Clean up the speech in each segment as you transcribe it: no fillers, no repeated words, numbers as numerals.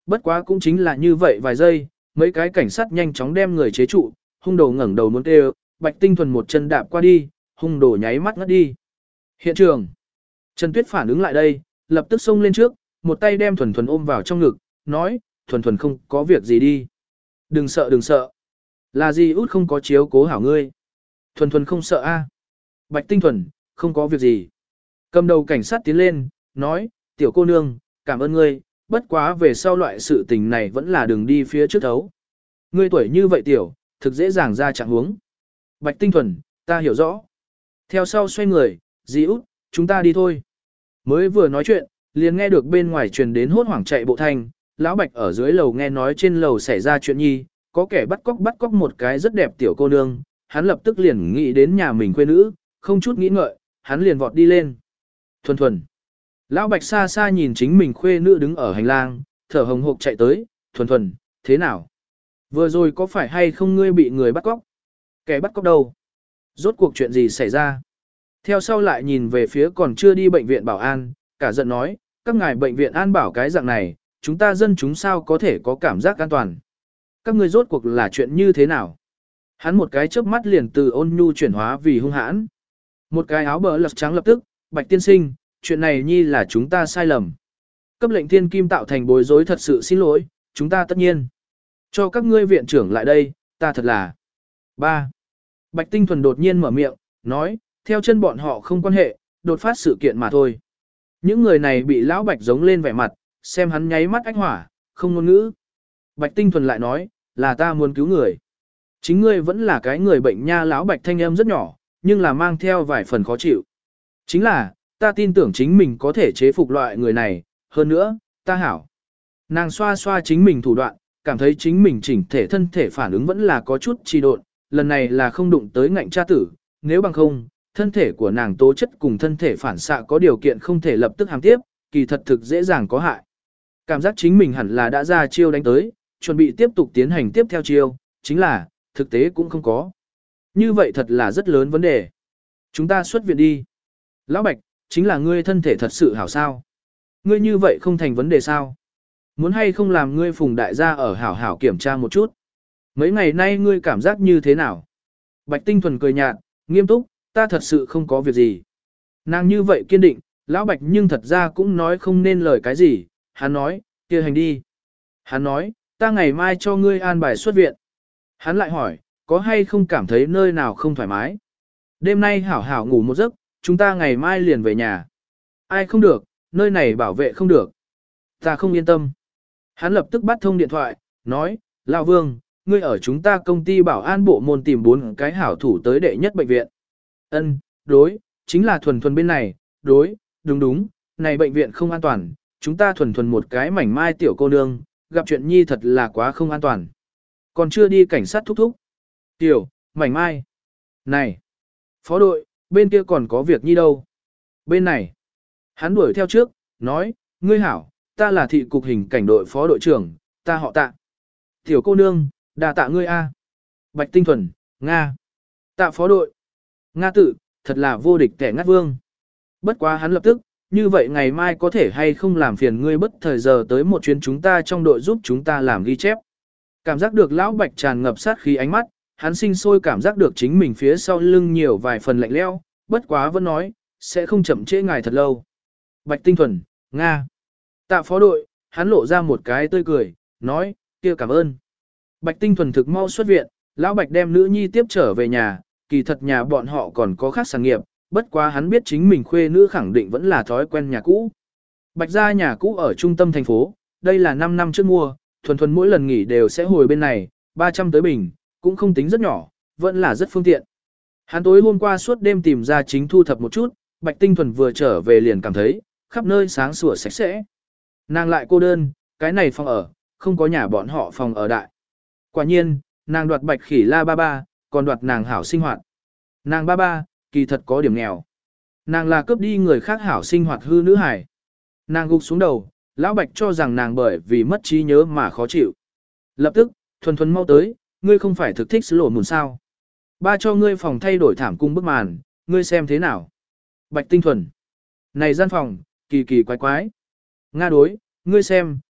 Bất quá cũng chính là như vậy vài giây, mấy cái cảnh sát nhanh chóng đem người chế trụ, hung đồ ngẩng đầu muốn kêu, Bạch Tinh Thuần một chân đạp qua đi, hung đồ nháy mắt ngất đi. Hiện trường. Trần Tuyết phản ứng lại đây, lập tức xông lên trước, một tay đem Thuần Thuần ôm vào trong ngực, nói, Thuần Thuần không có việc gì đi. Đừng sợ đừng sợ. Là gì út không có chiếu cố hảo ngươi. Thuần Thuần không sợ a. Bạch Tinh Thuần, không có việc gì. Cầm đầu cảnh sát tiến lên, nói, tiểu cô nương, cảm ơn ngươi, bất quá về sau loại sự tình này vẫn là đường đi phía trước thấu. Ngươi tuổi như vậy tiểu, thực dễ dàng ra trạng huống. Bạch Tinh Thuần, ta hiểu rõ. Theo sau xoay người, dì út, chúng ta đi thôi. Mới vừa nói chuyện, liền nghe được bên ngoài truyền đến hốt hoảng chạy bộ thanh, lão Bạch ở dưới lầu nghe nói trên lầu xảy ra chuyện nhi, có kẻ bắt cóc một cái rất đẹp tiểu cô nương, hắn lập tức liền nghĩ đến nhà mình quê nữ, không chút nghĩ ngợi, hắn liền vọt đi lên. Thuần Thuần. Lão Bạch xa xa nhìn chính mình khuê nữ đứng ở hành lang, thở hồng hộc chạy tới, Thuần Thuần, thế nào? Vừa rồi có phải hay không ngươi bị người bắt cóc? Kẻ bắt cóc đâu? Rốt cuộc chuyện gì xảy ra? Theo sau lại nhìn về phía còn chưa đi bệnh viện bảo an, cả giận nói, các ngài bệnh viện an bảo cái dạng này, chúng ta dân chúng sao có thể có cảm giác an toàn? Các ngươi rốt cuộc là chuyện như thế nào? Hắn một cái chớp mắt liền từ ôn nhu chuyển hóa vì hung hãn. Một cái áo bờ lật trắng lập tức, Bạch tiên sinh, chuyện này nhi là chúng ta sai lầm. Cấp lệnh thiên kim tạo thành bối rối thật sự xin lỗi, chúng ta tất nhiên. Cho các ngươi viện trưởng lại đây, ta thật là. 3. Bạch Tinh Thuần đột nhiên mở miệng, nói, theo chân bọn họ không quan hệ, đột phát sự kiện mà thôi. Những người này bị lão Bạch giống lên vẻ mặt, xem hắn nháy mắt ánh hỏa, không ngôn ngữ. Bạch Tinh Thuần lại nói, là ta muốn cứu người. Chính ngươi vẫn là cái người bệnh nha, lão Bạch thanh âm rất nhỏ, nhưng là mang theo vài phần khó chịu. Chính là, ta tin tưởng chính mình có thể chế phục loại người này, hơn nữa, ta hảo. Nàng xoa xoa chính mình thủ đoạn, cảm thấy chính mình chỉnh thể thân thể phản ứng vẫn là có chút trì độn, lần này là không đụng tới ngạnh cha tử, nếu bằng không, thân thể của nàng tố chất cùng thân thể phản xạ có điều kiện không thể lập tức hàm tiếp, kỳ thật thực dễ dàng có hại. Cảm giác chính mình hẳn là đã ra chiêu đánh tới, chuẩn bị tiếp tục tiến hành tiếp theo chiêu, chính là, thực tế cũng không có. Như vậy thật là rất lớn vấn đề. Chúng ta xuất viện đi. Lão Bạch, chính là ngươi thân thể thật sự hảo sao. Ngươi như vậy không thành vấn đề sao. Muốn hay không làm ngươi Phùng đại gia ở hảo hảo kiểm tra một chút. Mấy ngày nay ngươi cảm giác như thế nào? Bạch Tinh Thuần cười nhạt, nghiêm túc, ta thật sự không có việc gì. Nàng như vậy kiên định, Lão Bạch nhưng thật ra cũng nói không nên lời cái gì, hắn nói, kia hành đi. Hắn nói, ta ngày mai cho ngươi an bài xuất viện. Hắn lại hỏi, có hay không cảm thấy nơi nào không thoải mái? Đêm nay hảo hảo ngủ một giấc, chúng ta ngày mai liền về nhà. Ai không được, nơi này bảo vệ không được. Ta không yên tâm. Hắn lập tức bắt thông điện thoại, nói, Lão Vương, ngươi ở chúng ta công ty bảo an bộ môn tìm 4 cái hảo thủ tới đệ nhất bệnh viện. Ân, đối, chính là Thuần Thuần bên này, đối, đúng, này bệnh viện không an toàn, chúng ta Thuần một cái mảnh mai tiểu cô nương, gặp chuyện nhi thật là quá không an toàn. Còn chưa đi cảnh sát thúc thúc. Tiểu, mảnh mai. Này, phó đội, bên kia còn có việc nhi đâu. Bên này, hắn đuổi theo trước, nói, ngươi hảo, ta là thị cục hình cảnh đội phó đội trưởng, ta họ Tạ. Tiểu cô nương, đà tạ ngươi a. Bạch Tinh Thuần, Nga. Tạ phó đội. Nga tự, thật là vô địch kẻ ngắt vương. Bất quá hắn lập tức, như vậy ngày mai có thể hay không làm phiền ngươi bất thời giờ tới một chuyến chúng ta trong đội giúp chúng ta làm ghi chép. Cảm giác được lão Bạch tràn ngập sát khí ánh mắt, hắn sinh sôi cảm giác được chính mình phía sau lưng nhiều vài phần lạnh lẽo, bất quá vẫn nói, sẽ không chậm trễ ngài thật lâu. Bạch Tinh Thuần, Nga. Tạ phó đội, hắn lộ ra một cái tươi cười, nói, kia cảm ơn. Bạch Tinh Thuần thực mau xuất viện, lão Bạch đem nữ nhi tiếp trở về nhà, kỳ thật nhà bọn họ còn có khác sản nghiệp, bất quá hắn biết chính mình khuê nữ khẳng định vẫn là thói quen nhà cũ. Bạch gia nhà cũ ở trung tâm thành phố, đây là 5 năm trước mua, Thuần mỗi lần nghỉ đều sẽ hồi bên này, 300 tới bình, cũng không tính rất nhỏ, vẫn là rất phương tiện. Hắn tối hôm qua suốt đêm tìm ra chính thu thập một chút, Bạch Tinh Thuần vừa trở về liền cảm thấy, khắp nơi sáng sủa sạch sẽ. Nàng lại cô đơn, cái này phòng ở, không có nhà bọn họ phòng ở đại. Quả nhiên, nàng đoạt Bạch Khỉ La ba ba, còn đoạt nàng hảo sinh hoạt. Nàng ba ba, kỳ thật có điểm nghèo. Nàng là cướp đi người khác hảo sinh hoạt hư nữ hải. Nàng gục xuống đầu, lão Bạch cho rằng nàng bởi vì mất trí nhớ mà khó chịu. Lập tức, Thuần mau tới, ngươi không phải thực thích lộ mùn sao. Ba cho ngươi phòng thay đổi thảm cung bức màn, ngươi xem thế nào. Bạch Tinh Thuần. Này gian phòng, kỳ kỳ quái quái. Nga đối, ngươi xem,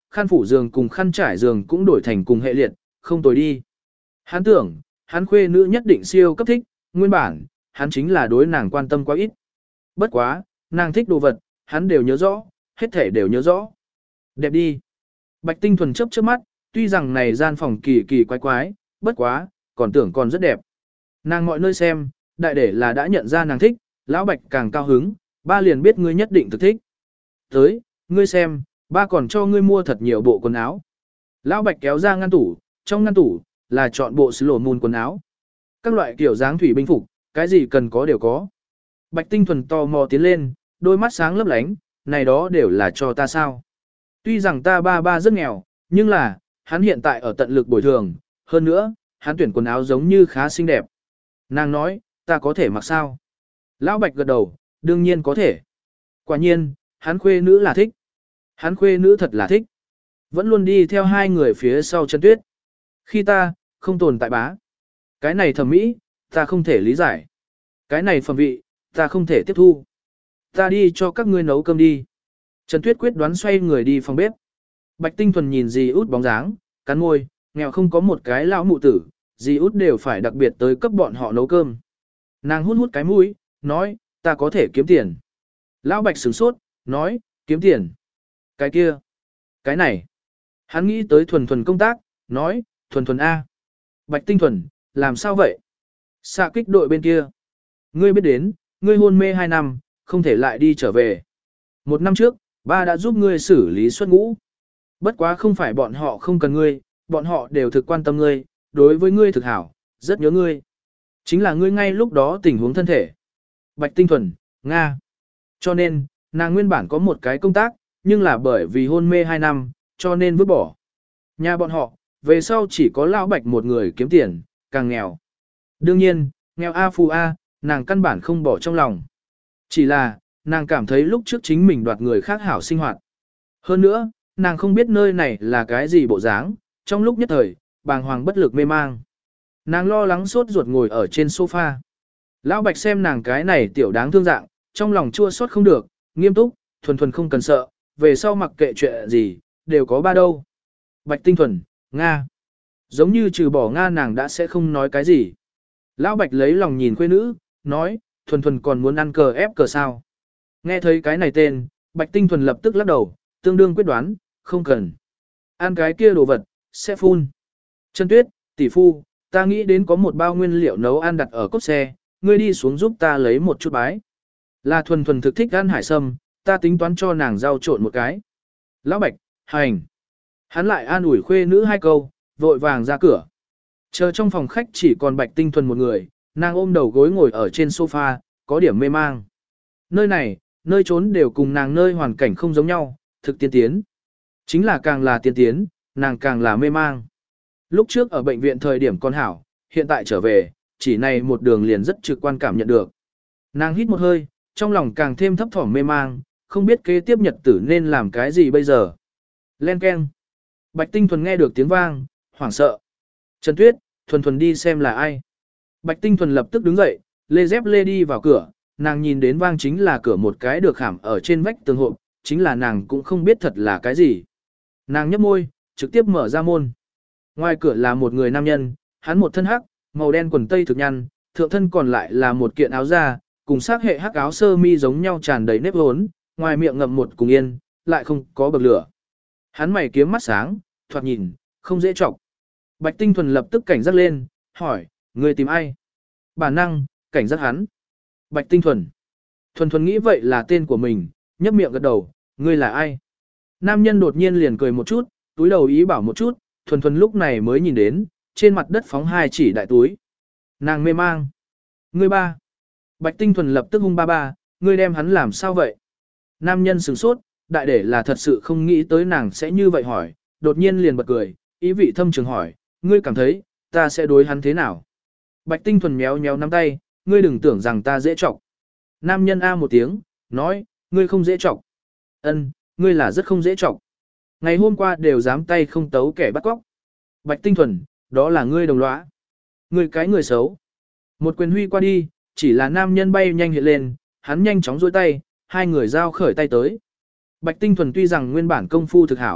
khăn phủ giường cùng khăn trải giường cũng đổi thành cùng hệ liệt, không tồi đi. Hắn tưởng, hắn khuê nữ nhất định siêu cấp thích, nguyên bản, hắn chính là đối nàng quan tâm quá ít. Bất quá, nàng thích đồ vật, hắn đều nhớ rõ, hết thể đều nhớ rõ. Đẹp đi. Bạch Tinh Thuần chớp chớp mắt, tuy rằng này gian phòng kỳ kỳ quái quái, bất quá, còn tưởng còn rất đẹp. Nàng mọi nơi xem, đại để là đã nhận ra nàng thích, lão Bạch càng cao hứng, ba liền biết ngươi nhất định thực thích. Tới, ngươi xem, ba còn cho ngươi mua thật nhiều bộ quần áo. Lão Bạch kéo ra ngăn tủ, trong ngăn tủ, là chọn bộ sứ lổ mùn quần áo. Các loại kiểu dáng thủy binh phục, cái gì cần có đều có. Bạch Tinh Thuần tò mò tiến lên, đôi mắt sáng lấp lánh, này đó đều là cho ta sao. Tuy rằng ta ba rất nghèo, nhưng là, hắn hiện tại ở tận lực bồi thường, hơn nữa, hắn tuyển quần áo giống như khá xinh đẹp. Nàng nói, ta có thể mặc sao? Lão Bạch gật đầu, đương nhiên có thể. Quả nhiên, hắn khuê nữ là thích. Hắn khuê nữ thật là thích. Vẫn luôn đi theo hai người phía sau Trần Tuyết. Khi ta, không tồn tại bá. Cái này thẩm mỹ, ta không thể lý giải. Cái này phẩm vị, ta không thể tiếp thu. Ta đi cho các ngươi nấu cơm đi. Trần Tuyết quyết đoán xoay người đi phòng bếp. Bạch Tinh Thuần nhìn dì út bóng dáng, cắn môi, nghèo không có một cái lão mụ tử, dì út đều phải đặc biệt tới cấp bọn họ nấu cơm. Nàng hút hút cái mũi, nói, ta có thể kiếm tiền. Lão Bạch sửng sốt, nói, kiếm tiền. Cái kia, cái này. Hắn nghĩ tới Thuần Thuần công tác, nói, Thuần Thuần A. Bạch Tinh Thuần, làm sao vậy? Xạ kích đội bên kia. Ngươi biết đến, ngươi hôn mê 2 năm, không thể lại đi trở về. 1 năm trước, ba đã giúp ngươi xử lý xuất ngũ. Bất quá không phải bọn họ không cần ngươi, bọn họ đều thực quan tâm ngươi, đối với ngươi thực hảo, rất nhớ ngươi. Chính là ngươi ngay lúc đó tình huống thân thể. Bạch Tinh Thuần, Nga. Cho nên, nàng nguyên bản có một cái công tác, nhưng là bởi vì hôn mê 2 năm, cho nên vứt bỏ. Nhà bọn họ, về sau chỉ có lão Bạch một người kiếm tiền, càng nghèo. Đương nhiên, nghèo A phu A, nàng căn bản không bỏ trong lòng. Chỉ là, nàng cảm thấy lúc trước chính mình đoạt người khác hảo sinh hoạt. Hơn nữa, nàng không biết nơi này là cái gì bộ dáng, trong lúc nhất thời, bàng hoàng bất lực mê mang. Nàng lo lắng sốt ruột ngồi ở trên sofa. Lão Bạch xem nàng cái này tiểu đáng thương dạng, trong lòng chua xót không được, nghiêm túc, Thuần Thuần không cần sợ, về sau mặc kệ chuyện gì, đều có ba đâu. Bạch Tinh Thuần, Nga. Giống như trừ bỏ Nga nàng đã sẽ không nói cái gì. Lão Bạch lấy lòng nhìn khuê nữ, nói, Thuần Thuần còn muốn ăn cờ ép cờ sao. Nghe thấy cái này tên, Bạch Tinh Thuần lập tức lắc đầu, tương đương quyết đoán, không cần. Ăn cái kia đồ vật, sẽ phun. Trần Tuyết, tỷ phu, ta nghĩ đến có một bao nguyên liệu nấu ăn đặt ở cốp xe, ngươi đi xuống giúp ta lấy một chút bái. Là Thuần Thuần thực thích ăn hải sâm, ta tính toán cho nàng rau trộn một cái. Lão Bạch, hành. Hắn lại an ủi khuê nữ 2 câu, vội vàng ra cửa. Chờ trong phòng khách chỉ còn Bạch Tinh Thuần một người, nàng ôm đầu gối ngồi ở trên sofa, có điểm mê mang. Nơi này, nơi trốn đều cùng nàng nơi hoàn cảnh không giống nhau, thực tiên tiến. Chính là càng là tiên tiến, nàng càng là mê mang. Lúc trước ở bệnh viện thời điểm con hảo, hiện tại trở về, chỉ này một đường liền rất trực quan cảm nhận được. Nàng hít một hơi, trong lòng càng thêm thấp thỏm mê mang, không biết kế tiếp nhật tử nên làm cái gì bây giờ. Len keng. Bạch Tinh Thuần nghe được tiếng vang, hoảng sợ. Trần Tuyết, Thuần Thuần đi xem là ai. Bạch Tinh Thuần lập tức đứng dậy, lê dép lê đi vào cửa, nàng nhìn đến vang chính là cửa một cái được khảm ở trên vách tường hộp, chính là nàng cũng không biết thật là cái gì. Nàng nhấp môi, trực tiếp mở ra môn. Ngoài cửa là một người nam nhân, hắn một thân hắc, màu đen quần tây thực nhăn, thượng thân còn lại là một kiện áo da, cùng sắc hệ hắc áo sơ mi giống nhau tràn đầy nếp hốn, ngoài miệng ngậm một cùng yên, lại không có bậc lửa. Hắn mày kiếm mắt sáng, thoạt nhìn, không dễ chọc. Bạch Tinh Thuần lập tức cảnh giác lên, hỏi, người tìm ai? Bản năng, cảnh giác hắn. Bạch Tinh Thuần. Thuần Thuần nghĩ vậy là tên của mình, nhấp miệng gật đầu, ngươi là ai? Nam nhân đột nhiên liền cười một chút, túi đầu ý bảo một chút, Thuần Thuần lúc này mới nhìn đến, trên mặt đất phóng 2 chỉ đại túi. Nàng mê mang. Ngươi ba. Bạch Tinh Thuần lập tức hung ba, ngươi đem hắn làm sao vậy? Nam nhân sửng sốt, đại để là thật sự không nghĩ tới nàng sẽ như vậy hỏi, đột nhiên liền bật cười, ý vị thâm trường hỏi, ngươi cảm thấy, ta sẽ đối hắn thế nào? Bạch Tinh Thuần méo méo nắm tay, ngươi đừng tưởng rằng ta dễ chọc. Nam nhân a một tiếng, nói, ngươi không dễ chọc. Ân, ngươi là rất không dễ chọc. Ngày hôm qua đều dám tay không tấu kẻ bắt cóc. Bạch Tinh Thuần, đó là ngươi đồng lõa. Ngươi cái người xấu. Một quyền huy qua đi, chỉ là nam nhân bay nhanh hiện lên, hắn nhanh chóng duỗi tay, hai người giao khởi tay tới. Bạch Tinh Thuần tuy rằng nguyên bản công phu thực hảo,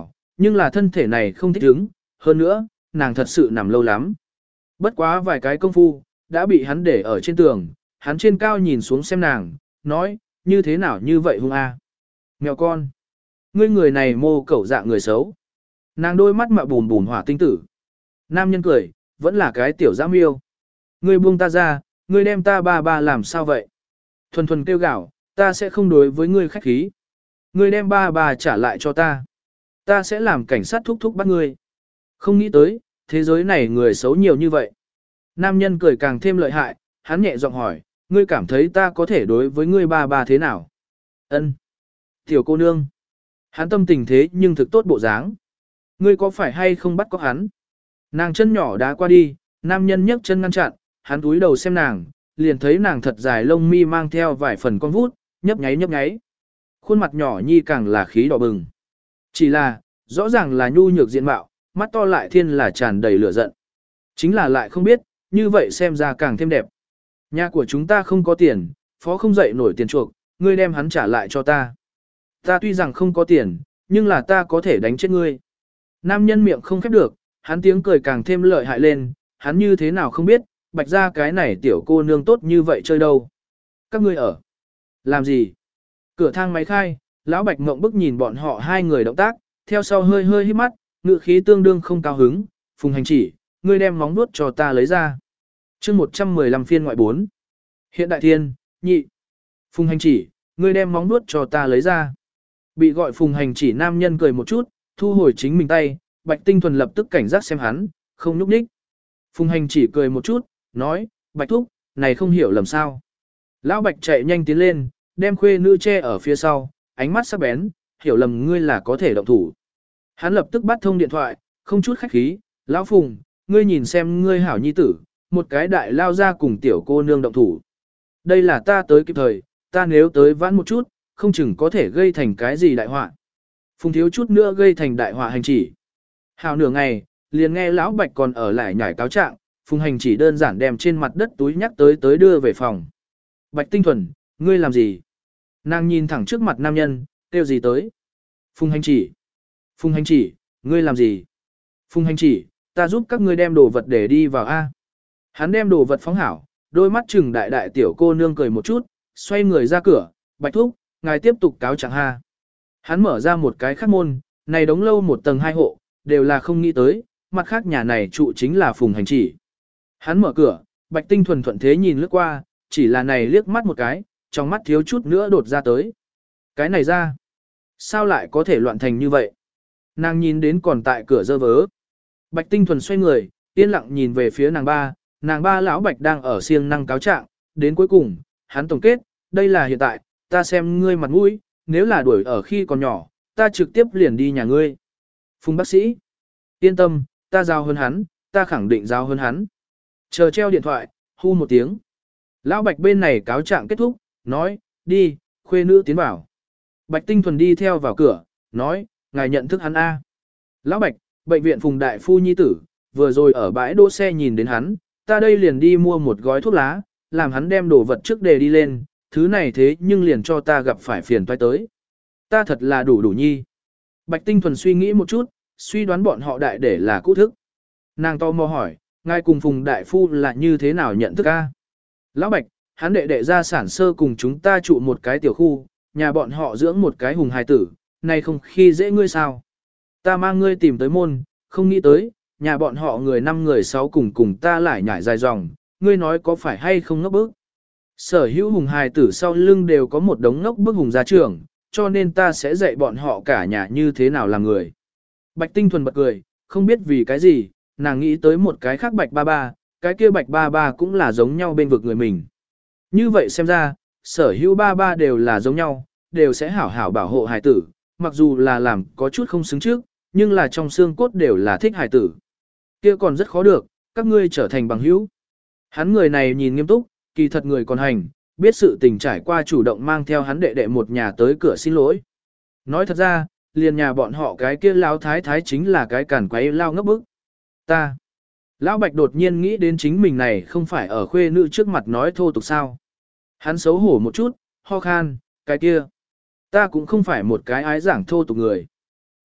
nhưng là thân thể này không thích ứng, hơn nữa, nàng thật sự nằm lâu lắm. Bất quá vài cái công phu, đã bị hắn để ở trên tường, hắn trên cao nhìn xuống xem nàng, nói, như thế nào như vậy hung a? Mèo con, ngươi người này mô cẩu dạng người xấu. Nàng đôi mắt mạo bùn bùn hỏa tinh tử. Nam nhân cười, vẫn là cái tiểu dã miêu. Ngươi buông ta ra, ngươi đem ta ba làm sao vậy? Thuần thuần kêu gào, ta sẽ không đối với ngươi khách khí. Ngươi đem ba trả lại cho ta. Ta sẽ làm cảnh sát thúc thúc bắt ngươi. Không nghĩ tới, thế giới này người xấu nhiều như vậy. Nam nhân cười càng thêm lợi hại, hắn nhẹ giọng hỏi, ngươi cảm thấy ta có thể đối với ngươi ba thế nào? Ân, tiểu cô nương. Hắn tâm tình thế nhưng thực tốt bộ dáng. Ngươi có phải hay không bắt cóc hắn? Nàng chân nhỏ đá qua đi, nam nhân nhấc chân ngăn chặn, hắn túi đầu xem nàng, liền thấy nàng thật dài lông mi mang theo vài phần con vút, nhấp nháy. Khuôn mặt nhỏ nhi càng là khí đỏ bừng. Chỉ là, rõ ràng là nhu nhược diện mạo, mắt to lại thiên là tràn đầy lửa giận. Chính là lại không biết, như vậy xem ra càng thêm đẹp. Nhà của chúng ta không có tiền, phó không dậy nổi tiền chuộc, ngươi đem hắn trả lại cho ta. Ta tuy rằng không có tiền, nhưng là ta có thể đánh chết ngươi. Nam nhân miệng không khép được, hắn tiếng cười càng thêm lợi hại lên, hắn như thế nào không biết, bạch ra cái này tiểu cô nương tốt như vậy chơi đâu. Các ngươi ở. Làm gì? Cửa thang máy khai, lão bạch ngộng bức nhìn bọn họ hai người động tác, theo sau hơi hít mắt, ngự khí tương đương không cao hứng, Phùng Hành Chỉ, ngươi đem móng vuốt cho ta lấy ra. Chương 115 phiên ngoại 4. Hiện đại thiên, nhị. Phùng Hành Chỉ, ngươi đem móng vuốt cho ta lấy ra. Bị gọi Phùng Hành Chỉ nam nhân cười một chút, thu hồi chính mình tay, Bạch Tinh Thuần lập tức cảnh giác xem hắn, không nhúc nhích. Phùng Hành Chỉ cười một chút, nói, Bạch Thúc, này không hiểu lầm sao. Lão Bạch chạy nhanh tiến lên, đem khuê nữ che ở phía sau, ánh mắt sắc bén, hiểu lầm ngươi là có thể động thủ. Hắn lập tức bắt thông điện thoại, không chút khách khí, Lão Phùng, ngươi nhìn xem ngươi hảo nhi tử, một cái đại lao ra cùng tiểu cô nương động thủ. Đây là ta tới kịp thời, ta nếu tới vãn một chút, không chừng có thể gây thành cái gì đại họa. Phùng thiếu chút nữa gây thành đại họa Hành Chỉ. Hảo nửa ngày, liền nghe Lão Bạch còn ở lại nhảy cáo trạng, Phùng Hành Chỉ đơn giản đem trên mặt đất túi nhắc tới đưa về phòng. Bạch Tinh Thuần, ngươi làm gì? Nàng nhìn thẳng trước mặt nam nhân, kêu gì tới? Phùng Hành Chỉ. Phùng Hành Chỉ, ngươi làm gì? Phùng Hành Chỉ, ta giúp các ngươi đem đồ vật để đi vào A. Hắn đem đồ vật phóng hảo, đôi mắt trừng đại tiểu cô nương cười một chút, xoay người ra cửa, Bạch Thúc, ngài tiếp tục cáo trạng ha. Hắn mở ra một cái khác môn, này đóng lâu một tầng hai hộ, đều là không nghĩ tới, mặt khác nhà này trụ chính là Phùng Hành Chỉ. Hắn mở cửa, Bạch Tinh thuần thuận thế nhìn lướt qua, chỉ là này liếc mắt một cái, trong mắt thiếu chút nữa đột ra tới. Cái này ra, sao lại có thể loạn thành như vậy? Nàng nhìn đến còn tại cửa dơ vớ. Bạch Tinh thuần xoay người, yên lặng nhìn về phía nàng ba lão Bạch đang ở siêng năng cáo trạng, đến cuối cùng, hắn tổng kết, đây là hiện tại, ta xem ngươi mặt mũi, nếu là đuổi ở khi còn nhỏ, ta trực tiếp liền đi nhà ngươi. Phùng bác sĩ, yên tâm, ta giao hơn hắn, ta khẳng định giao hơn hắn. Chờ treo điện thoại, hu một tiếng. Lão Bạch bên này cáo trạng kết thúc, nói, đi, khuê nữ tiến vào. Bạch Tinh thuần đi theo vào cửa, nói, ngài nhận thức hắn A. Lão Bạch, bệnh viện Phùng Đại Phu Nhi Tử, vừa rồi ở bãi đỗ xe nhìn đến hắn, ta đây liền đi mua một gói thuốc lá, làm hắn đem đồ vật trước đề đi lên, thứ này thế nhưng liền cho ta gặp phải phiền toái tới. Ta thật là đủ nhi. Bạch Tinh thuần suy nghĩ một chút, suy đoán bọn họ đại để là cũ thức. Nàng to mò hỏi, ngài cùng Phùng Đại Phu là như thế nào nhận thức A? Lão Bạch, hắn đệ ra sản sơ cùng chúng ta trụ một cái tiểu khu, nhà bọn họ dưỡng một cái hùng hài tử, này không khi dễ ngươi sao? Ta mang ngươi tìm tới môn, không nghĩ tới, nhà bọn họ người 5 người 6 cùng ta lại nhảy dài dòng, ngươi nói có phải hay không ngốc bức? Sở hữu hùng hài tử sau lưng đều có một đống ngốc bức hùng gia trưởng, cho nên ta sẽ dạy bọn họ cả nhà như thế nào làm người. Bạch Tinh thuần bật cười, không biết vì cái gì, nàng nghĩ tới một cái khác Bạch Ba Ba, cái kia Bạch Ba Ba cũng là giống nhau bên vực người mình. Như vậy xem ra, sở hữu ba ba đều là giống nhau, đều sẽ hảo hảo bảo hộ hài tử, mặc dù là làm có chút không xứng trước, nhưng là trong xương cốt đều là thích hài tử. Kia còn rất khó được, các ngươi trở thành bằng hữu. Hắn người này nhìn nghiêm túc, kỳ thật người còn hành, biết sự tình trải qua chủ động mang theo hắn đệ một nhà tới cửa xin lỗi. Nói thật ra, liền nhà bọn họ cái kia lao thái chính là cái cản quấy lao ngốc bức. Ta. Lão Bạch đột nhiên nghĩ đến chính mình này không phải ở khuê nữ trước mặt nói thô tục sao. Hắn xấu hổ một chút, ho khan, cái kia. Ta cũng không phải một cái ái giảng thô tục người.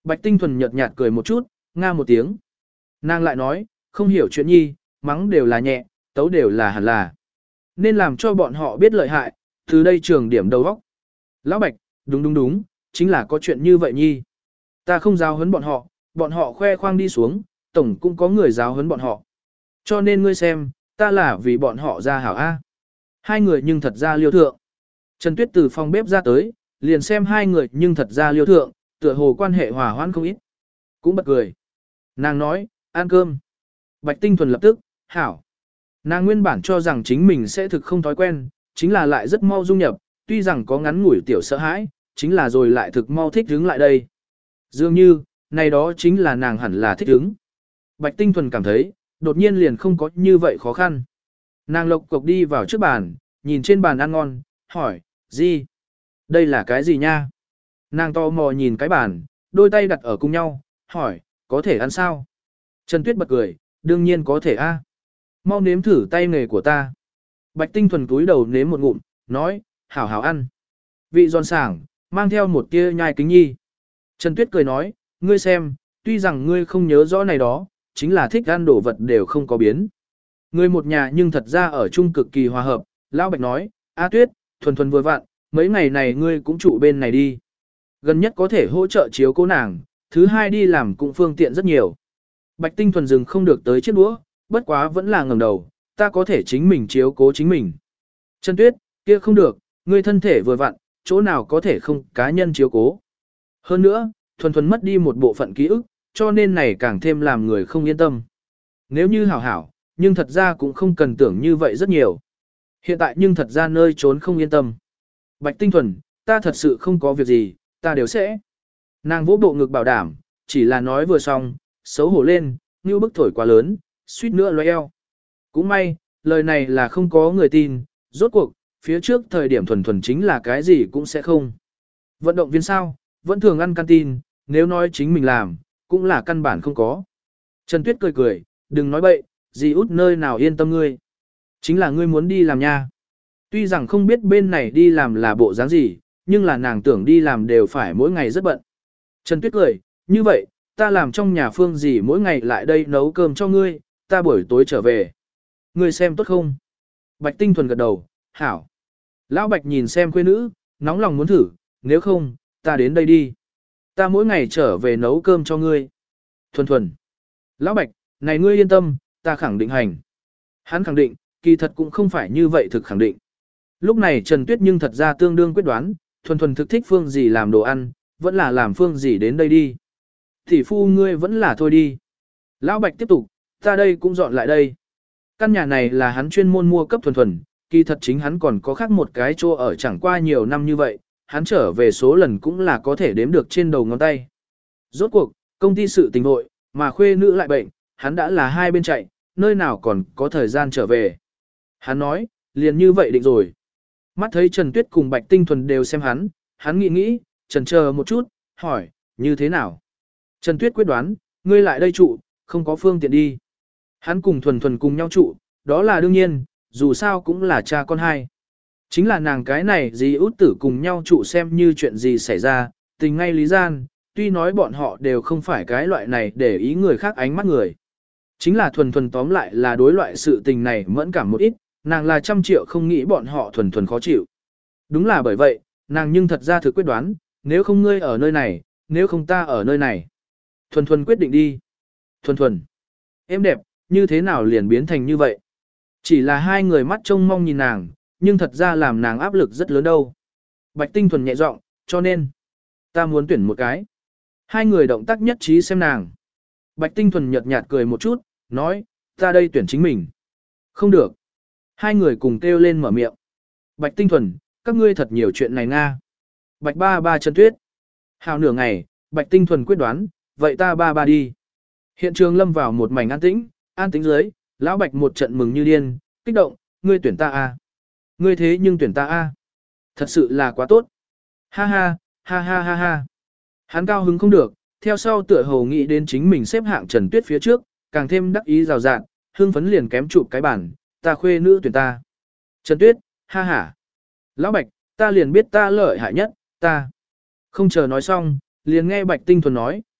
Bạch Tinh Thuần nhợt nhạt cười một chút, nga một tiếng. Nàng lại nói, không hiểu chuyện nhi, mắng đều là nhẹ, tấu đều là hẳn là. Nên làm cho bọn họ biết lợi hại, từ đây trường điểm đầu óc. Lão Bạch, đúng, chính là có chuyện như vậy nhi. Ta không giáo huấn bọn họ khoe khoang đi xuống, tổng cũng có người giáo huấn bọn họ. Cho nên ngươi xem, ta là vì bọn họ ra hảo A. Hai người nhưng thật ra liêu thượng. Trần Tuyết từ phòng bếp ra tới, liền xem hai người nhưng thật ra liêu thượng, tựa hồ quan hệ hòa hoãn không ít. Cũng bật cười. Nàng nói, ăn cơm. Bạch Tinh Thuần lập tức, hảo. Nàng nguyên bản cho rằng chính mình sẽ thực không thói quen, chính là lại rất mau dung nhập, tuy rằng có ngắn ngủi tiểu sợ hãi, chính là rồi lại thực mau thích ứng lại đây. Dường như, này đó chính là nàng hẳn là thích ứng. Bạch Tinh Thuần cảm thấy, đột nhiên liền không có như vậy khó khăn. Nàng lộc cộc đi vào trước bàn, nhìn trên bàn ăn ngon, hỏi, gì? Đây là cái gì nha? Nàng to mò nhìn cái bàn, đôi tay đặt ở cùng nhau, hỏi, có thể ăn sao? Trần Tuyết bật cười, đương nhiên có thể a. Mau nếm thử tay nghề của ta. Bạch Tinh Thuần cúi đầu nếm một ngụm, nói, hảo hảo ăn. Vị giòn sảng, mang theo một tia nhai kính nhi. Trần Tuyết cười nói, ngươi xem, tuy rằng ngươi không nhớ rõ này đó, chính là thích ăn đồ vật đều không có biến. Ngươi một nhà nhưng thật ra ở chung cực kỳ hòa hợp, Lão Bạch nói, A Tuyết, Thuần Thuần vừa vặn, mấy ngày này ngươi cũng trụ bên này đi. Gần nhất có thể hỗ trợ chiếu cố nàng, thứ hai đi làm cũng phương tiện rất nhiều. Bạch Tinh Thuần dừng không được tới chiếc đũa, bất quá vẫn là ngẩng đầu, ta có thể chính mình chiếu cố chính mình. Trần Tuyết, kia không được, ngươi thân thể vừa vặn, chỗ nào có thể không cá nhân chiếu cố. Hơn nữa, Thuần Thuần mất đi một bộ phận ký ức, cho nên này càng thêm làm người không yên tâm. Nếu như hảo hảo, nhưng thật ra cũng không cần tưởng như vậy rất nhiều. Hiện tại nhưng thật ra nơi trốn không yên tâm. Bạch Tinh Thuần, ta thật sự không có việc gì, ta đều sẽ. Nàng vỗ bộ ngực bảo đảm, chỉ là nói vừa xong, xấu hổ lên, như bức thổi quá lớn, suýt nữa loe eo. Cũng may, lời này là không có người tin, rốt cuộc, phía trước thời điểm Thuần Thuần chính là cái gì cũng sẽ không. Vận động viên sao, vẫn thường ăn canteen, nếu nói chính mình làm, cũng là căn bản không có. Trần Tuyết cười cười, đừng nói bậy, gì út nơi nào yên tâm ngươi. Chính là ngươi muốn đi làm nha. Tuy rằng không biết bên này đi làm là bộ dáng gì, nhưng là nàng tưởng đi làm đều phải mỗi ngày rất bận. Trần Tuyết cười, như vậy, ta làm trong nhà Phương gì mỗi ngày lại đây nấu cơm cho ngươi, ta buổi tối trở về. Ngươi xem tốt không? Bạch Tinh Thuần gật đầu, hảo. Lão Bạch nhìn xem khuê nữ, nóng lòng muốn thử, nếu không, ta đến đây đi. Ta mỗi ngày trở về nấu cơm cho ngươi. Thuần Thuần. Lão Bạch, này ngươi yên tâm, ta khẳng định hành. Hắn khẳng định, kỳ thật cũng không phải như vậy thực khẳng định. Lúc này Trần Tuyết nhưng thật ra tương đương quyết đoán, Thuần Thuần thực thích Phương gì làm đồ ăn, vẫn là làm Phương gì đến đây đi. Tỷ phu ngươi vẫn là thôi đi. Lão Bạch tiếp tục, ta đây cũng dọn lại đây. Căn nhà này là hắn chuyên môn mua cấp Thuần Thuần, kỳ thật chính hắn còn có khác một cái chỗ ở chẳng qua nhiều năm như vậy, hắn trở về số lần cũng là có thể đếm được trên đầu ngón tay. Rốt cuộc, công ty sự tình hội, mà khuê nữ lại bệnh, hắn đã là hai bên chạy, nơi nào còn có thời gian trở về. Hắn nói, liền như vậy định rồi. Mắt thấy Trần Tuyết cùng Bạch Tinh Thuần đều xem hắn nghĩ, chần chờ một chút, hỏi, như thế nào? Trần Tuyết quyết đoán, ngươi lại đây trụ, không có phương tiện đi. Hắn cùng Thuần Thuần cùng nhau trụ, đó là đương nhiên, dù sao cũng là cha con hai. Chính là nàng cái này dì út tử cùng nhau trụ xem như chuyện gì xảy ra, tình ngay lý gian, tuy nói bọn họ đều không phải cái loại này để ý người khác ánh mắt người. Chính là Thuần Thuần tóm lại là đối loại sự tình này mẫn cảm một ít, nàng là 100 triệu không nghĩ bọn họ Thuần Thuần khó chịu. Đúng là bởi vậy, nàng nhưng thật ra thực quyết đoán, nếu không ngươi ở nơi này, nếu không ta ở nơi này. Thuần Thuần quyết định đi. Thuần Thuần. Em đẹp, như thế nào liền biến thành như vậy? Chỉ là hai người mắt trông mong nhìn nàng, nhưng thật ra làm nàng áp lực rất lớn đâu. Bạch Tinh Thuần nhẹ giọng, cho nên, ta muốn tuyển một cái. Hai người động tác nhất trí xem nàng. Bạch Tinh Thuần nhợt nhạt cười một chút, nói, ta đây tuyển chính mình. Không được. Hai người cùng kêu lên mở miệng. Bạch Tinh Thuần, các ngươi thật nhiều chuyện này nga. Bạch ba ba Trần Tuyết. Hào nửa ngày, Bạch Tinh Thuần quyết đoán, vậy ta ba ba đi. Hiện trường lâm vào một mảnh an tĩnh dưới, lão Bạch một trận mừng như điên, kích động, ngươi tuyển ta a, ngươi thế nhưng tuyển ta a, thật sự là quá tốt. Ha ha, ha ha ha ha. Hắn cao hứng không được, theo sau tựa hồ nghĩ đến chính mình xếp hạng Trần Tuyết phía trước, càng thêm đắc ý rào rạng, hưng phấn liền kém chụp cái bản, ta khuê nữ tuyển ta. Trần Tuyết, ha ha. Lão Bạch, ta liền biết ta lợi hại nhất, ta. Không chờ nói xong, liền nghe Bạch Tinh Thuần nói,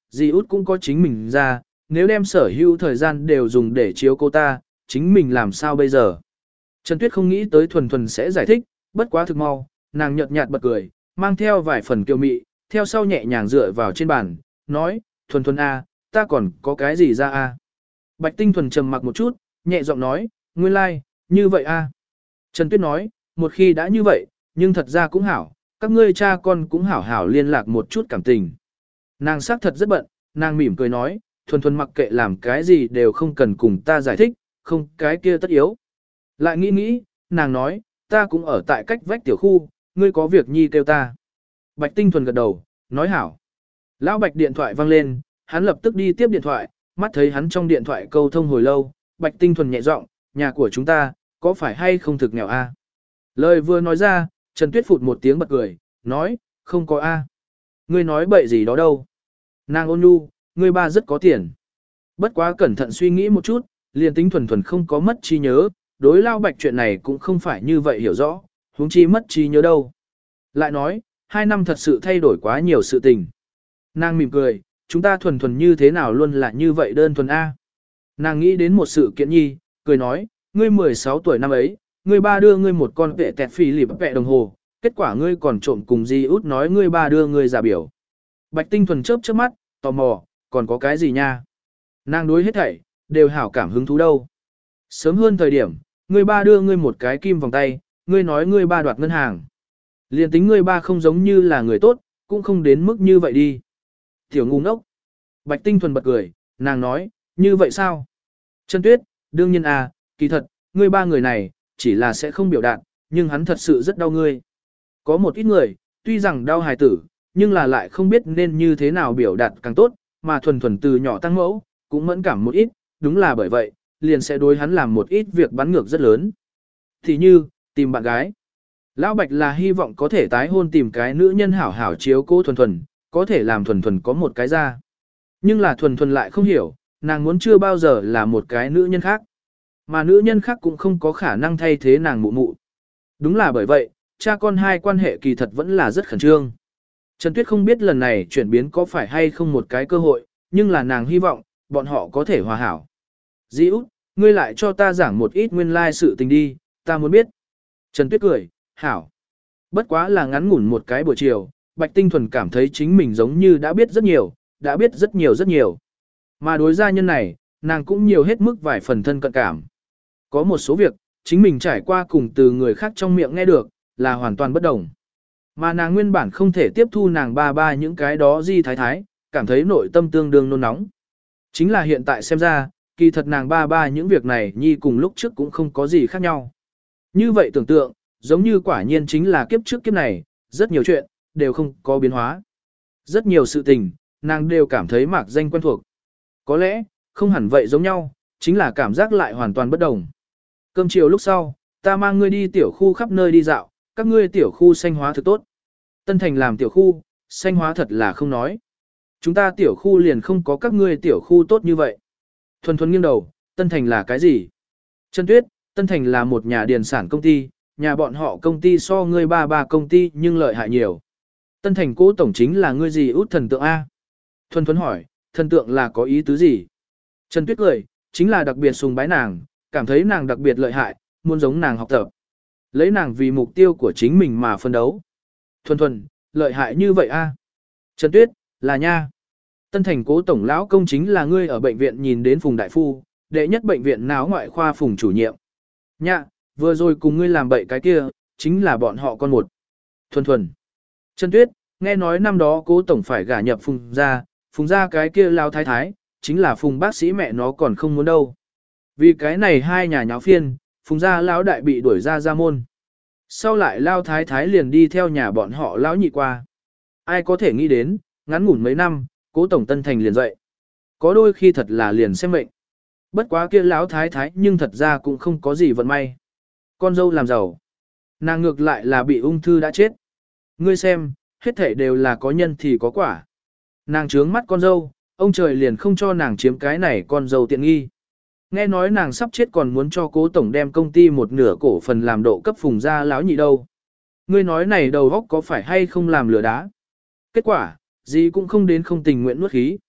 dì út cũng có chính mình ra, nếu đem sở hữu thời gian đều dùng để chiếu cô ta, chính mình làm sao bây giờ? Trần Tuyết không nghĩ tới Thuần Thuần sẽ giải thích, bất quá thực mau, nàng nhợt nhạt bật cười, mang theo vài phần kiêu mị, theo sau nhẹ nhàng dựa vào trên bàn, nói, Thuần Thuần a, ta còn có cái gì ra a? Bạch Tinh Thuần trầm mặc một chút, nhẹ giọng nói, nguyên lai, like, như vậy a. Trần Tuyết nói, một khi đã như vậy, nhưng thật ra cũng hảo, các ngươi cha con cũng hảo hảo liên lạc một chút cảm tình. Nàng xác thật rất bận, nàng mỉm cười nói, Thuần Thuần mặc kệ làm cái gì đều không cần cùng ta giải thích, không cái kia tất yếu. Lại nghĩ, nàng nói, ta cũng ở tại cách vách tiểu khu, ngươi có việc nhi kêu ta. Bạch Tinh Thuần gật đầu, nói hảo. Lão Bạch điện thoại vang lên, hắn lập tức đi tiếp điện thoại, mắt thấy hắn trong điện thoại câu thông hồi lâu, Bạch Tinh Thuần nhẹ giọng, nhà của chúng ta, có phải hay không thực nghèo a? Lời vừa nói ra, Trần Tuyết phụt một tiếng bật cười, nói, không có a. Ngươi nói bậy gì đó đâu. Nàng ôn nhu, ngươi ba rất có tiền. Bất quá cẩn thận suy nghĩ một chút, liền tính Thuần Thuần không có mất trí nhớ, đối Lao Bạch chuyện này cũng không phải như vậy hiểu rõ, huống chi mất trí nhớ đâu. Lại nói, 2 năm thật sự thay đổi quá nhiều sự tình. Nàng mỉm cười, chúng ta Thuần Thuần như thế nào luôn là như vậy đơn thuần A. Nàng nghĩ đến một sự kiện nhi, cười nói, ngươi 16 tuổi năm ấy, ngươi ba đưa ngươi một con vệ tẹt phì lìp vẹ đồng hồ, kết quả ngươi còn trộm cùng di út nói ngươi ba đưa ngươi giả biểu. Bạch Tinh Thuần chớp chớp mắt, tò mò, còn có cái gì nha? Nàng đối hết thảy, đều hảo cảm hứng thú đâu. Sớm hơn thời điểm, ngươi ba đưa ngươi một cái kim vòng tay, ngươi nói ngươi ba đoạt ngân hàng. Liên tính ngươi ba không giống như là người tốt, cũng không đến mức như vậy đi. Tiểu ngu ngốc. Bạch Tinh Thuần bật cười, nàng nói, như vậy sao? Trần Tuyết, đương nhiên à, kỳ thật, ngươi ba người này, chỉ là sẽ không biểu đạt, nhưng hắn thật sự rất đau ngươi. Có một ít người, tuy rằng đau hài tử, nhưng là lại không biết nên như thế nào biểu đạt càng tốt, mà Thuần Thuần từ nhỏ tăng mẫu, cũng mẫn cảm một ít, đúng là bởi vậy, liền sẽ đối hắn làm một ít việc bắn ngược rất lớn. Thì như, tìm bạn gái. Lão Bạch là hy vọng có thể tái hôn tìm cái nữ nhân hảo hảo chiếu cô Thuần Thuần, có thể làm Thuần Thuần có một cái ra. Nhưng là Thuần Thuần lại không hiểu, nàng muốn chưa bao giờ là một cái nữ nhân khác. Mà nữ nhân khác cũng không có khả năng thay thế nàng mụ mụ. Đúng là bởi vậy, cha con hai quan hệ kỳ thật vẫn là rất khẩn trương. Trần Tuyết không biết lần này chuyển biến có phải hay không một cái cơ hội, nhưng là nàng hy vọng, bọn họ có thể hòa hảo. Dĩ út, ngươi lại cho ta giảng một ít nguyên lai sự tình đi, ta muốn biết. Trần Tuyết cười, hảo. Bất quá là ngắn ngủn một cái buổi chiều, Bạch Tinh Thuần cảm thấy chính mình giống như đã biết rất nhiều, đã biết rất nhiều rất nhiều. Mà đối gia nhân này, nàng cũng nhiều hết mức vài phần thân cận cảm. Có một số việc, chính mình trải qua cùng từ người khác trong miệng nghe được, là hoàn toàn bất đồng. Mà nàng nguyên bản không thể tiếp thu nàng ba những cái đó di thái thái, cảm thấy nội tâm tương đương nôn nóng. Chính là hiện tại xem ra, kỳ thật nàng ba những việc này nhi cùng lúc trước cũng không có gì khác nhau. Như vậy tưởng tượng, giống như quả nhiên chính là kiếp trước kiếp này, rất nhiều chuyện, đều không có biến hóa. Rất nhiều sự tình, nàng đều cảm thấy mạc danh quen thuộc. Có lẽ, không hẳn vậy giống nhau, chính là cảm giác lại hoàn toàn bất đồng. Cơm chiều lúc sau, ta mang ngươi đi tiểu khu khắp nơi đi dạo, các ngươi tiểu khu xanh hóa thực tốt. Tân Thành làm tiểu khu, xanh hóa thật là không nói. Chúng ta tiểu khu liền không có các ngươi tiểu khu tốt như vậy. Thuần Thuần nghiêng đầu, Tân Thành là cái gì? Trần Tuyết, Tân Thành là một nhà điền sản công ty, nhà bọn họ công ty so ngươi ba công ty nhưng lợi hại nhiều. Tân Thành cố tổng chính là ngươi gì út thần tượng A? Thuần Thuần hỏi, thần tượng là có ý tứ gì? Trần Tuyết cười, chính là đặc biệt sùng bái nàng, cảm thấy nàng đặc biệt lợi hại, muốn giống nàng học tập. Lấy nàng vì mục tiêu của chính mình mà phân đấu. Thuần Thuần, lợi hại như vậy A? Trần Tuyết, là nha. Tân Thành cố tổng lão công chính là ngươi ở bệnh viện nhìn đến Phùng Đại Phu, đệ nhất bệnh viện náo ngoại khoa Phùng chủ nhiệm. Nhạ, vừa rồi cùng ngươi làm bậy cái kia, chính là bọn họ con một. Thuần Thuần. Trần Tuyết, nghe nói năm đó cố tổng phải gả nhập Phùng gia cái kia lao thái thái, chính là Phùng bác sĩ mẹ nó còn không muốn đâu. Vì cái này hai nhà nháo phiên, Phùng gia lão đại bị đuổi ra môn. Sau lại lao thái thái liền đi theo nhà bọn họ lão nhị qua. Ai có thể nghĩ đến, ngắn ngủn mấy năm, cố tổng Tân Thành liền dậy. Có đôi khi thật là liền xem mệnh. Bất quá kia lão thái thái nhưng thật ra cũng không có gì vận may. Con dâu làm giàu. Nàng ngược lại là bị ung thư đã chết. Ngươi xem, hết thảy đều là có nhân thì có quả. Nàng trướng mắt con dâu, ông trời liền không cho nàng chiếm cái này con dâu tiện nghi. Nghe nói nàng sắp chết còn muốn cho cố tổng đem công ty một nửa cổ phần làm độ cấp Phùng gia lão nhị đâu. Ngươi nói này đầu góc có phải hay không làm lửa đá. Kết quả, gì cũng không đến không tình nguyện nuốt khí.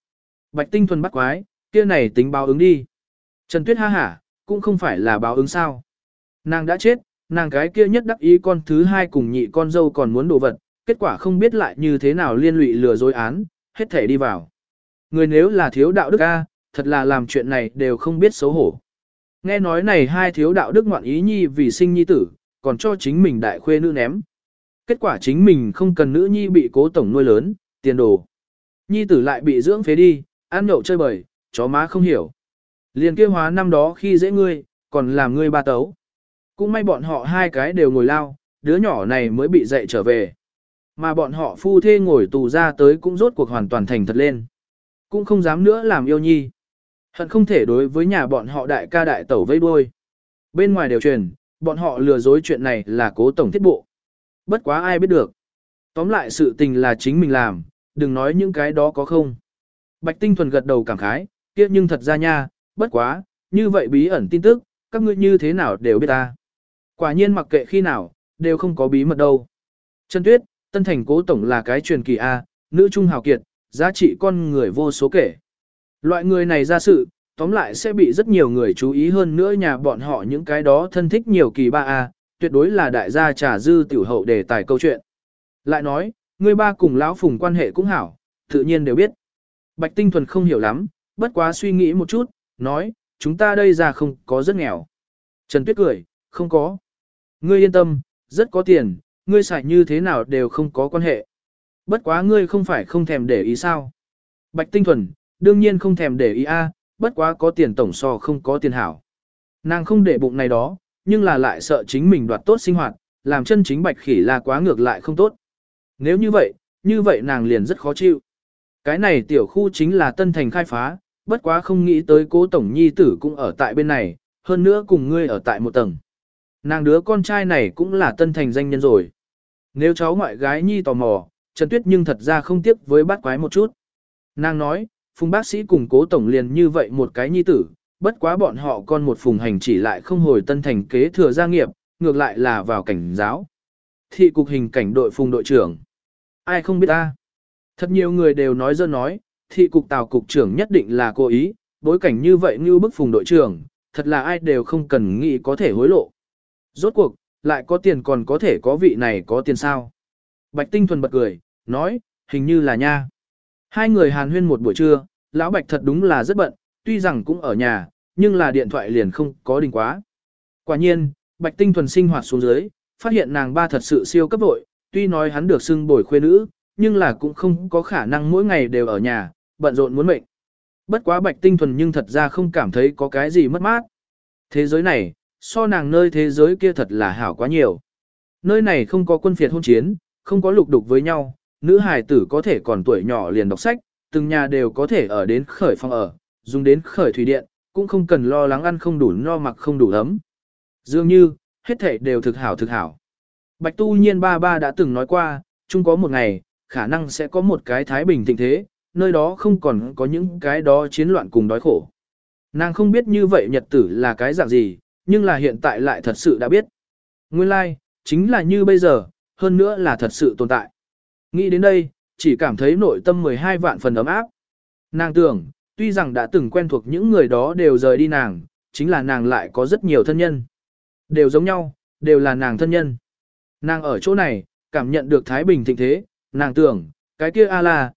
Bạch Tinh Thuần bắt quái, kia này tính báo ứng đi. Trần Tuyết ha hả, cũng không phải là báo ứng sao. Nàng đã chết, nàng cái kia nhất đắc ý con thứ hai cùng nhị con dâu còn muốn đồ vật, kết quả không biết lại như thế nào liên lụy lừa dối án, hết thể đi vào. Người nếu là thiếu đạo đức a, thật là làm chuyện này đều không biết xấu hổ. Nghe nói này hai thiếu đạo đức ngoạn ý nhi vì sinh nhi tử, còn cho chính mình đại khuê nữ ném. Kết quả chính mình không cần nữ nhi bị cố tổng nuôi lớn, tiền đồ. Nhi tử lại bị dưỡng phế đi, ăn nhậu chơi bời, chó má không hiểu. Liền kia hóa năm đó khi dễ ngươi, còn làm ngươi ba tấu. Cũng may bọn họ hai cái đều ngồi lao, đứa nhỏ này mới bị dạy trở về. Mà bọn họ phu thê ngồi tù ra tới cũng rốt cuộc hoàn toàn thành thật lên. Cũng không dám nữa làm yêu nhi. Hận không thể đối với nhà bọn họ đại ca đại tẩu vây đuôi. Bên ngoài đều truyền, bọn họ lừa dối chuyện này là cố tổng thiết bộ. Bất quá ai biết được. Tóm lại sự tình là chính mình làm, đừng nói những cái đó có không. Bạch Tinh Thuần gật đầu cảm khái, kia nhưng thật ra nha, bất quá, như vậy bí ẩn tin tức, các ngươi như thế nào đều biết ta. Quả nhiên mặc kệ khi nào, đều không có bí mật đâu. Trần Tuyết, Tân Thành cố tổng là cái truyền kỳ A, nữ trung hào kiệt, giá trị con người vô số kể. Loại người này ra sự, tóm lại sẽ bị rất nhiều người chú ý hơn nữa nhà bọn họ những cái đó thân thích nhiều kỳ ba A, tuyệt đối là đại gia trà dư tiểu hậu đề tài câu chuyện. Lại nói, người ba cùng lão Phùng quan hệ cũng hảo, tự nhiên đều biết. Bạch Tinh Thuần không hiểu lắm, bất quá suy nghĩ một chút, nói, chúng ta đây ra không có rất nghèo. Trần Tuyết cười, không có. Ngươi yên tâm, rất có tiền, ngươi xài như thế nào đều không có quan hệ. Bất quá ngươi không phải không thèm để ý sao. Bạch Tinh Thuần, đương nhiên không thèm để ý a, bất quá có tiền tổng so không có tiền hảo. Nàng không để bụng này đó, nhưng là lại sợ chính mình đoạt tốt sinh hoạt, làm chân chính Bạch Khỉ là quá ngược lại không tốt. Nếu như vậy nàng liền rất khó chịu. Cái này tiểu khu chính là Tân Thành khai phá, bất quá không nghĩ tới cố tổng nhi tử cũng ở tại bên này, hơn nữa cùng ngươi ở tại một tầng. Nàng đứa con trai này cũng là Tân Thành danh nhân rồi. Nếu cháu ngoại gái nhi tò mò, Trần Tuyết nhưng thật ra không tiếc với bát quái một chút. Nàng nói, Phùng bác sĩ cùng cố tổng liền như vậy một cái nhi tử, bất quá bọn họ con một Phùng hành chỉ lại không hồi Tân Thành kế thừa gia nghiệp, ngược lại là vào cảnh giáo. Thị cục hình cảnh đội Phùng đội trưởng. Ai không biết ta? Thật nhiều người đều nói dơ nói, thị cục Tào cục trưởng nhất định là cố ý, bối cảnh như vậy như bức Phùng đội trưởng, thật là ai đều không cần nghĩ có thể hối lộ. Rốt cuộc, lại có tiền còn có thể có vị này có tiền sao? Bạch Tinh Thuần bật cười, nói, hình như là nha. Hai người hàn huyên một buổi trưa, lão Bạch thật đúng là rất bận, tuy rằng cũng ở nhà, nhưng là điện thoại liền không có đình quá. Quả nhiên, Bạch Tinh Thuần sinh hoạt xuống dưới, phát hiện nàng ba thật sự siêu cấp vội, tuy nói hắn được xưng bồi khuê nữ, nhưng là cũng không có khả năng mỗi ngày đều ở nhà, bận rộn muốn mệnh. Bất quá Bạch Tinh Thuần nhưng thật ra không cảm thấy có cái gì mất mát. Thế giới này, so nàng nơi thế giới kia thật là hảo quá nhiều. Nơi này không có quân phiệt hôn chiến, không có lục đục với nhau, nữ hài tử có thể còn tuổi nhỏ liền đọc sách, từng nhà đều có thể ở đến khởi phòng ở, dùng đến khởi thủy điện, cũng không cần lo lắng ăn không đủ no mặc không đủ ấm. Dường như, hết thảy đều thực hảo thực hảo. Bạch Tu Nhiên ba ba đã từng nói qua, chung có một ngày, khả năng sẽ có một cái thái bình thịnh thế, nơi đó không còn có những cái đó chiến loạn cùng đói khổ. Nàng không biết như vậy nhật tử là cái dạng gì, nhưng là hiện tại lại thật sự đã biết. Nguyên lai, chính là như bây giờ, hơn nữa là thật sự tồn tại. Nghĩ đến đây, chỉ cảm thấy nội tâm 12 vạn phần ấm áp. Nàng tưởng, tuy rằng đã từng quen thuộc những người đó đều rời đi nàng, chính là nàng lại có rất nhiều thân nhân. Đều giống nhau, đều là nàng thân nhân. Nàng ở chỗ này, cảm nhận được thái bình thịnh thế, nàng tưởng, cái kia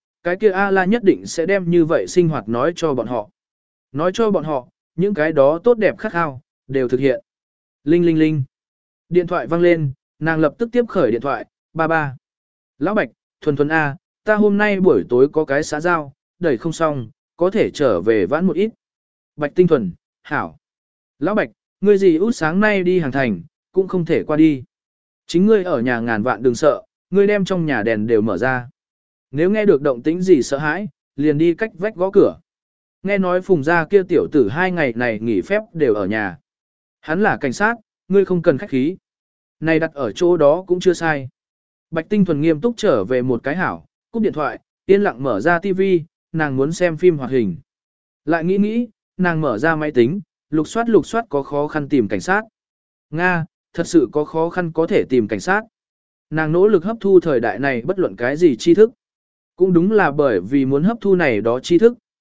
A-la nhất định sẽ đem như vậy sinh hoạt nói cho bọn họ. Nói cho bọn họ, những cái đó tốt đẹp khát khao, đều thực hiện. Linh linh linh. Điện thoại vang lên, nàng lập tức tiếp khởi điện thoại, ba ba. Lão Bạch, Thuần Thuần A, ta hôm nay buổi tối có cái xã giao, đẩy không xong, có thể trở về vãn một ít. Bạch Tinh Thuần, hảo. Lão Bạch, ngươi gì út sáng nay đi hàng thành, cũng không thể qua đi. Chính ngươi ở nhà ngàn vạn đừng sợ, ngươi đem trong nhà đèn đều mở ra. Nếu nghe được động tĩnh gì sợ hãi, liền đi cách vách gõ cửa. Nghe nói Phùng gia kia tiểu tử 2 ngày này nghỉ phép đều ở nhà. Hắn là cảnh sát, ngươi không cần khách khí. Này đặt ở chỗ đó cũng chưa sai. Bạch Tinh Thuần nghiêm túc trở về một cái hảo, cúp điện thoại, yên lặng mở ra tivi, nàng muốn xem phim hoạt hình. Lại nghĩ, nàng mở ra máy tính, lục soát có khó khăn tìm cảnh sát. Nga, thật sự có khó khăn có thể tìm cảnh sát. Nàng nỗ lực hấp thu thời đại này bất luận cái gì tri thức. Cũng đúng là bởi vì muốn hấp thu này đó tri thức,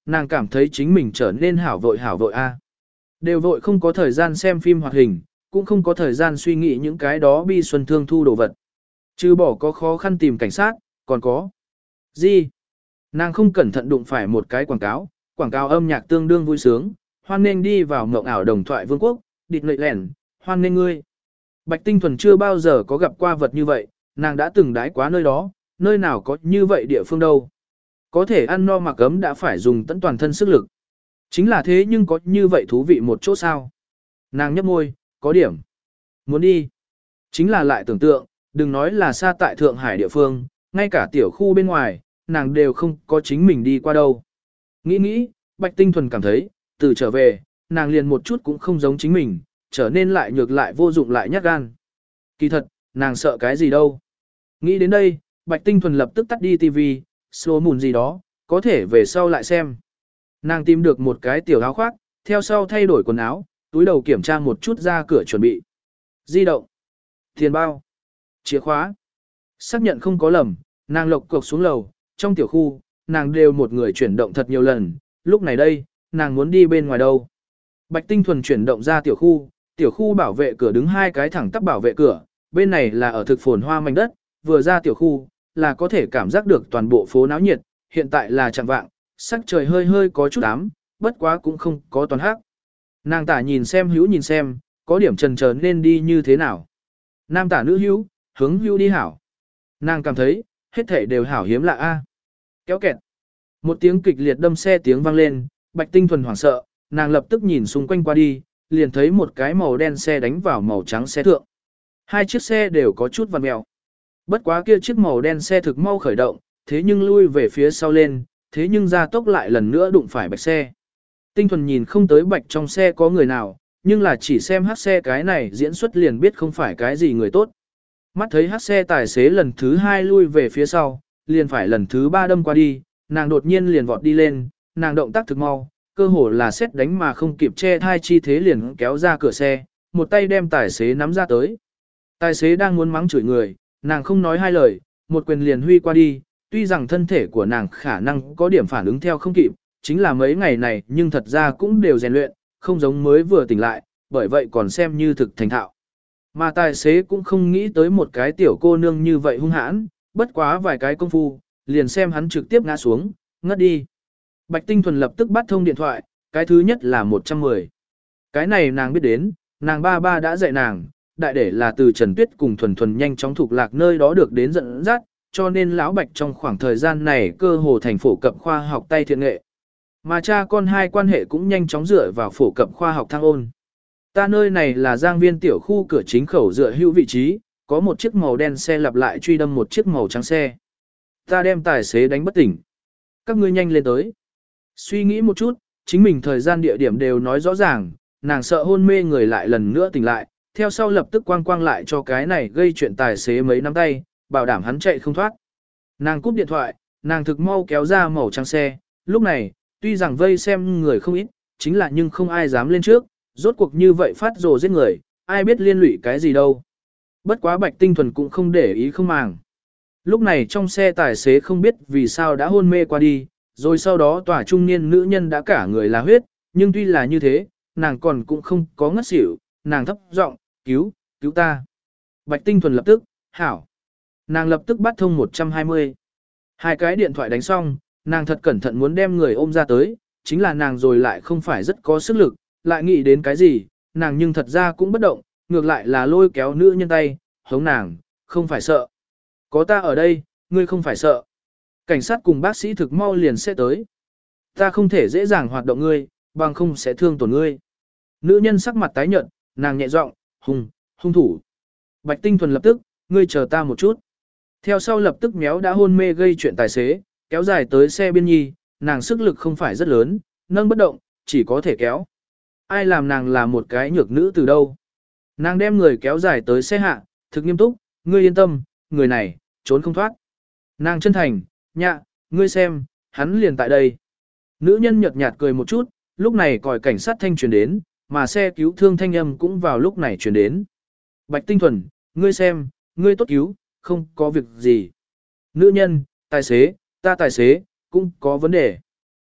nàng cảm thấy chính mình trở nên hảo vội a. Đều vội không có thời gian xem phim hoạt hình, cũng không có thời gian suy nghĩ những cái đó bi xuân thương thu đồ vật. Chứ bỏ có khó khăn tìm cảnh sát, còn có. Gì? Nàng không cẩn thận đụng phải một cái quảng cáo âm nhạc tương đương vui sướng, hoan nên đi vào mộng ảo đồng thoại vương quốc, địt lợi lẻn, hoan nên ngươi. Bạch Tinh Thuần chưa bao giờ có gặp qua vật như vậy, nàng đã từng đái quá nơi đó, nơi nào có như vậy địa phương đâu. Có thể ăn no mặc ấm đã phải dùng tận toàn thân sức lực. Chính là thế nhưng có như vậy thú vị một chỗ sao. Nàng nhấp môi, có điểm. Muốn đi. Chính là lại tưởng tượng, đừng nói là xa tại Thượng Hải địa phương, ngay cả tiểu khu bên ngoài, nàng đều không có chính mình đi qua đâu. Nghĩ, Bạch Tinh Thuần cảm thấy, từ trở về, nàng liền một chút cũng không giống chính mình, trở nên lại nhược lại vô dụng lại nhát gan. Kỳ thật, nàng sợ cái gì đâu. Nghĩ đến đây, Bạch Tinh Thuần lập tức tắt đi tivi, slow mùn gì đó, có thể về sau lại xem. Nàng tìm được một cái tiểu áo khoác, theo sau thay đổi quần áo, túi đầu kiểm tra một chút ra cửa chuẩn bị. Di động, tiền bao, chìa khóa. Xác nhận không có lầm, nàng lộc cộc xuống lầu, trong tiểu khu, nàng đều một người chuyển động thật nhiều lần, lúc này đây, nàng muốn đi bên ngoài đâu. Bạch Tinh Thuần chuyển động ra tiểu khu bảo vệ cửa đứng hai cái thẳng tắp bảo vệ cửa, bên này là ở thực phồn hoa mảnh đất, vừa ra tiểu khu, là có thể cảm giác được toàn bộ phố náo nhiệt, hiện tại là chạng vạng, sắc trời hơi hơi có chút ám, bất quá cũng không có toàn hắc. Nàng tả nhìn xem hữu nhìn xem, có điểm chần chờ nên đi như thế nào. Nam tả nữ hữu, hướng hữu đi hảo. Nàng cảm thấy, hết thể đều hảo hiếm lạ a. Kéo kẹt. Một tiếng kịch liệt đâm xe tiếng vang lên, Bạch Tinh Thuần hoảng sợ, nàng lập tức nhìn xung quanh qua đi, liền thấy một cái màu đen xe đánh vào màu trắng xe thượng. Hai chiếc xe đều có chút vằn mèo. Bất quá kia chiếc màu đen xe thực mau khởi động, thế nhưng lui về phía sau lên, thế nhưng ra tốc lại lần nữa đụng phải bạch xe. Tinh Thuần nhìn không tới bạch trong xe có người nào, nhưng là chỉ xem hát xe cái này diễn xuất liền biết không phải cái gì người tốt. Mắt thấy hát xe tài xế lần thứ hai lui về phía sau, liền phải lần thứ ba đâm qua đi, nàng đột nhiên liền vọt đi lên, nàng động tác thực mau, cơ hồ là xét đánh mà không kịp che thai chi thế liền kéo ra cửa xe, một tay đem tài xế nắm ra tới. Tài xế đang muốn mắng chửi người, nàng không nói hai lời, một quyền liền huy qua đi, tuy rằng thân thể của nàng khả năng có điểm phản ứng theo không kịp, chính là mấy ngày này nhưng thật ra cũng đều rèn luyện, không giống mới vừa tỉnh lại, bởi vậy còn xem như thực thành thạo. Mà tài xế cũng không nghĩ tới một cái tiểu cô nương như vậy hung hãn, bất quá vài cái công phu, liền xem hắn trực tiếp ngã xuống, ngất đi. Bạch Tinh Thuần lập tức bắt thông điện thoại, cái thứ nhất là 110. Cái này nàng biết đến, nàng ba đã dạy nàng, đại để là từ Trần Tuyết cùng Thuần Thuần nhanh chóng thuộc lạc nơi đó được đến dẫn dắt, cho nên lão Bạch trong khoảng thời gian này cơ hồ thành phổ cập khoa học tay thiện nghệ. Mà cha con hai quan hệ cũng nhanh chóng dựa vào phổ cập khoa học thăng ôn. Ta nơi này là Giang Viên tiểu khu cửa chính khẩu dựa hữu vị trí, có một chiếc màu đen xe lặp lại truy đâm một chiếc màu trắng xe. Ta đem tài xế đánh bất tỉnh. Các ngươi nhanh lên tới. Suy nghĩ một chút, chính mình thời gian địa điểm đều nói rõ ràng, nàng sợ hôn mê người lại lần nữa tỉnh lại, theo sau lập tức quang lại cho cái này gây chuyện tài xế mấy nắm tay, bảo đảm hắn chạy không thoát. Nàng cúp điện thoại, nàng thực mau kéo ra màu trắng xe, lúc này, tuy rằng vây xem người không ít, chính là nhưng không ai dám lên trước, rốt cuộc như vậy phát rồ giết người, ai biết liên lụy cái gì đâu. Bất quá Bạch Tinh Thuần cũng không để ý không màng. Lúc này trong xe tài xế không biết vì sao đã hôn mê qua đi, rồi sau đó tòa trung niên nữ nhân đã cả người là huyết, nhưng tuy là như thế, nàng còn cũng không có ngất xỉu, nàng thấp giọng, cứu ta. Bạch Tinh Thuần lập tức, hảo. Nàng lập tức bắt thông 120. Hai cái điện thoại đánh xong, nàng thật cẩn thận muốn đem người ôm ra tới, chính là nàng rồi lại không phải rất có sức lực, lại nghĩ đến cái gì, nàng nhưng thật ra cũng bất động, ngược lại là lôi kéo nữ nhân tay, hống nàng, không phải sợ. Có ta ở đây, ngươi không phải sợ. Cảnh sát cùng bác sĩ thực mau liền sẽ tới. Ta không thể dễ dàng hoạt động ngươi, bằng không sẽ thương tổn ngươi. Nữ nhân sắc mặt tái nhợt, nàng nhẹ giọng, hung thủ. Bạch Tinh Thuần lập tức, ngươi chờ ta một chút. Theo sau lập tức méo đã hôn mê gây chuyện tài xế, kéo dài tới xe biên nhi, nàng sức lực không phải rất lớn, nâng bất động, chỉ có thể kéo. Ai làm nàng là một cái nhược nữ từ đâu. Nàng đem người kéo dài tới xe hạ, thực nghiêm túc, ngươi yên tâm, người này, trốn không thoát. Nàng chân thành, nhạ, ngươi xem, hắn liền tại đây. Nữ nhân nhợt nhạt cười một chút, lúc này còi cảnh sát thanh truyền đến, mà xe cứu thương thanh âm cũng vào lúc này truyền đến. Bạch Tinh Thuần, ngươi xem, ngươi tốt cứu, không có việc gì. Nữ nhân, tài xế, ta tài xế, cũng có vấn đề.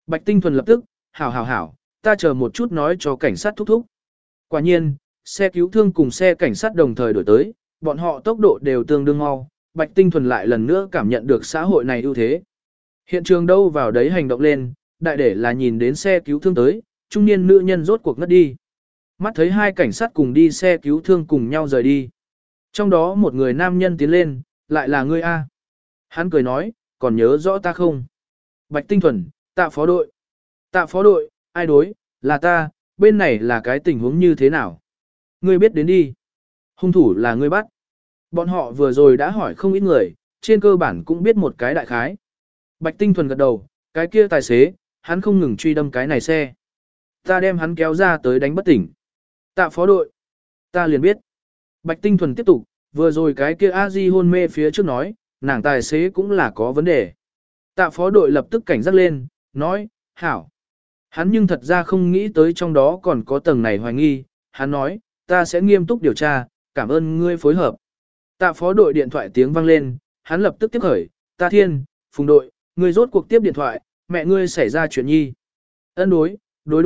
Bạch Tinh Thuần lập tức, hảo, ta chờ một chút nói cho cảnh sát thúc thúc. Quả nhiên, xe cứu thương cùng xe cảnh sát đồng thời đổi tới, bọn họ tốc độ đều tương đương mau, Bạch Tinh Thuần lại lần nữa cảm nhận được xã hội này ưu thế. Hiện trường đâu vào đấy hành động lên, đại để là nhìn đến xe cứu thương tới, trung niên nữ nhân rốt cuộc ngất đi. Mắt thấy hai cảnh sát cùng đi xe cứu thương cùng nhau rời đi. Trong đó một người nam nhân tiến lên, lại là ngươi A. Hắn cười nói, còn nhớ rõ ta không? Bạch Tinh Thuần, Tạ phó đội. Tạ phó đội, ai đối, là ta, bên này là cái tình huống như thế nào? Ngươi biết đến đi. Hung thủ là ngươi bắt. Bọn họ vừa rồi đã hỏi không ít người, trên cơ bản cũng biết một cái đại khái. Bạch Tinh Thuần gật đầu, cái kia tài xế, hắn không ngừng truy đâm cái này xe. Ta đem hắn kéo ra tới đánh bất tỉnh. Tạ phó đội. Ta liền biết. Bạch Tinh Thuần tiếp tục, vừa rồi cái kia A-di hôn mê phía trước nói, nàng tài xế cũng là có vấn đề. Tạ phó đội lập tức cảnh giác lên, nói, hảo. Hắn nhưng thật ra không nghĩ tới trong đó còn có tầng này hoài nghi, hắn nói, ta sẽ nghiêm túc điều tra, cảm ơn ngươi phối hợp. Tạ phó đội điện thoại tiếng vang lên, hắn lập tức tiếp khởi, ta Thiên, Phùng đội, ngươi rốt cuộc tiếp điện thoại, mẹ ngươi xảy ra chuyện nhi. Ân đối.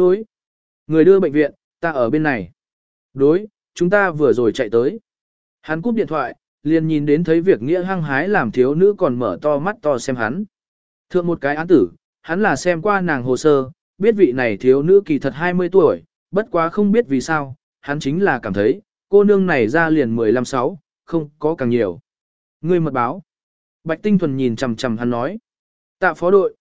Người đưa bệnh viện, ta ở bên này. Đối, chúng ta vừa rồi chạy tới. Hắn cúp điện thoại, liền nhìn đến thấy việc nghĩa hăng hái làm thiếu nữ còn mở to mắt to xem hắn. Thượng một cái án tử, hắn là xem qua nàng hồ sơ, biết vị này thiếu nữ kỳ thật 20 tuổi, bất quá không biết vì sao, hắn chính là cảm thấy, cô nương này ra liền 15-6, không có càng nhiều. Ngươi mật báo. Bạch Tinh Thuần nhìn chằm chằm hắn nói. Tạ phó đội.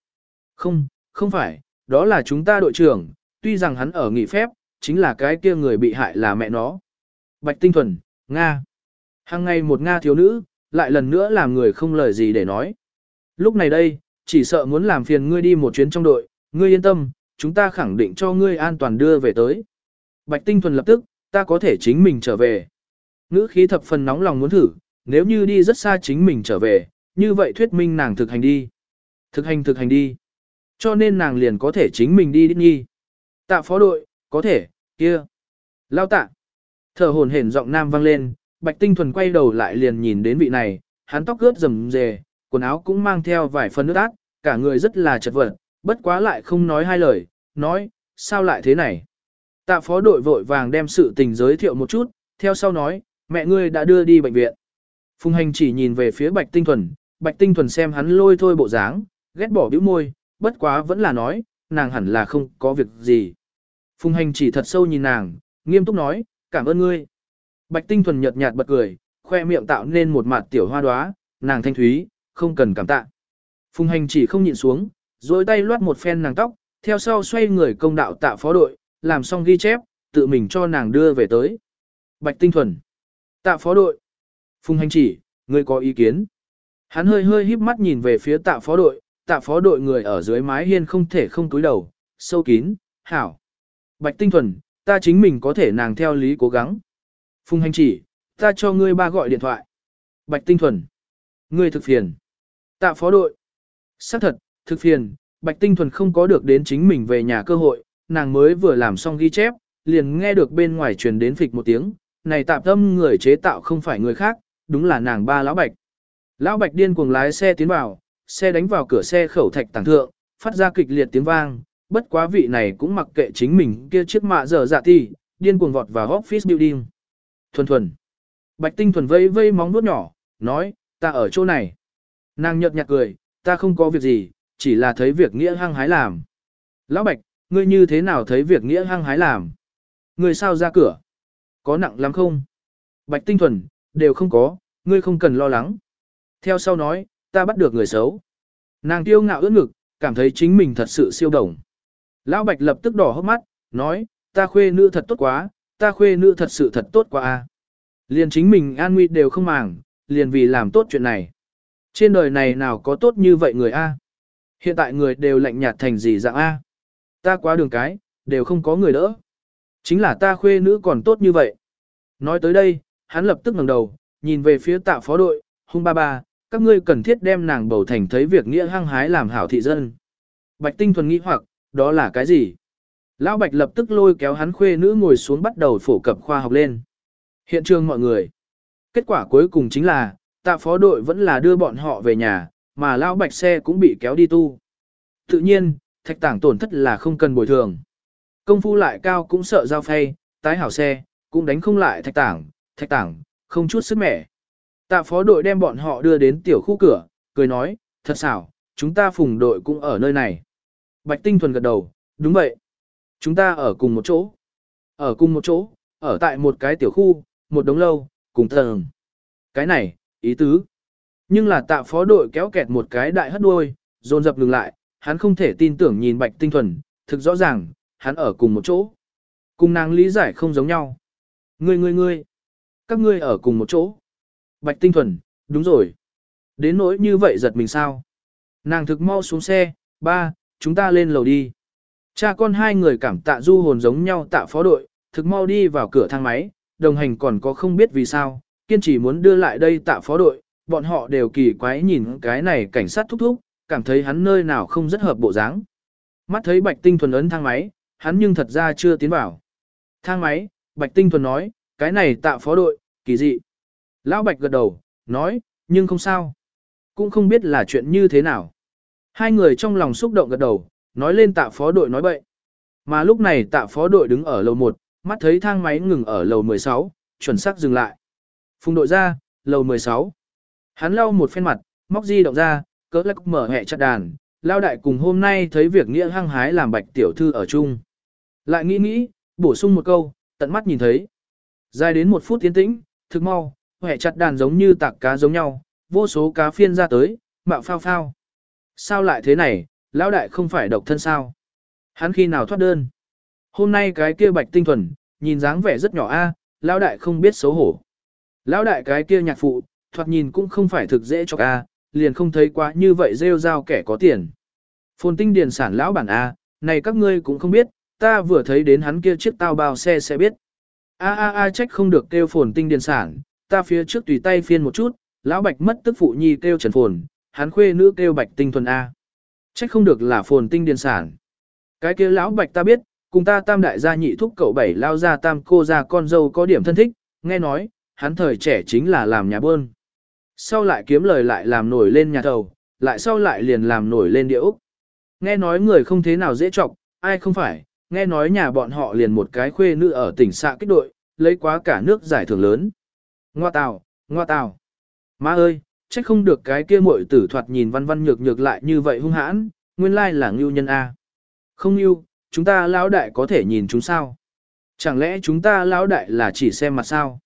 Không phải, đó là chúng ta đội trưởng, tuy rằng hắn ở nghỉ phép, chính là cái kia người bị hại là mẹ nó. Bạch Tinh Thuần, Nga. Hàng ngày một Nga thiếu nữ, lại lần nữa làm người không lời gì để nói. Lúc này đây, chỉ sợ muốn làm phiền ngươi đi một chuyến trong đội, ngươi yên tâm, chúng ta khẳng định cho ngươi an toàn đưa về tới. Bạch Tinh Thuần lập tức, ta có thể chính mình trở về. Ngữ khí thập phần nóng lòng muốn thử, nếu như đi rất xa chính mình trở về, như vậy thuyết minh nàng thực hành đi. Thực hành đi. Cho nên nàng liền có thể chính mình đi nhi. Tạ phó đội, có thể, kia. Lao tạ. Thở hồn hển giọng nam vang lên, Bạch Tinh Thuần quay đầu lại liền nhìn đến vị này, hắn tóc ướt rầm rề, quần áo cũng mang theo vài phần nước át, cả người rất là chật vật, bất quá lại không nói hai lời, nói, sao lại thế này. Tạ phó đội vội vàng đem sự tình giới thiệu một chút, theo sau nói, mẹ ngươi đã đưa đi bệnh viện. Phùng Hành chỉ nhìn về phía Bạch Tinh Thuần xem hắn lôi thôi bộ dáng, ghét bỏ bĩu môi, bất quá vẫn là nói, nàng hẳn là không có việc gì. Phùng Hành chỉ thật sâu nhìn nàng, nghiêm túc nói, cảm ơn ngươi. Bạch Tinh Thuần nhợt nhạt bật cười, khoe miệng tạo nên một mặt tiểu hoa đóa, nàng thanh thúy, không cần cảm tạ. Phùng Hành chỉ không nhịn xuống, duỗi tay loát một phen nàng tóc, theo sau xoay người công đạo Tạ phó đội, làm xong ghi chép, tự mình cho nàng đưa về tới. Bạch Tinh Thuần, Tạ phó đội. Phùng Hành chỉ, ngươi có ý kiến? Hắn hơi híp mắt nhìn về phía Tạ phó đội người ở dưới mái hiên không thể không cúi đầu, sâu kín, hảo. Bạch Tinh Thuần, ta chính mình có thể nàng theo lý cố gắng. Phùng Hành chỉ, ta cho ngươi ba gọi điện thoại. Bạch Tinh Thuần, ngươi thực phiền. Tạ phó đội, xác thật, thực phiền, Bạch Tinh Thuần không có được đến chính mình về nhà cơ hội, nàng mới vừa làm xong ghi chép, liền nghe được bên ngoài truyền đến phịch một tiếng, này tạm tâm người chế tạo không phải người khác, đúng là nàng ba lão Bạch. Lão Bạch điên cuồng lái xe tiến vào, xe đánh vào cửa xe khẩu thạch tàng thượng, phát ra kịch liệt tiếng vang, bất quá vị này cũng mặc kệ chính mình kia chiếc mạ dở dạ ti, điên cuồng vọt vào office building. Thuần. Bạch Tinh Thuần vây móng vuốt nhỏ, nói, ta ở chỗ này. Nàng nhợt nhạt cười, ta không có việc gì, chỉ là thấy việc nghĩa hăng hái làm. Lão Bạch, ngươi như thế nào thấy việc nghĩa hăng hái làm? Ngươi sao ra cửa? Có nặng lắm không? Bạch Tinh Thuần, đều không có, ngươi không cần lo lắng. Theo sau nói, ta bắt được người xấu. Nàng kiêu ngạo ưỡn ngực, cảm thấy chính mình thật sự siêu đồng. Lão Bạch lập tức đỏ hốc mắt, nói, ta khuê nữ thật tốt quá, ta khuê nữ thật sự thật tốt quá a. Liền chính mình an nguy đều không màng, liền vì làm tốt chuyện này. Trên đời này nào có tốt như vậy người a? Hiện tại người đều lạnh nhạt thành gì dạng a? Ta quá đường cái, đều không có người đỡ. Chính là ta khuê nữ còn tốt như vậy. Nói tới đây, hắn lập tức ngẩng đầu, nhìn về phía Tạ phó đội, hung ba, các ngươi cần thiết đem nàng bầu thành thấy việc nghĩa hăng hái làm hảo thị dân. Bạch Tinh Thuần nghĩ hoặc, đó là cái gì? Lão Bạch lập tức lôi kéo hắn khuê nữ ngồi xuống bắt đầu phổ cập khoa học lên. Hiện trường mọi người. Kết quả cuối cùng chính là, Tạ phó đội vẫn là đưa bọn họ về nhà, mà Lão Bạch xe cũng bị kéo đi tu. Tự nhiên, thạch tảng tổn thất là không cần bồi thường. Công phu lại cao cũng sợ giao phay, tái hảo xe, cũng đánh không lại thạch tảng, không chút sức mẻ. Tạ phó đội đem bọn họ đưa đến tiểu khu cửa, cười nói, thật xảo, chúng ta phùng đội cũng ở nơi này. Bạch Tinh Thuần gật đầu, đúng vậy. Chúng ta ở cùng một chỗ. Ở cùng một chỗ, ở tại một cái tiểu khu, một đống lâu, cùng tầng. Cái này, ý tứ. Nhưng là tạ phó đội kéo kẹt một cái đại hất đuôi, dồn dập ngừng lại, hắn không thể tin tưởng nhìn Bạch Tinh Thuần, thực rõ ràng, hắn ở cùng một chỗ. Cùng nàng lý giải không giống nhau. Ngươi. Các ngươi ở cùng một chỗ. Bạch Tinh Thuần, đúng rồi. Đến nỗi như vậy giật mình sao? Nàng thực mau xuống xe, ba, chúng ta lên lầu đi. Cha con hai người cảm tạ du hồn giống nhau tạ phó đội, thực mau đi vào cửa thang máy, đồng hành còn có không biết vì sao, kiên trì muốn đưa lại đây tạ phó đội, bọn họ đều kỳ quái nhìn cái này cảnh sát thúc thúc, cảm thấy hắn nơi nào không rất hợp bộ dáng. Mắt thấy Bạch Tinh Thuần ấn thang máy, hắn nhưng thật ra chưa tiến vào. Thang máy, Bạch Tinh Thuần nói, cái này tạ phó đội, kỳ dị. Lão Bạch gật đầu, nói, nhưng không sao. Cũng không biết là chuyện như thế nào. Hai người trong lòng xúc động gật đầu, nói lên tạ phó đội nói bậy. Mà lúc này tạ phó đội đứng ở lầu 1, mắt thấy thang máy ngừng ở lầu 16, chuẩn xác dừng lại. Phùng đội ra, lầu 16. Hắn lau một phen mặt, móc di động ra, cỡ lắc mở hẹ chặt đàn, lao đại cùng hôm nay thấy việc nghĩa hăng hái làm Bạch tiểu thư ở chung. Lại nghĩ, bổ sung một câu, tận mắt nhìn thấy. Dài đến 1 phút tiến tĩnh, thực mau, hẹ chặt đàn giống như tạc cá giống nhau, vô số cá phiên ra tới, mạo phao phao. Sao lại thế này, lão đại không phải độc thân sao? Hắn khi nào thoát đơn? Hôm nay cái kia Bạch Tinh Thuần, nhìn dáng vẻ rất nhỏ a, lão đại không biết xấu hổ. Lão đại cái kia nhạc phụ, thoạt nhìn cũng không phải thực dễ cho a, liền không thấy quá như vậy rêu rao kẻ có tiền. Phồn Tinh điền sản lão bản a, này các ngươi cũng không biết, ta vừa thấy đến hắn kia chiếc tao bao xe sẽ biết. Trách không được kêu Phồn Tinh điền sản, ta phía trước tùy tay phiên một chút, lão Bạch mất tức phụ nhi kêu Trần Phồn, hắn khuê nữ kêu Bạch Tinh Thuần a. Trách không được là Phồn Tinh điền sản. Cái kia lão Bạch ta biết, cùng ta tam đại gia nhị thúc cậu bảy lao ra tam cô ra con dâu có điểm thân thích, nghe nói, hắn thời trẻ chính là làm nhà bơn. Sau lại kiếm lời lại làm nổi lên nhà thầu, lại sau lại liền làm nổi lên địa ốc. Nghe nói người không thế nào dễ chọc, ai không phải, nghe nói nhà bọn họ liền một cái khuê nữ ở tỉnh xạ kích đội, lấy quá cả nước giải thưởng lớn. Ngoa tào. Má ơi, trách không được cái kia muội tử thoạt nhìn văn văn nhược nhược lại như vậy hung hãn, nguyên lai là ngưu nhân A. Không ngưu, chúng ta lão đại có thể nhìn chúng sao? Chẳng lẽ chúng ta lão đại là chỉ xem mặt sao?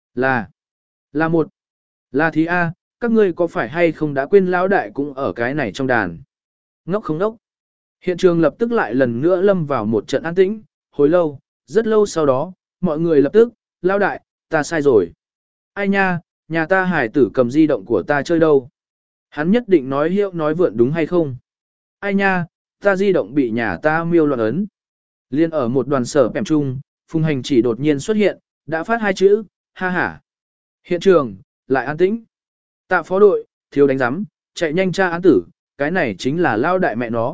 Là thì A, các ngươi có phải hay không đã quên lão đại cũng ở cái này trong đàn? Ngốc không ngốc. Hiện trường lập tức lại lần nữa lâm vào một trận an tĩnh, hồi lâu, rất lâu sau đó, mọi người lập tức, lão đại, ta sai rồi. Ai nha, nhà ta hải tử cầm di động của ta chơi đâu? Hắn nhất định nói hiệu nói vượn đúng hay không? Ai nha, ta di động bị nhà ta miêu loạn ấn. Liên ở một đoàn sở bẻm chung, Phùng Hành chỉ đột nhiên xuất hiện, đã phát 2 chữ, ha ha. Hiện trường, lại an tĩnh. Tạ phó đội, thiếu đánh giám, chạy nhanh tra án tử, cái này chính là lao đại mẹ nó.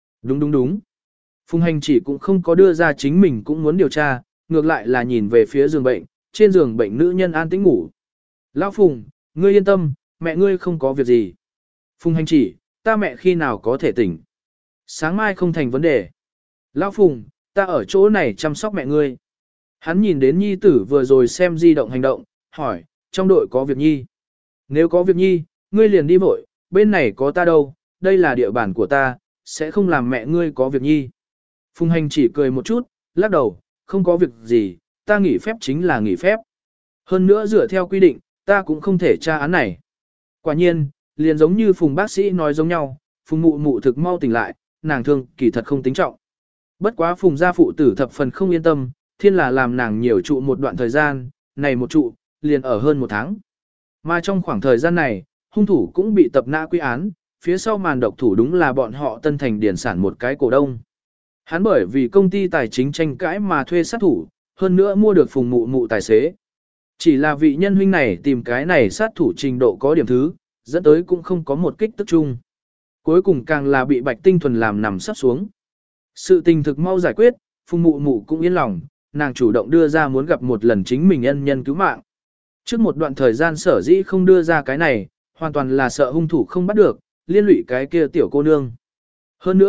Đúng. Phùng Hành chỉ cũng không có đưa ra chính mình cũng muốn điều tra, ngược lại là nhìn về phía giường bệnh, trên giường bệnh nữ nhân an tĩnh ngủ. Lão Phùng, ngươi yên tâm, mẹ ngươi không có việc gì. Phùng Hành chỉ, ta mẹ khi nào có thể tỉnh. Sáng mai không thành vấn đề. Lão Phùng, ta ở chỗ này chăm sóc mẹ ngươi. Hắn nhìn đến nhi tử vừa rồi xem di động hành động, hỏi, trong đội có việc nhi. Nếu có việc nhi, ngươi liền đi vội, bên này có ta đâu, đây là địa bàn của ta, sẽ không làm mẹ ngươi có việc nhi. Phùng Hành chỉ cười một chút, lắc đầu, không có việc gì, ta nghỉ phép chính là nghỉ phép. Hơn nữa dựa theo quy định, ta cũng không thể tra án này. Quả nhiên, liền giống như Phùng bác sĩ nói giống nhau, Phùng mụ mụ thực mau tỉnh lại, nàng thương kỳ thật không tính trọng. Bất quá Phùng gia phụ tử thập phần không yên tâm, thiên là làm nàng nhiều trụ một đoạn thời gian, này một trụ, liền ở hơn 1 tháng. Mà trong khoảng thời gian này, hung thủ cũng bị tập nã quy án, phía sau màn độc thủ đúng là bọn họ Tân Thành điển sản một cái cổ đông. Hắn bởi vì công ty tài chính tranh cãi mà thuê sát thủ, hơn nữa mua được Phùng mụ mụ tài xế. Chỉ là vị nhân huynh này tìm cái này sát thủ trình độ có điểm thứ, dẫn tới cũng không có một kích tức chung. Cuối cùng càng là bị Bạch Tinh Thuần làm nằm sắp xuống. Sự tình thực mau giải quyết, Phùng mụ mụ cũng yên lòng, nàng chủ động đưa ra muốn gặp một lần chính mình ân nhân cứu mạng. Trước một đoạn thời gian sở dĩ không đưa ra cái này, hoàn toàn là sợ hung thủ không bắt được, liên lụy cái kia tiểu cô nương. Hơn nữa,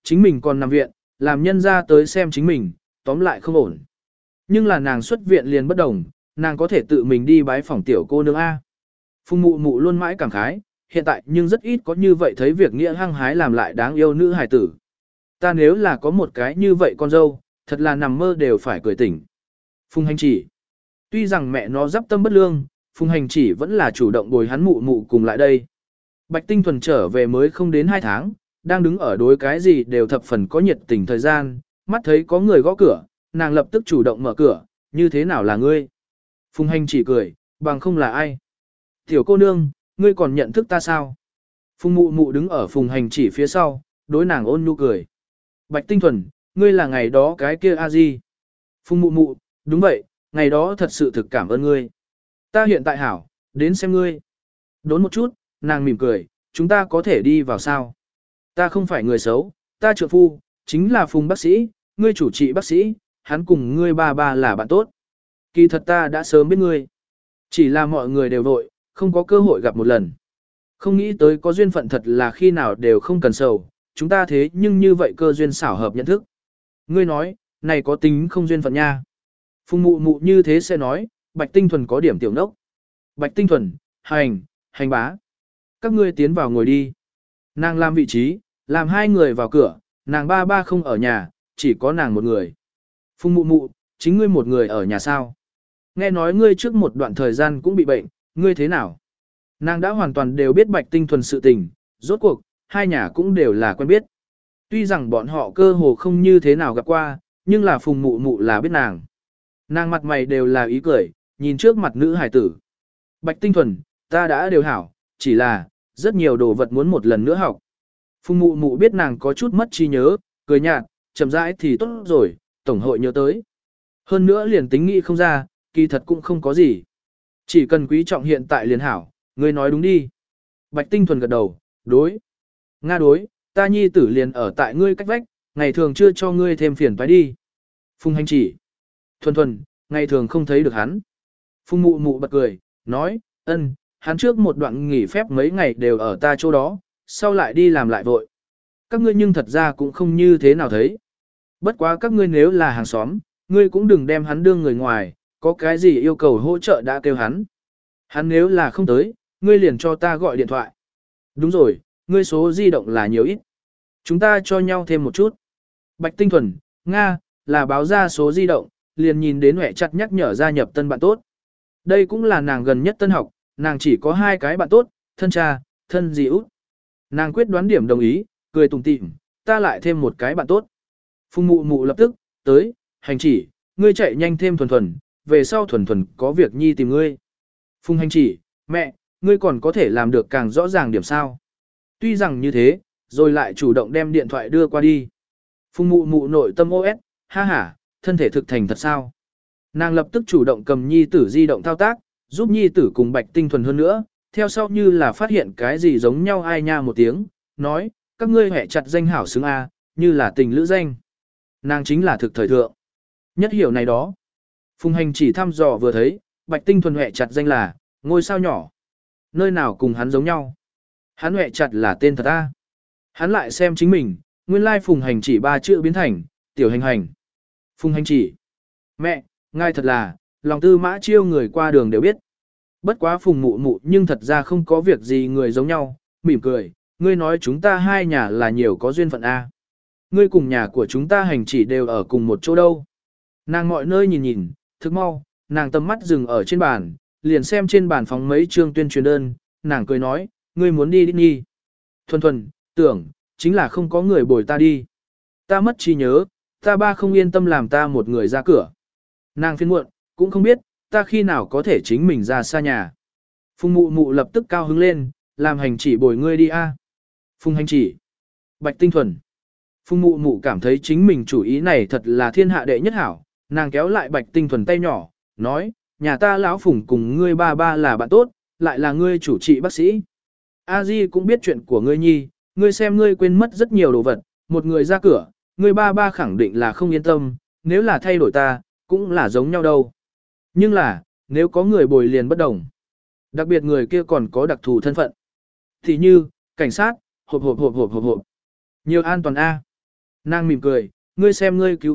chính mình còn nằm viện, làm nhân ra tới xem chính mình, tóm lại không ổn. Nhưng là nàng xuất viện liền bất đồng, nàng có thể tự mình đi bái phòng tiểu cô nương A. Phùng mụ mụ luôn mãi cảm khái, hiện tại nhưng rất ít có như vậy thấy việc nghĩa hăng hái làm lại đáng yêu nữ hài tử. Ta nếu là có một cái như vậy con dâu, thật là nằm mơ đều phải cười tỉnh. Phùng Hành Chỉ. Tuy rằng mẹ nó dắp tâm bất lương, Phùng Hành Chỉ vẫn là chủ động bồi hắn mụ mụ cùng lại đây. Bạch Tinh Thuần trở về mới không đến 2 tháng, đang đứng ở đối cái gì đều thập phần có nhiệt tình thời gian, mắt thấy có người gõ cửa, nàng lập tức chủ động mở cửa, như thế nào là ngươi? Phùng Hành Chỉ cười, bằng không là ai? Tiểu cô nương, ngươi còn nhận thức ta sao? Phùng mụ mụ đứng ở Phùng Hành Chỉ phía sau, đối nàng ôn nhu cười. Bạch Tinh Thuần, ngươi là ngày đó cái kia a di. Phùng mụ mụ, đúng vậy, ngày đó thật sự thực cảm ơn ngươi. Ta hiện tại hảo, đến xem ngươi. Đốn một chút, nàng mỉm cười, chúng ta có thể đi vào sao? Ta không phải người xấu, ta trượng phu, chính là Phùng bác sĩ, ngươi chủ trị bác sĩ, hắn cùng ngươi ba là bạn tốt. Kỳ thật ta đã sớm biết ngươi. Chỉ là mọi người đều vội, không có cơ hội gặp một lần. Không nghĩ tới có duyên phận thật là khi nào đều không cần sầu, chúng ta thế nhưng như vậy cơ duyên xảo hợp nhận thức. Ngươi nói, này có tính không duyên phận nha. Phùng mụ mụ như thế sẽ nói, Bạch Tinh Thuần có điểm tiểu nốc. Bạch Tinh Thuần, hành bá. Các ngươi tiến vào ngồi đi. Nàng làm vị trí, làm 2 người vào cửa, nàng ba không ở nhà, chỉ có nàng một người. Phùng mụ mụ, chính ngươi một người ở nhà sao? Nghe nói ngươi trước một đoạn thời gian cũng bị bệnh, ngươi thế nào? Nàng đã hoàn toàn đều biết Bạch Tinh Thuần sự tình, rốt cuộc, 2 nhà cũng đều là quen biết. Tuy rằng bọn họ cơ hồ không như thế nào gặp qua, nhưng là Phùng mụ mụ là biết nàng. Nàng mặt mày đều là ý cười, nhìn trước mặt nữ hải tử. Bạch Tinh Thuần, ta đã đều hảo, chỉ là, rất nhiều đồ vật muốn một lần nữa học. Phùng mụ mụ biết nàng có chút mất trí nhớ, cười nhạt, chậm rãi thì tốt rồi, tổng hội nhớ tới. Hơn nữa liền tính nghĩ không ra, kỳ thật cũng không có gì. Chỉ cần quý trọng hiện tại liền hảo, ngươi nói đúng đi. Bạch Tinh Thuần gật đầu, đối. Nga đối, ta nhi tử liền ở tại ngươi cách vách, ngày thường chưa cho ngươi thêm phiền phải đi. Phùng Hành Chỉ. Thuần, ngày thường không thấy được hắn. Phùng mụ mụ bật cười, nói, hắn trước một đoạn nghỉ phép mấy ngày đều ở ta chỗ đó, sau lại đi làm lại vội. Các ngươi nhưng thật ra cũng không như thế nào thấy. Bất quá các ngươi nếu là hàng xóm, ngươi cũng đừng đem hắn đương người ngoài, có cái gì yêu cầu hỗ trợ đã kêu hắn. Hắn nếu là không tới, ngươi liền cho ta gọi điện thoại. Đúng rồi, ngươi số di động là nhiều ít. Chúng ta cho nhau thêm một chút. Bạch Tinh Thuần, Nga, là báo ra số di động, liền nhìn đến Huệ chặt nhắc nhở gia nhập tân bạn tốt. Đây cũng là nàng gần nhất tân học, nàng chỉ có 2 cái bạn tốt, thân cha, thân dì út. Nàng quyết đoán điểm đồng ý, cười tủm tỉm, ta lại thêm một cái bạn tốt. Phùng mụ mụ lập tức, tới, Hành Chỉ, ngươi chạy nhanh thêm Thuần, về sau Thuần có việc nhi tìm ngươi. Phùng Hành Chỉ, mẹ, ngươi còn có thể làm được càng rõ ràng điểm sao. Tuy rằng như thế, rồi lại chủ động đem điện thoại đưa qua đi. Phùng mụ mụ nội tâm OS, ha ha, thân thể thực thành thật sao. Nàng lập tức chủ động cầm nhi tử di động thao tác, giúp nhi tử cùng Bạch Tinh Thuần hơn nữa, theo sau như là phát hiện cái gì giống nhau ai nha một tiếng, nói, các ngươi hẹ chặt danh hảo xứng A, như là tình lữ danh. Nàng chính là thực thời thượng. Nhất hiểu này đó. Phùng Hành Chỉ thăm dò vừa thấy, Bạch Tinh Thuần hẹ chặt danh là, ngôi sao nhỏ. Nơi nào cùng hắn giống nhau. Hắn hẹ chặt là tên thật A. Hắn lại xem chính mình, nguyên lai Phùng Hành Chỉ 3 chữ biến thành, tiểu hành. Phùng Hành Chỉ. Mẹ, ngài thật là, lòng tư mã chiêu người qua đường đều biết. Bất quá Phùng mụ mụ nhưng thật ra không có việc gì người giống nhau, mỉm cười, ngươi nói chúng ta 2 nhà là nhiều có duyên phận A. Ngươi cùng nhà của chúng ta Hành Chỉ đều ở cùng một chỗ đâu. Nàng mọi nơi nhìn, thức mau, nàng tầm mắt dừng ở trên bàn, liền xem trên bàn phóng mấy chương tuyên truyền đơn, nàng cười nói, ngươi muốn đi đi. Thuần, tưởng, chính là không có người bồi ta đi. Ta mất trí nhớ, ta ba không yên tâm làm ta một người ra cửa. Nàng phiền muộn, cũng không biết, ta khi nào có thể chính mình ra xa nhà. Phùng mụ mụ lập tức cao hứng lên, làm Hành Chỉ bồi ngươi đi a. Phùng Hành Chỉ. Bạch Tinh Thuần. Phùng mụ mụ cảm thấy chính mình chủ ý này thật là thiên hạ đệ nhất hảo, nàng kéo lại Bạch Tinh Thuần tay nhỏ, nói, nhà ta lão Phùng cùng ngươi ba là bạn tốt, lại là ngươi chủ trị bác sĩ. A Di cũng biết chuyện của ngươi nhi, ngươi xem ngươi quên mất rất nhiều đồ vật, một người ra cửa, ngươi ba khẳng định là không yên tâm, nếu là thay đổi ta, cũng là giống nhau đâu. Nhưng là, nếu có người bồi liền bất đồng. Đặc biệt người kia còn có đặc thù thân phận. Thì như, cảnh sát, hộp. Nhiều an toàn A. Nàng mỉm cười, ngươi xem ngươi cứu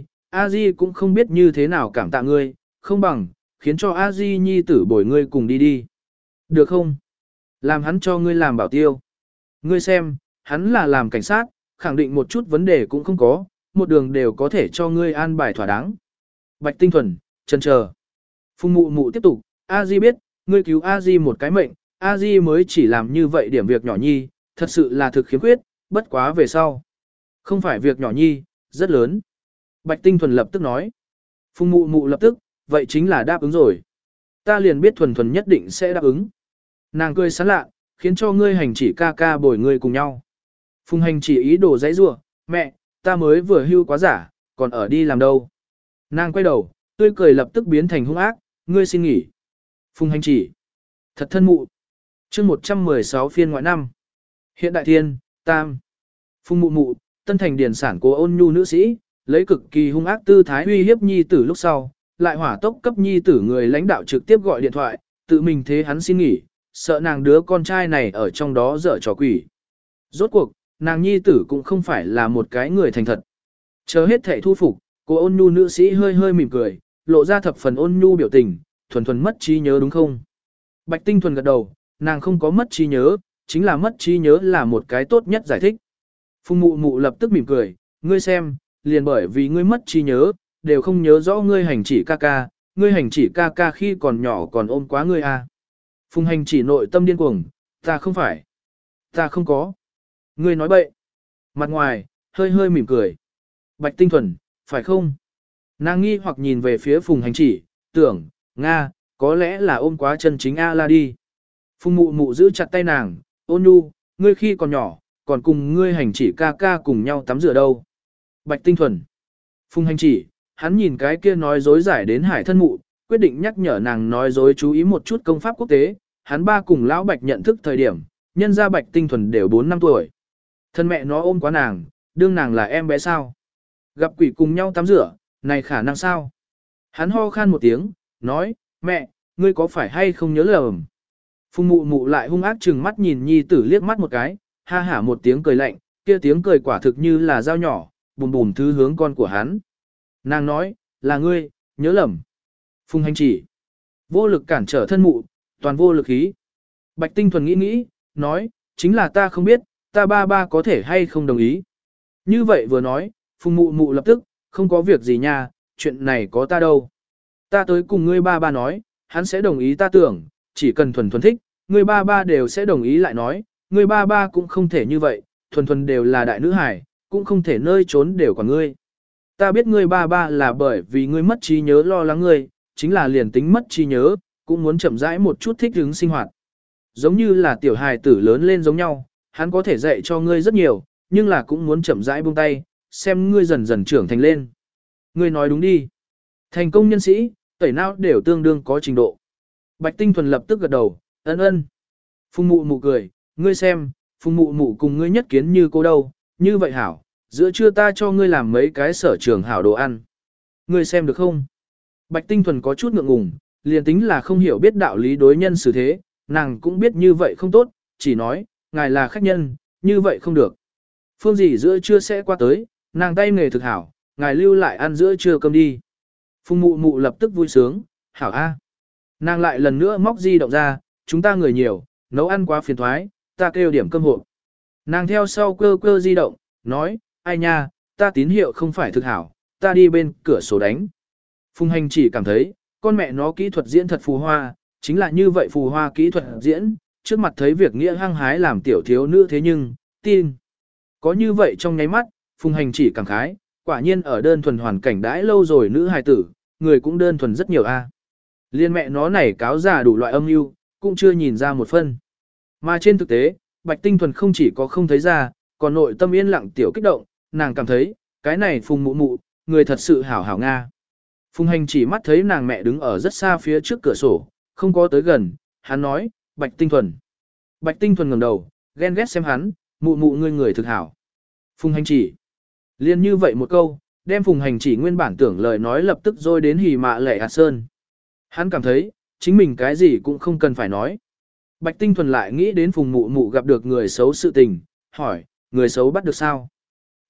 A Di cũng không biết như thế nào cảm tạ ngươi, không bằng, khiến cho A Di nhi tử bồi ngươi cùng đi đi. Được không? Làm hắn cho ngươi làm bảo tiêu. Ngươi xem, hắn là làm cảnh sát, khẳng định một chút vấn đề cũng không có, một đường đều có thể cho ngươi an bài thỏa đáng. Bạch Tinh Thuần, chần chờ. Phùng mụ mụ tiếp tục, A Di biết, ngươi cứu A Di một cái mệnh, A Di mới chỉ làm như vậy điểm việc nhỏ nhi, thật sự là thực khiếm khuyết, bất quá về sau. Không phải việc nhỏ nhi, rất lớn. Bạch Tinh Thuần lập tức nói. Phùng mụ mụ lập tức, vậy chính là đáp ứng rồi. Ta liền biết Thuần Thuần nhất định sẽ đáp ứng. Nàng cười sán lạ, khiến cho ngươi hành chỉ ca ca bồi ngươi cùng nhau. Phùng hành chỉ ý đồ giấy rủa, mẹ, ta mới vừa hưu quá giả, còn ở đi làm đâu. Nàng quay đầu, tươi cười lập tức biến thành hung ác, ngươi xin nghỉ. Phùng hành chỉ. Thật thân mụ. chương 116 phiên ngoại năm. Hiện đại thiên, tam. Phùng mụ mụ, tân thành điển sản của ôn nhu nữ sĩ, lấy cực kỳ hung ác tư thái uy hiếp nhi tử lúc sau, lại hỏa tốc cấp nhi tử người lãnh đạo trực tiếp gọi điện thoại, tự mình thế hắn xin nghỉ, sợ nàng đứa con trai này ở trong đó dở trò quỷ. Rốt cuộc, nàng nhi tử cũng không phải là một cái người thành thật. Chờ hết thể thu phục, cô ôn nhu nữ sĩ hơi hơi mỉm cười, lộ ra thập phần ôn nhu biểu tình, thuần thuần mất trí nhớ đúng không? Bạch Tinh Thuần gật đầu, nàng không có mất trí nhớ, chính là mất trí nhớ là một cái tốt nhất giải thích. Phùng mụ mụ lập tức mỉm cười, ngươi xem, liền bởi vì ngươi mất trí nhớ, đều không nhớ rõ ngươi hành chỉ ca ca, ngươi hành chỉ ca ca khi còn nhỏ còn ôm quá ngươi à. Phùng hành chỉ nội tâm điên cuồng, ta không phải, ta không có. Ngươi nói bậy. Mặt ngoài, hơi hơi mỉm cười. Bạch Tinh Thuần, phải không? Nàng nghi hoặc nhìn về phía Phùng hành chỉ, tưởng, Nga, có lẽ là ôm quá chân chính A-la đi. Phùng mụ mụ giữ chặt tay nàng, ôn nhu, ngươi khi còn nhỏ, còn cùng ngươi hành chỉ ca ca cùng nhau tắm rửa đâu. Bạch Tinh Thuần. Phùng hành chỉ, hắn nhìn cái kia nói dối giải đến hải thân mụ, quyết định nhắc nhở nàng nói dối chú ý một chút công pháp quốc tế. Hắn ba cùng lão Bạch nhận thức thời điểm, nhân ra Bạch Tinh Thuần đều 4 năm tuổi. Thân mẹ nó ôm quá nàng, đương nàng là em bé sao. Gặp quỷ cùng nhau tắm rửa, này khả năng sao? Hắn ho khan một tiếng, nói, mẹ, ngươi có phải hay không nhớ lầm? Phùng mụ mụ lại hung ác chừng mắt nhìn nhi tử liếc mắt một cái, ha hả một tiếng cười lạnh, kia tiếng cười quả thực như là dao nhỏ, bùm bùm thứ hướng con của hắn. Nàng nói, là ngươi, nhớ lầm. Phùng hành chỉ, vô lực cản trở thân mụ, toàn vô lực khí. Bạch Tinh Thuần nghĩ nghĩ, nói, chính là ta không biết, ta ba có thể hay không đồng ý. Như vậy vừa nói, Phùng mụ mụ lập tức, không có việc gì nha, chuyện này có ta đâu. Ta tới cùng ngươi ba nói, hắn sẽ đồng ý ta tưởng, chỉ cần thuần thuần thích, ngươi ba đều sẽ đồng ý lại nói, ngươi ba cũng không thể như vậy, thuần thuần đều là đại nữ hải, cũng không thể nơi trốn đều của ngươi. Ta biết ngươi ba là bởi vì ngươi mất trí nhớ lo lắng ngươi, chính là liền tính mất trí nhớ, cũng muốn chậm rãi một chút thích ứng sinh hoạt. Giống như là tiểu hài tử lớn lên giống nhau, hắn có thể dạy cho ngươi rất nhiều, nhưng là cũng muốn chậm rãi buông tay, xem ngươi dần dần trưởng thành lên. Ngươi nói đúng đi. Thành công nhân sĩ, tẩy não đều tương đương có trình độ. Bạch Tinh Thuần lập tức gật đầu, ân ân. Phùng mụ mụ cười, ngươi xem, Phùng mụ mụ cùng ngươi nhất kiến như cô đâu, như vậy hảo, giữa trưa ta cho ngươi làm mấy cái sở trường hảo đồ ăn. Ngươi xem được không? Bạch Tinh Thuần có chút ngượng ngùng, liền tính là không hiểu biết đạo lý đối nhân xử thế, nàng cũng biết như vậy không tốt, chỉ nói, ngài là khách nhân, như vậy không được. Phương gì giữa trưa sẽ qua tới, nàng tay nghề thực hảo, ngài lưu lại ăn giữa trưa cơm đi. Phùng mụ mụ lập tức vui sướng, hảo a. Nàng lại lần nữa móc di động ra, chúng ta người nhiều, nấu ăn quá phiền thoái, ta kêu điểm cơm hộp. Nàng theo sau cơ di động, nói, ai nha, ta tín hiệu không phải thực hảo, ta đi bên cửa sổ đánh. Phùng hành chỉ cảm thấy, con mẹ nó kỹ thuật diễn thật phù hoa, chính là như vậy phù hoa kỹ thuật diễn, trước mặt thấy việc nghĩa hăng hái làm tiểu thiếu nữ thế nhưng, tin. Có như vậy trong nháy mắt, Phùng hành chỉ cảm khái, quả nhiên ở đơn thuần hoàn cảnh đãi lâu rồi nữ hài tử, người cũng đơn thuần rất nhiều a. Liên mẹ nó này cáo già đủ loại âm mưu, cũng chưa nhìn ra một phân. Mà trên thực tế, Bạch Tinh Thuần không chỉ có không thấy ra, còn nội tâm yên lặng tiểu kích động, nàng cảm thấy, cái này Phùng mụ mụ, người thật sự hảo hảo Nga. Phùng hành chỉ mắt thấy nàng mẹ đứng ở rất xa phía trước cửa sổ, không có tới gần, hắn nói, Bạch Tinh Thuần. Bạch Tinh Thuần ngẩng đầu, ghen ghét xem hắn, mụ mụ ngươi người thực hảo. Phùng hành chỉ. Liên như vậy một câu, đem Phùng hành chỉ nguyên bản tưởng lời nói lập tức rồi đến hỉ mạ lệ hạt sơn. Hắn cảm thấy, chính mình cái gì cũng không cần phải nói. Bạch Tinh Thuần lại nghĩ đến Phùng mụ mụ gặp được người xấu sự tình, hỏi, người xấu bắt được sao?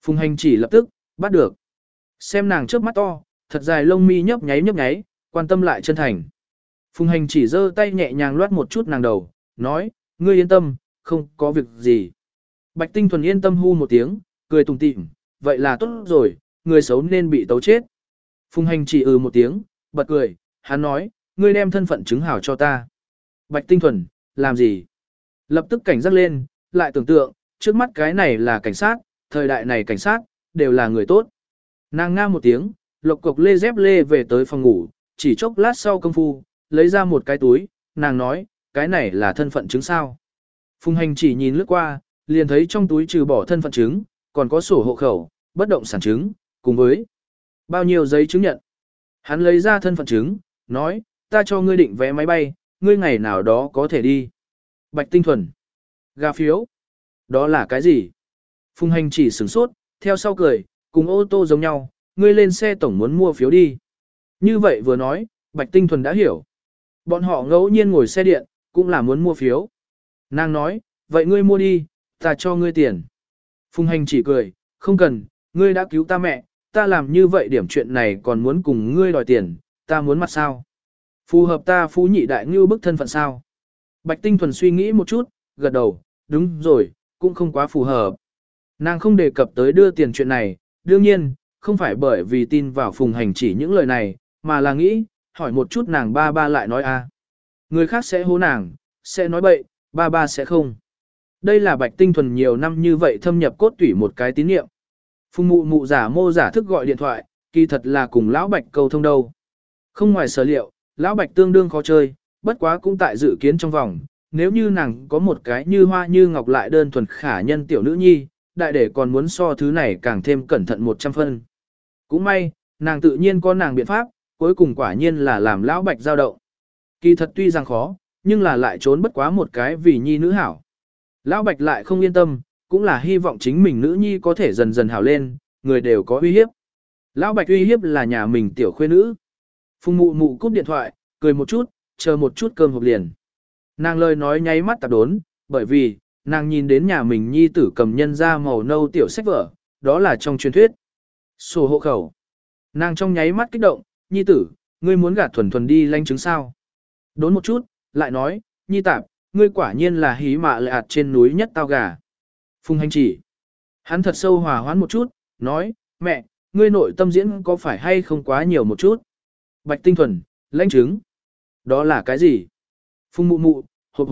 Phùng Hành chỉ lập tức, bắt được. Xem nàng trước mắt to, thật dài lông mi nhấp nháy, quan tâm lại chân thành. Phùng Hành chỉ giơ tay nhẹ nhàng loát một chút nàng đầu, nói, ngươi yên tâm, không có việc gì. Bạch Tinh Thuần yên tâm hu một tiếng, cười tủm tỉm, vậy là tốt rồi, người xấu nên bị tấu chết. Phùng Hành chỉ một tiếng, bật cười, hắn nói, ngươi đem thân phận chứng hảo cho ta. Bạch Tinh Thuần, làm gì? Lập tức cảnh giác lên, lại tưởng tượng, trước mắt cái này là cảnh sát, thời đại này cảnh sát, đều là người tốt. Nàng nga một tiếng, lộc cộc lê dép lê về tới phòng ngủ, chỉ chốc lát sau công phu, lấy ra một cái túi, nàng nói, cái này là thân phận chứng sao. Phùng Hành chỉ nhìn lướt qua, liền thấy trong túi trừ bỏ thân phận chứng, còn có sổ hộ khẩu, bất động sản chứng, cùng với bao nhiêu giấy chứng nhận. Hắn lấy ra thân phận chứng, nói, ta cho ngươi định vé máy bay, ngươi ngày nào đó có thể đi. Bạch Tinh Thuần. Gà phiếu. Đó là cái gì? Phùng Hành chỉ sửng sốt, theo sau cười, cùng ô tô giống nhau, ngươi lên xe tổng muốn mua phiếu đi. Như vậy vừa nói, Bạch Tinh Thuần đã hiểu. Bọn họ ngẫu nhiên ngồi xe điện, cũng là muốn mua phiếu. Nàng nói, vậy ngươi mua đi, ta cho ngươi tiền. Phùng Hành chỉ cười, không cần, ngươi đã cứu ta mẹ, ta làm như vậy điểm chuyện này còn muốn cùng ngươi đòi tiền, ta muốn mặt sao? Phù hợp ta phú nhị đại ngưu bức thân phận sao? Bạch Tinh Thuần suy nghĩ một chút, gật đầu, đúng rồi, cũng không quá phù hợp. Nàng không đề cập tới đưa tiền chuyện này, đương nhiên, không phải bởi vì tin vào Phùng Hành chỉ những lời này, mà là nghĩ, hỏi một chút nàng ba lại nói a. Người khác sẽ hố nàng, sẽ nói bậy, ba sẽ không. Đây là Bạch Tinh Thuần nhiều năm như vậy thâm nhập cốt tủy một cái tín niệm. Phùng mụ mụ giả mô giả thức gọi điện thoại, kỳ thật là cùng lão Bạch câu thông đâu. Không ngoài sở liệu, lão Bạch tương đương khó chơi, bất quá cũng tại dự kiến trong vòng, nếu như nàng có một cái như hoa như ngọc lại đơn thuần khả nhân tiểu nữ nhi, đại để còn muốn so thứ này càng thêm cẩn thận 100 phân. Cũng may, nàng tự nhiên có nàng biện pháp, cuối cùng quả nhiên là làm lão Bạch dao động. Kỳ thật tuy rằng khó, nhưng là lại trốn bất quá một cái vì nhi nữ hảo. Lão Bạch lại không yên tâm, cũng là hy vọng chính mình nữ nhi có thể dần dần hảo lên, người đều có uy hiếp. Lão Bạch uy hiếp là nhà mình tiểu khuê nữ. Phùng mụ mụ cúp điện thoại, cười một chút, chờ một chút cơm hộp liền. Nàng lời nói nháy mắt tạp đốn, bởi vì, nàng nhìn đến nhà mình nhi tử cầm nhân ra màu nâu tiểu sách vở, đó là trong truyền thuyết. Sổ hộ khẩu. Nàng trong nháy mắt kích động, nhi tử, ngươi muốn gạt thuần thuần đi lanh chứng sao? Đốn một chút, lại nói, nhi tạp, ngươi quả nhiên là hí mạ lệ ạt trên núi nhất tao gà. Phùng Hành chỉ. Hắn thật sâu hòa hoãn một chút, nói, mẹ, ngươi nội tâm diễn có phải hay không quá nhiều một chút? Bạch Tinh Thuần, lãnh chứng. Đó là cái gì? Phùng mụ mụ,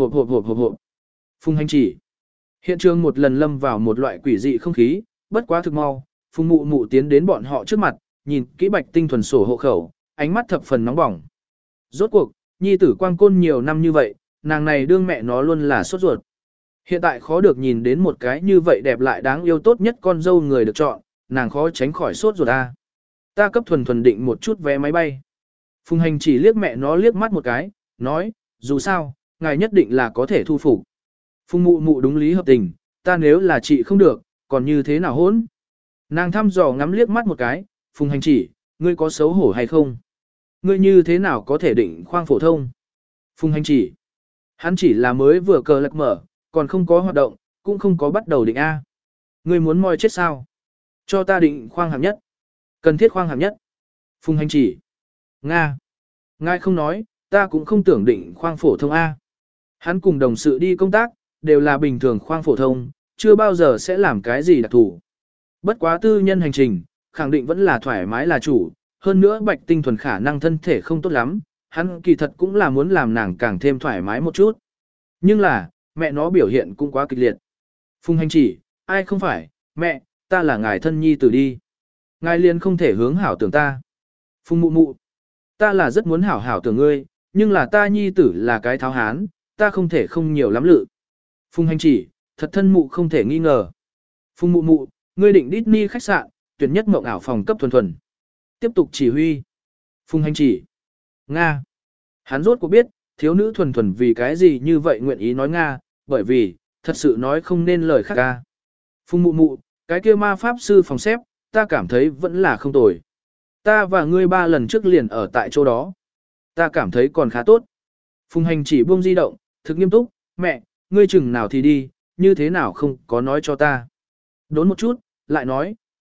hộp. Phùng Hành chỉ. Hiện trường một lần lâm vào một loại quỷ dị không khí, bất quá thực mau. Phùng mụ mụ tiến đến bọn họ trước mặt, nhìn kỹ Bạch Tinh Thuần sổ hộ khẩu, ánh mắt thập phần nóng bỏng. Rốt cuộc, nhi tử quang côn nhiều năm như vậy, nàng này đương mẹ nó luôn là sốt ruột. Hiện tại khó được nhìn đến một cái như vậy đẹp lại đáng yêu tốt nhất con dâu người được chọn, nàng khó tránh khỏi sốt ruột ta. Ta cấp thuần thuần định một chút vé máy bay. Phùng Hành chỉ liếc mẹ nó liếc mắt một cái, nói, dù sao, ngài nhất định là có thể thu phục. Phùng mụ mụ đúng lý hợp tình, ta nếu là chị không được, còn như thế nào hỗn? Nàng thăm dò ngắm liếc mắt một cái, Phùng Hành chỉ, ngươi có xấu hổ hay không? Ngươi như thế nào có thể định khoang phổ thông? Phùng Hành chỉ, hắn chỉ là mới vừa cờ lạc mở, còn không có hoạt động, cũng không có bắt đầu định A. Ngươi muốn moi chết sao? Cho ta định khoang hạng nhất. Cần thiết khoang hạng nhất. Phùng Hành chỉ, Nga. Ngài không nói, ta cũng không tưởng định khoang phổ thông A. Hắn cùng đồng sự đi công tác, đều là bình thường khoang phổ thông, chưa bao giờ sẽ làm cái gì đặc thù. Bất quá tư nhân hành trình, khẳng định vẫn là thoải mái là chủ, hơn nữa Bạch Tinh Thuần khả năng thân thể không tốt lắm, hắn kỳ thật cũng là muốn làm nàng càng thêm thoải mái một chút. Nhưng là, mẹ nó biểu hiện cũng quá kịch liệt. Phùng Hành chỉ, ai không phải, mẹ, ta là ngài thân nhi tử đi. Ngài liền không thể hướng hảo tưởng ta. Phùng mụ mụ, ta là rất muốn hảo hảo tưởng ngươi, nhưng là ta nhi tử là cái tháo hán, ta không thể không nhiều lắm lự. Phùng Hành chỉ, thật thân mụ không thể nghi ngờ. Phùng mụ mụ, ngươi định Disney khách sạn, tuyển nhất mộng ảo phòng cấp thuần thuần. Tiếp tục chỉ huy. Phùng Hành chỉ. Nga. Hắn rốt cuộc biết, thiếu nữ thuần thuần vì cái gì như vậy nguyện ý nói Nga, bởi vì, thật sự nói không nên lời khác ca. Phùng mụ mụ, cái kia ma pháp sư phòng xếp, ta cảm thấy vẫn là không tồi. Ta và ngươi 3 lần trước liền ở tại chỗ đó. Ta cảm thấy còn khá tốt. Phùng Hành chỉ buông di động, thực nghiêm túc, mẹ, ngươi chừng nào thì đi, như thế nào không có nói cho ta. Đốn một chút, lại nói,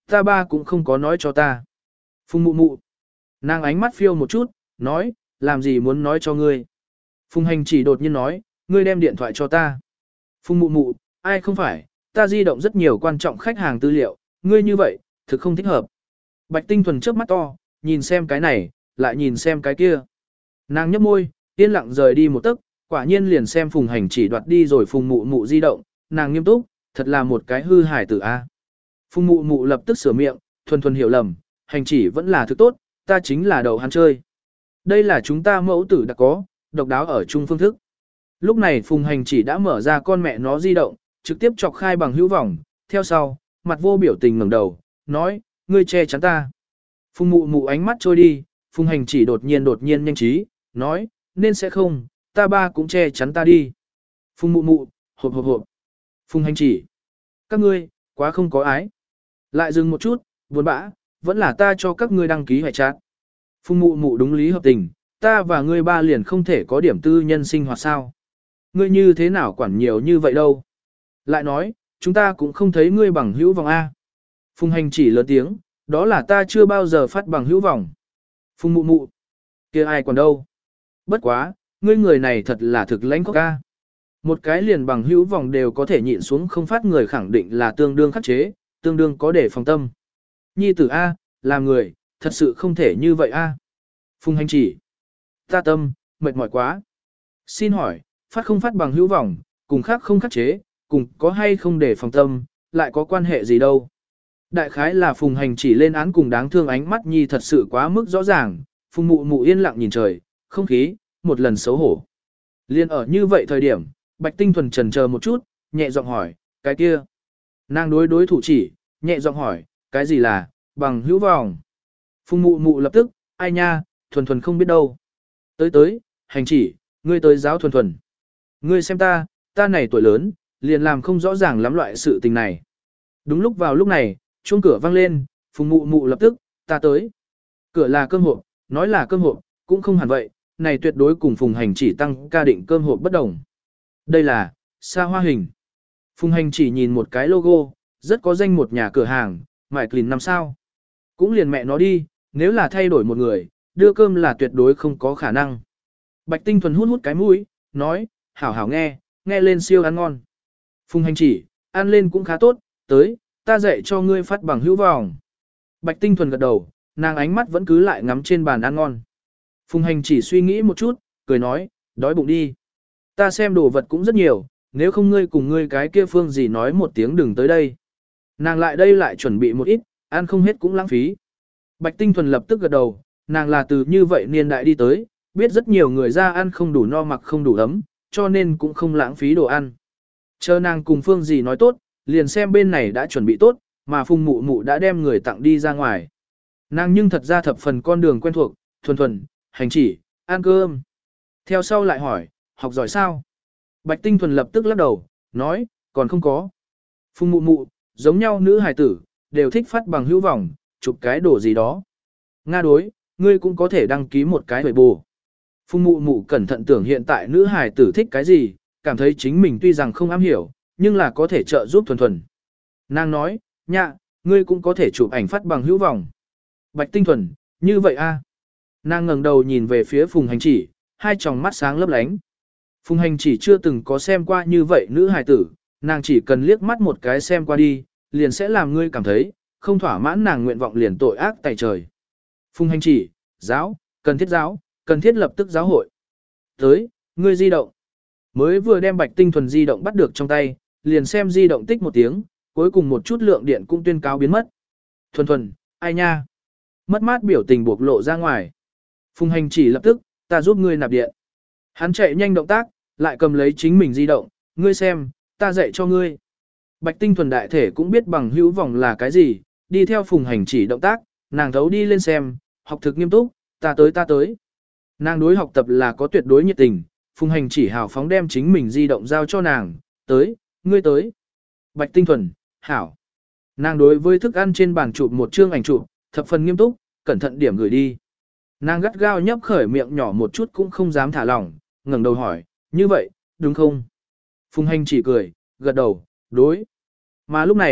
Ta ba cũng không có nói cho ta. Phùng mụ mụ. Nàng ánh mắt phiêu một chút, nói, làm gì muốn nói cho ngươi. Phùng hành chỉ đột nhiên nói, ngươi đem điện thoại cho ta. Phùng mụ mụ, ai không phải, ta di động rất nhiều quan trọng khách hàng tư liệu, ngươi như vậy, thực không thích hợp. Bạch Tinh Thuần chớp mắt to, nhìn xem cái này, lại nhìn xem cái kia. Nàng nhấp môi, yên lặng rời đi một tấc, quả nhiên liền xem Phùng hành chỉ đoạt đi rồi Phùng mụ mụ di động, nàng nghiêm túc, thật là một cái hư hải tử a. Phùng mụ mụ lập tức sửa miệng, thuần thuần hiểu lầm, hành chỉ vẫn là thứ tốt, ta chính là đầu hắn chơi. Đây là chúng ta mẫu tử đã có, độc đáo ở chung phương thức. Lúc này Phùng hành chỉ đã mở ra con mẹ nó di động, trực tiếp chọc khai bằng hữu vọng, theo sau, mặt vô biểu tình ngẩng đầu, nói, ngươi che chắn ta. Phùng mụ mụ ánh mắt trôi đi, Phùng hành chỉ đột nhiên nhanh trí, nói, nên sẽ không, ta ba cũng che chắn ta đi. Phùng mụ mụ, hộp. Phùng hành chỉ, các ngươi, quá không có ái. Lại dừng một chút, buồn bã, vẫn là ta cho các ngươi đăng ký hoại chat. Phùng mụ mụ đúng lý hợp tình, ta và ngươi ba liền không thể có điểm tư nhân sinh hoạt sao. Ngươi như thế nào quản nhiều như vậy đâu. Lại nói, chúng ta cũng không thấy ngươi bằng hữu vòng A. Phùng hành chỉ lớn tiếng, đó là ta chưa bao giờ phát bằng hữu vòng. Phùng mụ mụ, kia ai còn đâu. Bất quá, ngươi người này thật là thực lãnh khốc ca. Một cái liền bằng hữu vòng đều có thể nhịn xuống không phát người khẳng định là tương đương khắc chế, tương đương có để phòng tâm. Nhi tử A, làm người, thật sự không thể như vậy A. Phùng hành chỉ, ta tâm, mệt mỏi quá. Xin hỏi, phát không phát bằng hữu vòng, cùng khác không khắc chế, cùng có hay không để phòng tâm, lại có quan hệ gì đâu. Đại khái là Phùng hành chỉ lên án cùng đáng thương ánh mắt Nhi thật sự quá mức rõ ràng, Phùng mụ mụ yên lặng nhìn trời, không khí, một lần xấu hổ. Liên ở như vậy thời điểm, Bạch Tinh Thuần chần chờ một chút, nhẹ giọng hỏi, cái kia. Nàng đối thủ chỉ, nhẹ giọng hỏi, cái gì là, bằng hữu vòng. Phùng mụ mụ lập tức, ai nha, Thuần không biết đâu. Tới, hành chỉ, ngươi tới giáo Thuần. Ngươi xem ta này tuổi lớn, liền làm không rõ ràng lắm loại sự tình này. Đúng lúc vào lúc này, chuông cửa vang lên, Phùng mụ mụ lập tức, ta tới. Cửa là cơm hộp, nói là cơm hộp, cũng không hẳn vậy, này tuyệt đối cùng Phùng hành chỉ tăng ca định cơm hộp bất đồng. Đây là, xa hoa hình. Phùng hành chỉ nhìn một cái logo, rất có danh một nhà cửa hàng, Mại Clean 5 sao. Cũng liền mẹ nó đi, nếu là thay đổi một người, đưa cơm là tuyệt đối không có khả năng. Bạch Tinh Thuần hút cái mũi, nói, hảo nghe lên siêu ăn ngon. Phùng hành chỉ, ăn lên cũng khá tốt, tới, ta dạy cho ngươi phát bằng hữu vòng. Bạch Tinh Thuần gật đầu, nàng ánh mắt vẫn cứ lại ngắm trên bàn ăn ngon. Phùng hành chỉ suy nghĩ một chút, cười nói, đói bụng đi. Ta xem đồ vật cũng rất nhiều, nếu không ngươi cùng ngươi cái kia phương gì nói một tiếng đừng tới đây. Nàng lại đây lại chuẩn bị một ít, ăn không hết cũng lãng phí. Bạch Tinh Thuần lập tức gật đầu, nàng là từ như vậy niên đại đi tới, biết rất nhiều người ra ăn không đủ no mặc không đủ ấm, cho nên cũng không lãng phí đồ ăn. Chờ nàng cùng phương gì nói tốt, liền xem bên này đã chuẩn bị tốt, mà Phùng mụ mụ đã đem người tặng đi ra ngoài. Nàng nhưng thật ra thập phần con đường quen thuộc, Thuần, hành chỉ, ăn cơm. Theo sau lại hỏi, học giỏi sao? Bạch Tinh Thuần lập tức lắc đầu, nói, còn không có. Phùng mụ mụ, giống nhau nữ hài tử, đều thích phát bằng hữu vọng, chụp cái đồ gì đó. Nga đối, ngươi cũng có thể đăng ký một cái bề bù. Phùng mụ mụ cẩn thận tưởng hiện tại nữ hài tử thích cái gì, cảm thấy chính mình tuy rằng không am hiểu, nhưng là có thể trợ giúp Thuần. Nàng nói, nhạ, ngươi cũng có thể chụp ảnh phát bằng hữu vọng. Bạch Tinh Thuần, như vậy a? Nàng ngẩng đầu nhìn về phía Phùng hành chỉ, hai tròng mắt sáng lấp lánh. Phùng hành chỉ chưa từng có xem qua như vậy nữ hài tử, nàng chỉ cần liếc mắt một cái xem qua đi, liền sẽ làm ngươi cảm thấy, không thỏa mãn nàng nguyện vọng liền tội ác tại trời. Phùng hành chỉ, giáo, cần thiết lập tức giáo hội. Tới, ngươi di động. Mới vừa đem Bạch Tinh Thuần di động bắt được trong tay, liền xem di động tích một tiếng, cuối cùng một chút lượng điện cũng tuyên cáo biến mất. Thuần, ai nha? Mất mát biểu tình bộc lộ ra ngoài. Phùng hành chỉ lập tức, ta giúp ngươi nạp điện. Hắn chạy nhanh động tác, lại cầm lấy chính mình di động, ngươi xem, ta dạy cho ngươi. Bạch Tinh Thuần đại thể cũng biết bằng hữu vòng là cái gì, đi theo Phùng hành chỉ động tác, nàng thấu đi lên xem, học thực nghiêm túc, ta tới. Nàng đối học tập là có tuyệt đối nhiệt tình, Phùng hành chỉ hào phóng đem chính mình di động giao cho nàng, ngươi tới. Bạch Tinh Thuần, hảo. Nàng đối với thức ăn trên bàn chụp một chương ảnh chụp, thập phần nghiêm túc, cẩn thận điểm gửi đi. Nàng gắt gao nhấp khởi miệng nhỏ một chút cũng không dám thả lỏng, ngẩng đầu hỏi, như vậy, đúng không? Phùng hành chỉ cười, gật đầu, đối. Mà lúc này,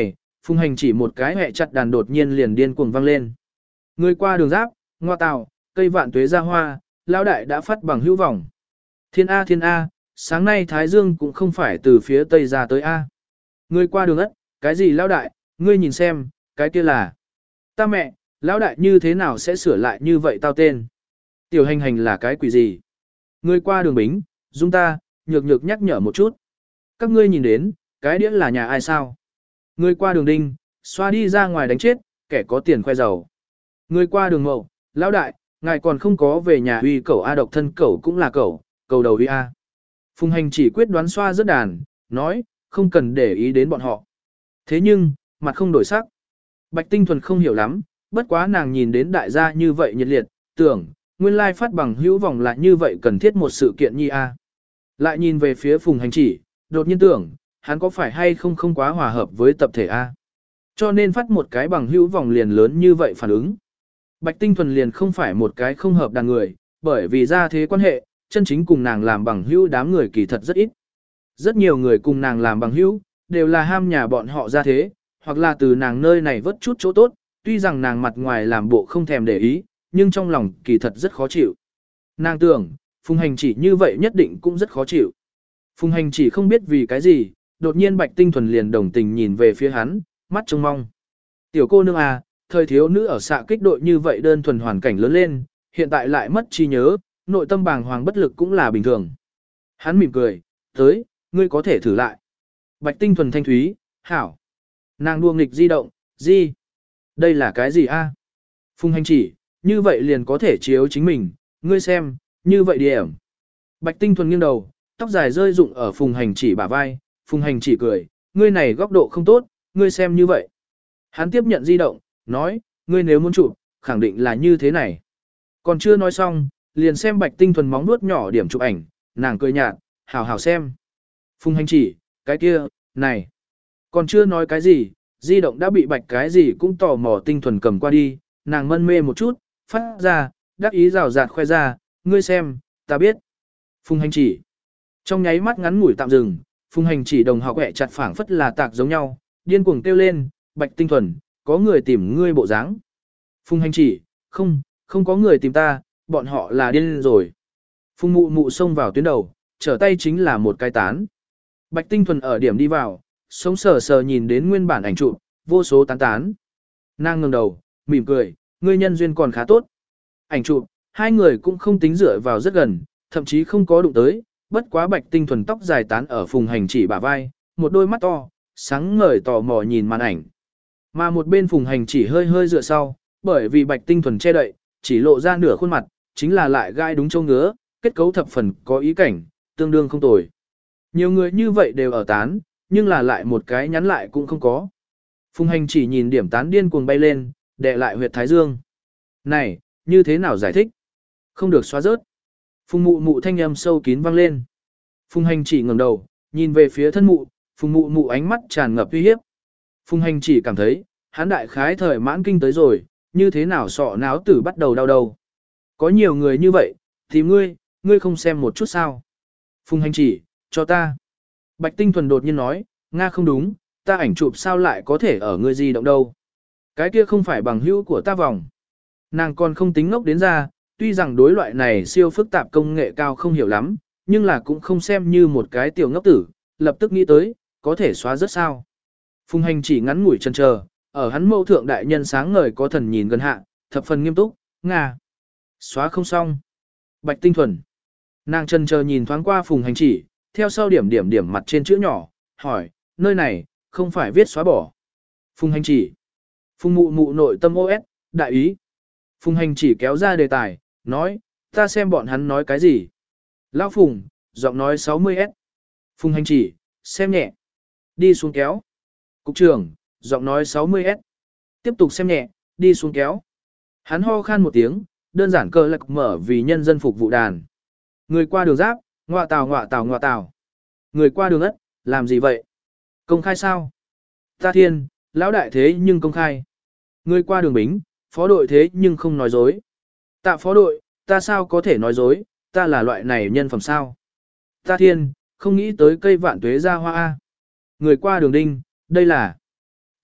Phùng Hành chỉ một cái hẹ chặt đàn đột nhiên liền điên cuồng vang lên. Người qua đường giáp, ngoa tàu, cây vạn tuế ra hoa, lão đại đã phát bằng hữu vọng. Thiên A, sáng nay Thái Dương cũng không phải từ phía tây ra tới A. Người qua đường ất, cái gì lão đại, ngươi nhìn xem, cái kia là. Ta mẹ, lão đại như thế nào sẽ sửa lại như vậy tao tên. Tiểu hành hành là cái quỷ gì? Người qua đường bính, dung ta, nhược nhược nhắc nhở một chút. Các ngươi nhìn đến, cái đĩa là nhà ai sao? Người qua đường đinh, xoa đi ra ngoài đánh chết, kẻ có tiền khoe giàu. Người qua đường mậu, lão đại, ngài còn không có về nhà huy cẩu A độc thân cẩu cũng là cẩu, cầu đầu huy A. Phùng Hành chỉ quyết đoán xoa rất đàn, nói, không cần để ý đến bọn họ. Thế nhưng, mặt không đổi sắc. Bạch Tinh Thuần không hiểu lắm, bất quá nàng nhìn đến đại gia như vậy nhiệt liệt, tưởng, nguyên lai phát bằng hữu vọng là như vậy cần thiết một sự kiện nhi A. Lại nhìn về phía Phùng Hành chỉ, đột nhiên tưởng, hắn có phải hay không quá hòa hợp với tập thể A. Cho nên phát một cái bằng hữu vòng liền lớn như vậy phản ứng. Bạch Tinh Thuần liền không phải một cái không hợp đàn người, bởi vì ra thế quan hệ, chân chính cùng nàng làm bằng hữu đám người kỳ thật rất ít. Rất nhiều người cùng nàng làm bằng hữu, đều là ham nhà bọn họ ra thế, hoặc là từ nàng nơi này vớt chút chỗ tốt, tuy rằng nàng mặt ngoài làm bộ không thèm để ý, nhưng trong lòng kỳ thật rất khó chịu. Nàng tưởng, Phùng Hành chỉ như vậy nhất định cũng rất khó chịu. Phùng Hành chỉ không biết vì cái gì, đột nhiên Bạch Tinh Thuần liền đồng tình nhìn về phía hắn, mắt trông mong. Tiểu cô nương à, thời thiếu nữ ở xạ kích đội như vậy đơn thuần hoàn cảnh lớn lên, hiện tại lại mất trí nhớ, nội tâm bàng hoàng bất lực cũng là bình thường. Hắn mỉm cười, tới, ngươi có thể thử lại. Bạch Tinh Thuần thanh thúy, hảo. Nàng đua nghịch di động, di. Đây là cái gì a? Phùng Hành chỉ, như vậy liền có thể chiếu chính mình, ngươi xem, như vậy điểm. Bạch Tinh Thuần nghiêng đầu, tóc dài rơi rụng ở Phùng Hành chỉ bả vai, Phùng Hành chỉ cười, ngươi này góc độ không tốt, ngươi xem như vậy. Hắn tiếp nhận di động, nói, ngươi nếu muốn chụp, khẳng định là như thế này. Còn chưa nói xong, liền xem Bạch Tinh Thuần móng nuốt nhỏ điểm chụp ảnh, nàng cười nhạt, hảo hảo xem. Phùng Hành chỉ, cái kia, này. Còn chưa nói cái gì, di động đã bị Bạch cái gì cũng tò mò Tinh Thuần cầm qua đi, nàng mân mê một chút, phát ra, đắc ý rào rạt khoe ra, ngươi xem, ta biết. Phùng Hành chỉ. Trong nháy mắt ngắn ngủi tạm dừng, Phùng Hành chỉ đồng học quẹ chặt phảng phất là tạc giống nhau, điên cuồng kêu lên, Bạch Tinh Thuần, có người tìm ngươi bộ dáng. Phùng Hành chỉ, không có người tìm ta, bọn họ là điên rồi. Phùng mụ mụ xông vào tuyến đầu, trở tay chính là một cái tán. Bạch Tinh Thuần ở điểm đi vào, sống sờ sờ nhìn đến nguyên bản ảnh chụp, vô số tán tán. Nàng ngẩng đầu, mỉm cười, ngươi nhân duyên còn khá tốt. Ảnh chụp, hai người cũng không tính dựa vào rất gần, thậm chí không có đụng tới, bất quá Bạch Tinh Thuần tóc dài tán ở Phùng Hành chỉ bả vai, một đôi mắt to, sáng ngời tò mò nhìn màn ảnh. Mà một bên Phùng Hành chỉ hơi hơi dựa sau, bởi vì Bạch Tinh Thuần che đậy, chỉ lộ ra nửa khuôn mặt, chính là lại gai đúng châu ngứa, kết cấu thập phần có ý cảnh, tương đương không tồi. Nhiều người như vậy đều ở tán, nhưng là lại một cái nhắn lại cũng không có. Phùng Hành chỉ nhìn điểm tán điên cuồng bay lên, đè lại huyệt thái dương. Này, như thế nào giải thích? Không được xóa rớt. Phùng mụ mụ thanh âm sâu kín vang lên. Phùng Hành chỉ ngẩng đầu, nhìn về phía thân mụ, Phùng mụ mụ ánh mắt tràn ngập uy hiếp. Phùng Hành chỉ cảm thấy, hắn đại khái thời mãn kinh tới rồi, như thế nào sọ náo tử bắt đầu đau đầu. Có nhiều người như vậy, thì ngươi không xem một chút sao. Phùng Hành chỉ, cho ta. Bạch Tinh Thuần đột nhiên nói, Nga không đúng, ta ảnh chụp sao lại có thể ở ngươi di động đâu. Cái kia không phải bằng hữu của ta vòng. Nàng còn không tính ngốc đến ra, tuy rằng đối loại này siêu phức tạp công nghệ cao không hiểu lắm, nhưng là cũng không xem như một cái tiểu ngốc tử, lập tức nghĩ tới, có thể xóa rất sao. Phùng Hành chỉ ngắn ngủi chần chờ, ở hắn mâu thượng đại nhân sáng ngời có thần nhìn gần hạ, thập phần nghiêm túc, Nga. Xóa không xong. Bạch Tinh Thuần. Nàng chần chờ nhìn thoáng qua Phùng Hành chỉ, theo sau điểm mặt trên chữ nhỏ, hỏi, nơi này, không phải viết xóa bỏ. Phùng Hành chỉ. Phùng mụ mụ nội tâm OS, đại ý. Phùng Hành chỉ kéo ra đề tài, nói, ta xem bọn hắn nói cái gì. Lão Phùng, giọng nói 60S. Phùng Hành chỉ, xem nhẹ. Đi xuống kéo. Cục trưởng, giọng nói 60S. Tiếp tục xem nhẹ, đi xuống kéo. Hắn ho khan một tiếng, đơn giản cơ lạc mở vì nhân dân phục vụ đàn. Người qua đường giáp, ngọa tào. Người qua đường ất, làm gì vậy? Công khai sao? Ta thiên, lão đại thế nhưng công khai. Người qua đường bính, phó đội thế nhưng không nói dối. Tạ phó đội, ta sao có thể nói dối, ta là loại này nhân phẩm sao? Ta thiên, không nghĩ tới cây vạn tuế ra hoa A. Người qua đường đinh, đây là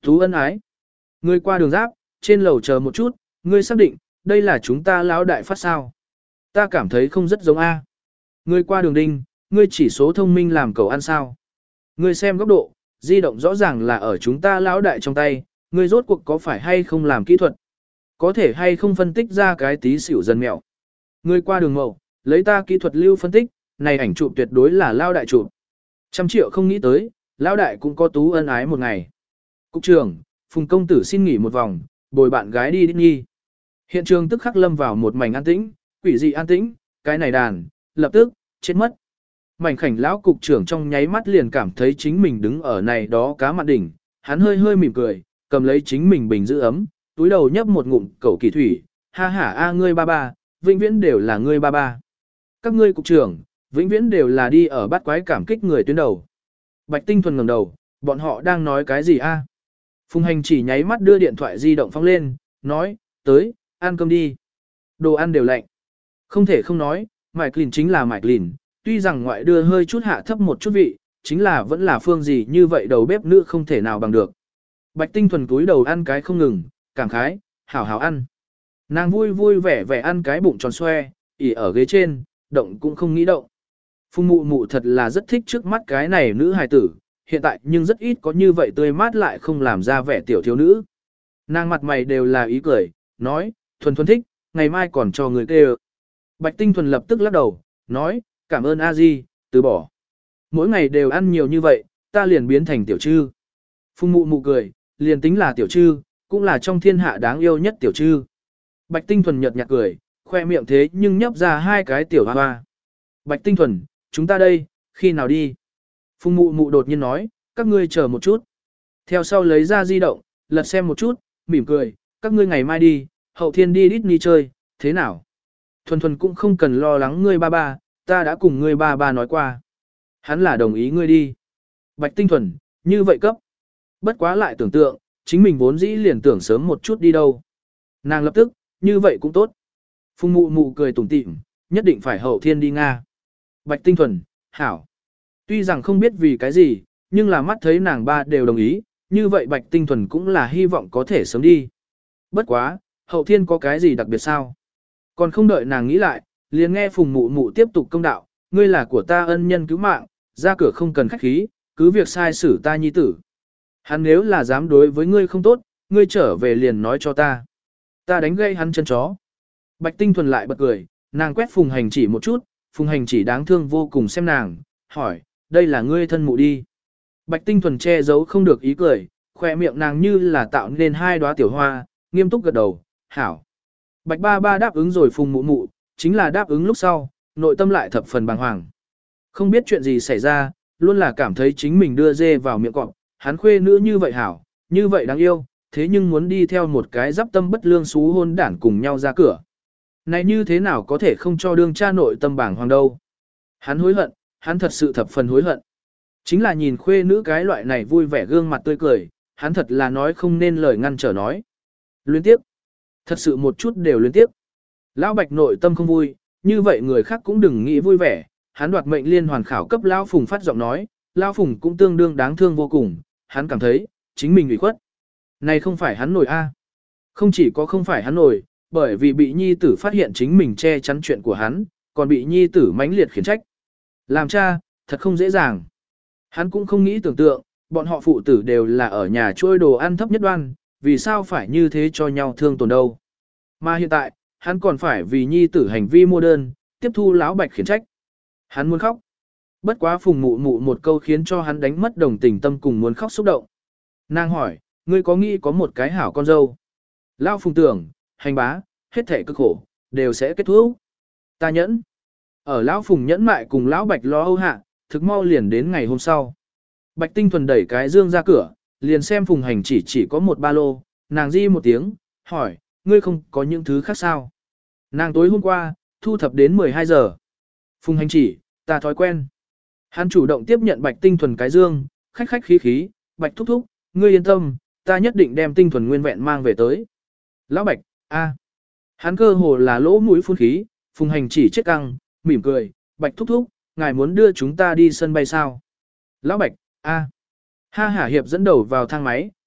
Tú ân ái. Ngươi qua đường giáp, trên lầu chờ một chút, ngươi xác định, đây là chúng ta lão đại phát sao. Ta cảm thấy không rất giống A. Ngươi qua đường đinh, ngươi chỉ số thông minh làm cầu ăn sao. Ngươi xem góc độ, di động rõ ràng là ở chúng ta lão đại trong tay, ngươi rốt cuộc có phải hay không làm kỹ thuật. Có thể hay không phân tích ra cái tí xỉu dần mẹo. Ngươi qua đường mậu, lấy ta kỹ thuật lưu phân tích, này ảnh chụp tuyệt đối là lão đại chụp. 100 triệu không nghĩ tới, lão đại cũng có Tú ân ái một ngày. Cục trưởng, Phùng công tử xin nghỉ một vòng, bồi bạn gái đi Disney. Hiện trường tức khắc lâm vào một mảnh an tĩnh, quỷ dị an tĩnh, cái này đàn, lập tức, chết mất. Mảnh khảnh lão cục trưởng trong nháy mắt liền cảm thấy chính mình đứng ở này đó cá mặn đỉnh, hắn hơi hơi mỉm cười, cầm lấy chính mình bình giữ ấm, túi đầu nhấp một ngụm cẩu kỳ thủy, ha ha a ngươi ba ba, vĩnh viễn đều là ngươi ba ba. Các ngươi cục trưởng, vĩnh viễn đều là đi ở bắt quái cảm kích người tuyến đầu. Bạch Tinh Thuần ngẩng đầu, bọn họ đang nói cái gì a? Phùng Hành chỉ nháy mắt đưa điện thoại di động phóng lên, nói, tới, ăn cơm đi. Đồ ăn đều lạnh. Không thể không nói, Mike Lin chính là Mike Lin, tuy rằng ngoại đưa hơi chút hạ thấp một chút vị, chính là vẫn là phương gì như vậy đầu bếp nữ không thể nào bằng được. Bạch Tinh Thuần cúi đầu ăn cái không ngừng, cảm khái, hảo hảo ăn. Nàng vui vui vẻ vẻ ăn cái bụng tròn xoe, ỉ ở ghế trên, động cũng không nghĩ động. Phùng mụ mụ thật là rất thích trước mắt cái này nữ hài tử, hiện tại nhưng rất ít có như vậy tươi mát lại không làm ra vẻ tiểu thiếu nữ. Nàng mặt mày đều là ý cười, nói, Thuần Thuần thích, ngày mai còn cho người kêu. Bạch Tinh Thuần lập tức lắc đầu, nói, cảm ơn a di, từ bỏ. Mỗi ngày đều ăn nhiều như vậy, ta liền biến thành tiểu trư. Phùng mụ mụ cười, liền tính là tiểu trư, cũng là trong thiên hạ đáng yêu nhất tiểu trư. Bạch Tinh Thuần nhợt nhạt cười, khoe miệng thế nhưng nhấp ra hai cái tiểu hoa hoa. Bạch Tinh Thuần, chúng ta đây, khi nào đi? Phùng mụ mụ đột nhiên nói, các ngươi chờ một chút. Theo sau lấy ra di động, lật xem một chút, mỉm cười, các ngươi ngày mai đi, hậu thiên đi Disney chơi, thế nào? Thuần Thuần cũng không cần lo lắng ngươi ba ba, ta đã cùng ngươi ba ba nói qua. Hắn là đồng ý ngươi đi. Bạch Tinh Thuần, như vậy cấp. Bất quá lại tưởng tượng, chính mình vốn dĩ liền tưởng sớm một chút đi đâu. Nàng lập tức, như vậy cũng tốt. Phùng mụ mụ cười tủm tỉm, nhất định phải hậu thiên đi Nga. Bạch Tinh Thuần, hảo. Tuy rằng không biết vì cái gì, nhưng là mắt thấy nàng ba đều đồng ý, như vậy Bạch Tinh Thuần cũng là hy vọng có thể sớm đi. Bất quá, hậu thiên có cái gì đặc biệt sao? Còn không đợi nàng nghĩ lại, liền nghe Phùng mụ mụ tiếp tục công đạo, ngươi là của ta ân nhân cứu mạng, ra cửa không cần khách khí, cứ việc sai xử ta nhi tử. Hắn nếu là dám đối với ngươi không tốt, ngươi trở về liền nói cho ta. Ta đánh gây hắn chân chó. Bạch Tinh Thuần lại bật cười, nàng quét Phùng Hành chỉ một chút, Phùng Hành chỉ đáng thương vô cùng xem nàng, hỏi, đây là ngươi thân mụ đi. Bạch Tinh Thuần che giấu không được ý cười, khoe miệng nàng như là tạo nên hai đóa tiểu hoa, nghiêm túc gật đầu, hảo. Bạch ba ba đáp ứng rồi Phùng mụ mụ, chính là đáp ứng lúc sau, nội tâm lại thập phần bàng hoàng. Không biết chuyện gì xảy ra, luôn là cảm thấy chính mình đưa dê vào miệng cọp, hắn khuê nữ như vậy hảo, như vậy đáng yêu, thế nhưng muốn đi theo một cái giáp tâm bất lương xú hôn đản cùng nhau ra cửa. Này như thế nào có thể không cho đương cha nội tâm bàng hoàng đâu. Hắn hối hận, hắn thật sự thập phần hối hận. Chính là nhìn khuê nữ cái loại này vui vẻ gương mặt tươi cười, hắn thật là nói không nên lời ngăn trở nói. Luyến tiếp. Thật sự một chút đều luyến tiếp. Lão Bạch nội tâm không vui, như vậy người khác cũng đừng nghĩ vui vẻ. Hắn đoạt mệnh liên hoàn khảo cấp Lão Phùng phát giọng nói, Lão Phùng cũng tương đương đáng thương vô cùng, hắn cảm thấy, chính mình ủy khuất. Này không phải hắn nổi a. Không chỉ có không phải hắn nổi, bởi vì bị nhi tử phát hiện chính mình che chắn chuyện của hắn, còn bị nhi tử mãnh liệt khiển trách. Làm cha, thật không dễ dàng. Hắn cũng không nghĩ tưởng tượng, bọn họ phụ tử đều là ở nhà trôi đồ ăn thấp nhất đoan, vì sao phải như thế cho nhau thương tổn đâu. Mà hiện tại, hắn còn phải vì nhi tử hành vi mua đơn, tiếp thu lão Bạch khiển trách. Hắn muốn khóc. Bất quá Phùng mụ mụ một câu khiến cho hắn đánh mất đồng tình tâm cùng muốn khóc xúc động. Nàng hỏi, ngươi có nghĩ có một cái hảo con dâu? Lão Phùng tưởng, hành bá, hết thể cực khổ, đều sẽ kết thúc. Ta nhẫn. Ở Lão Phùng nhẫn mại cùng Lão Bạch lo âu hạ, thực mau liền đến ngày hôm sau. Bạch Tinh Thuần đẩy cái dương ra cửa, liền xem Phùng Hành chỉ có một ba lô, nàng di một tiếng, hỏi, ngươi không có những thứ khác sao? Nàng tối hôm qua, thu thập đến 12 giờ. Phùng Hành chỉ, ta thói quen. Hắn chủ động tiếp nhận Bạch Tinh Thuần cái dương, khách khách khí khí, Bạch thúc thúc, ngươi yên tâm, ta nhất định đem Tinh Thuần nguyên vẹn mang về tới. Lão Bạch, a, hắn cơ hồ là lỗ mũi phun khí, Phùng Hành chỉ chết căng, mỉm cười, Bạch thúc thúc, ngài muốn đưa chúng ta đi sân bay sao? Lão Bạch, a, ha hả hiệp dẫn đầu vào thang máy,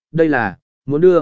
đây là, muốn đưa.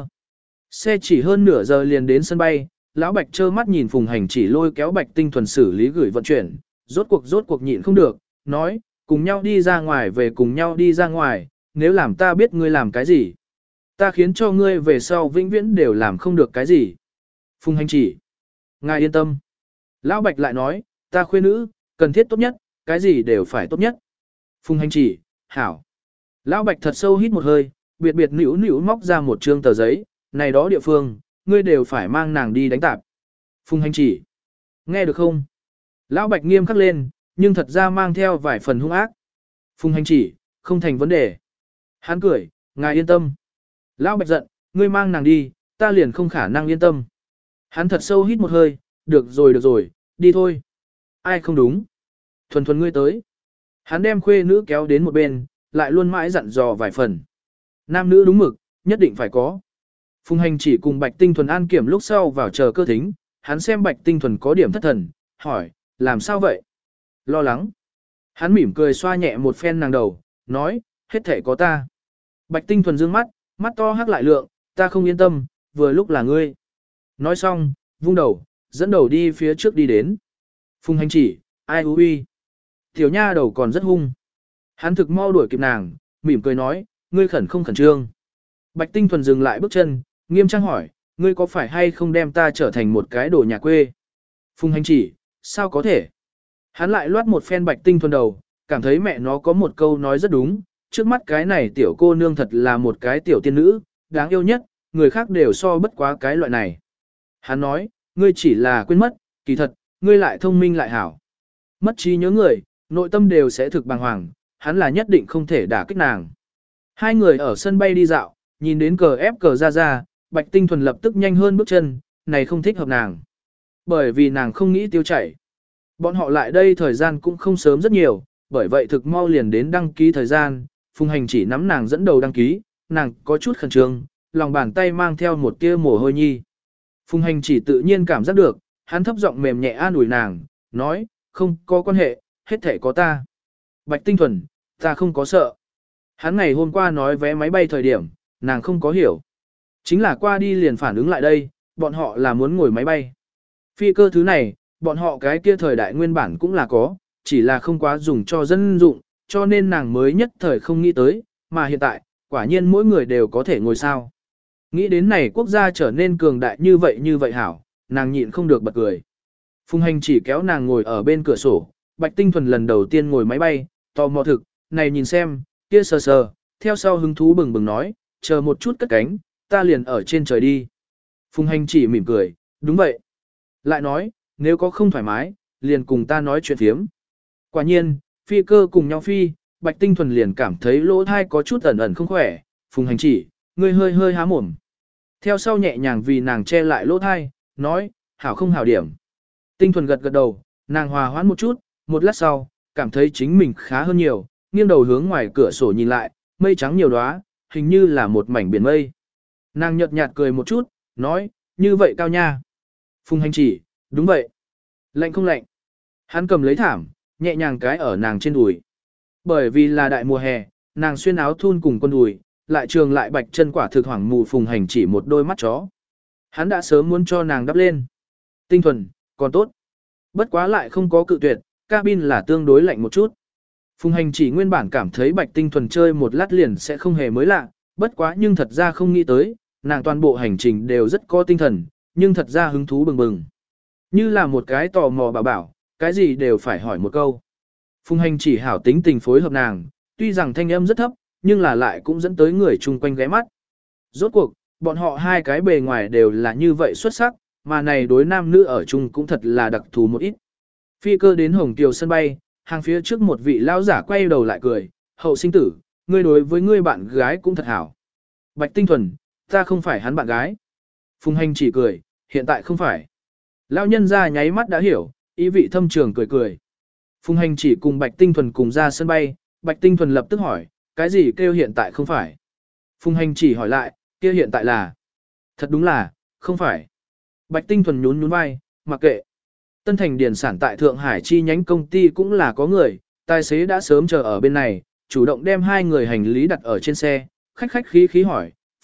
Xe chỉ hơn nửa giờ liền đến sân bay, lão Bạch trơ mắt nhìn Phùng Hành chỉ lôi kéo Bạch Tinh Thuần xử lý gửi vận chuyển, rốt cuộc nhịn không được, nói, cùng nhau đi ra ngoài về cùng nhau đi ra ngoài, nếu làm ta biết ngươi làm cái gì. Ta khiến cho ngươi về sau vĩnh viễn đều làm không được cái gì. Phùng Hành chỉ. Ngài yên tâm. Lão Bạch lại nói, ta khuê nữ, cần thiết tốt nhất, cái gì đều phải tốt nhất. Phùng Hành chỉ, hảo. Lão Bạch thật sâu hít một hơi, biệt biệt nữu nữu móc ra một trương tờ giấy, này đó địa phương, ngươi đều phải mang nàng đi đánh tạp. Phùng Hành chỉ. Nghe được không? Lão Bạch nghiêm khắc lên, nhưng thật ra mang theo vài phần hung ác. Phùng Hành chỉ, không thành vấn đề. Hắn cười, ngài yên tâm. Lão Bạch giận, ngươi mang nàng đi, ta liền không khả năng yên tâm. Hắn thật sâu hít một hơi, được rồi, đi thôi. Ai không đúng? Thuần thuần ngươi tới. Hắn đem khuê nữ kéo đến một bên, lại luôn mãi dặn dò vài phần. Nam nữ đúng mực, nhất định phải có. Phùng Hành chỉ cùng Bạch Tinh Thuần an kiểm lúc sau vào chờ cơ thính, hắn xem Bạch Tinh Thuần có điểm thất thần, hỏi, làm sao vậy? Lo lắng. Hắn mỉm cười xoa nhẹ một phen nàng đầu, nói, hết thể có ta. Bạch Tinh Thuần dương mắt, mắt to hắc lại lượng, ta không yên tâm, vừa lúc là ngươi. Nói xong, vung đầu, dẫn đầu đi phía trước đi đến. Phùng Hành chỉ, ai hú uy. Tiểu nha đầu còn rất hung. Hắn thực mau đuổi kịp nàng, mỉm cười nói, ngươi khẩn không khẩn trương. Bạch Tinh Thuần dừng lại bước chân, nghiêm trang hỏi, ngươi có phải hay không đem ta trở thành một cái đồ nhà quê? Phùng Hành chỉ, sao có thể? Hắn lại loát một phen Bạch Tinh Thuần đầu, cảm thấy mẹ nó có một câu nói rất đúng, trước mắt cái này tiểu cô nương thật là một cái tiểu tiên nữ, đáng yêu nhất, người khác đều so bất quá cái loại này. Hắn nói, ngươi chỉ là quên mất, kỳ thật, ngươi lại thông minh lại hảo. Mất trí nhớ người, nội tâm đều sẽ thực bàng hoàng, hắn là nhất định không thể đả kích nàng. Hai người ở sân bay đi dạo, nhìn đến cờ ép cờ ra, Bạch Tinh Thuần lập tức nhanh hơn bước chân, này không thích hợp nàng. Bởi vì nàng không nghĩ tiêu chảy. Bọn họ lại đây thời gian cũng không sớm rất nhiều, bởi vậy thực mau liền đến đăng ký thời gian, Phùng Hành chỉ nắm nàng dẫn đầu đăng ký, nàng có chút khẩn trương, lòng bàn tay mang theo một tia mồ hôi nhi. Phùng Hành chỉ tự nhiên cảm giác được, hắn thấp giọng mềm nhẹ an ủi nàng, nói, không có quan hệ, hết thể có ta. Bạch Tinh Thuần, ta không có sợ. Hắn ngày hôm qua nói vé máy bay thời điểm, nàng không có hiểu. Chính là qua đi liền phản ứng lại đây, bọn họ là muốn ngồi máy bay. Phi cơ thứ này, bọn họ cái kia thời đại nguyên bản cũng là có, chỉ là không quá dùng cho dân dụng, cho nên nàng mới nhất thời không nghĩ tới, mà hiện tại, quả nhiên mỗi người đều có thể ngồi sao. Nghĩ đến này quốc gia trở nên cường đại như vậy hảo, nàng nhịn không được bật cười. Phùng Hành chỉ kéo nàng ngồi ở bên cửa sổ, Bạch Tinh Thuần lần đầu tiên ngồi máy bay, tò mò thực, này nhìn xem, kia sờ sờ, theo sau hứng thú bừng bừng nói, chờ một chút cất cánh, ta liền ở trên trời đi. Phùng Hành chỉ mỉm cười, đúng vậy. Lại nói, nếu có không thoải mái, liền cùng ta nói chuyện phiếm. Quả nhiên, phi cơ cùng nhau phi, Bạch Tinh Thuần liền cảm thấy lỗ thai có chút ẩn ẩn không khỏe, Phùng Hành chỉ, ngươi hơi há mồm. Theo sau nhẹ nhàng vì nàng che lại lỗ thai, nói, hảo không hảo điểm. Tinh Thuần gật đầu, nàng hòa hoãn một chút, một lát sau, cảm thấy chính mình khá hơn nhiều, nghiêng đầu hướng ngoài cửa sổ nhìn lại, mây trắng nhiều đóa, hình như là một mảnh biển mây. Nàng nhợt nhạt cười một chút, nói, như vậy cao nha. Phùng Hành chỉ, đúng vậy. Lạnh không lạnh. Hắn cầm lấy thảm, nhẹ nhàng cái ở nàng trên đùi. Bởi vì là đại mùa hè, nàng xuyên áo thun cùng con đùi, lại trường lại bạch chân quả thực hoảng mù Phùng Hành chỉ một đôi mắt chó. Hắn đã sớm muốn cho nàng đắp lên. Tinh Thuần, còn tốt. Bất quá lại không có cự tuyệt, cabin là tương đối lạnh một chút. Phùng Hành chỉ nguyên bản cảm thấy Bạch Tinh Thuần chơi một lát liền sẽ không hề mới lạ, bất quá nhưng thật ra không nghĩ tới, nàng toàn bộ hành trình đều rất có tinh thần, nhưng thật ra hứng thú bừng bừng. Như là một cái tò mò bảo, cái gì đều phải hỏi một câu. Phùng Hành chỉ hảo tính tình phối hợp nàng, tuy rằng thanh âm rất thấp, nhưng là lại cũng dẫn tới người chung quanh ghé mắt. Rốt cuộc, bọn họ hai cái bề ngoài đều là như vậy xuất sắc, mà này đối nam nữ ở chung cũng thật là đặc thù một ít. Phi cơ đến Hồng Kiều sân bay, hàng phía trước một vị lão giả quay đầu lại cười, hậu sinh tử, ngươi đối với ngươi bạn gái cũng thật hảo. Bạch Tinh Thuần, ta không phải hắn bạn gái. Phùng Hành chỉ cười, hiện tại không phải. Lão nhân ra nháy mắt đã hiểu, ý vị thâm trường cười. Phùng Hành chỉ cùng Bạch Tinh Thuần cùng ra sân bay, Bạch Tinh Thuần lập tức hỏi, cái gì kêu hiện tại không phải. Phùng Hành chỉ hỏi lại, kia hiện tại là. Thật đúng là, không phải. Bạch Tinh Thuần nhún vai, mặc kệ. Tân Thành Điền sản tại Thượng Hải chi nhánh công ty cũng là có người, tài xế đã sớm chờ ở bên này, chủ động đem hai người hành lý đặt ở trên xe, khách khí hỏi,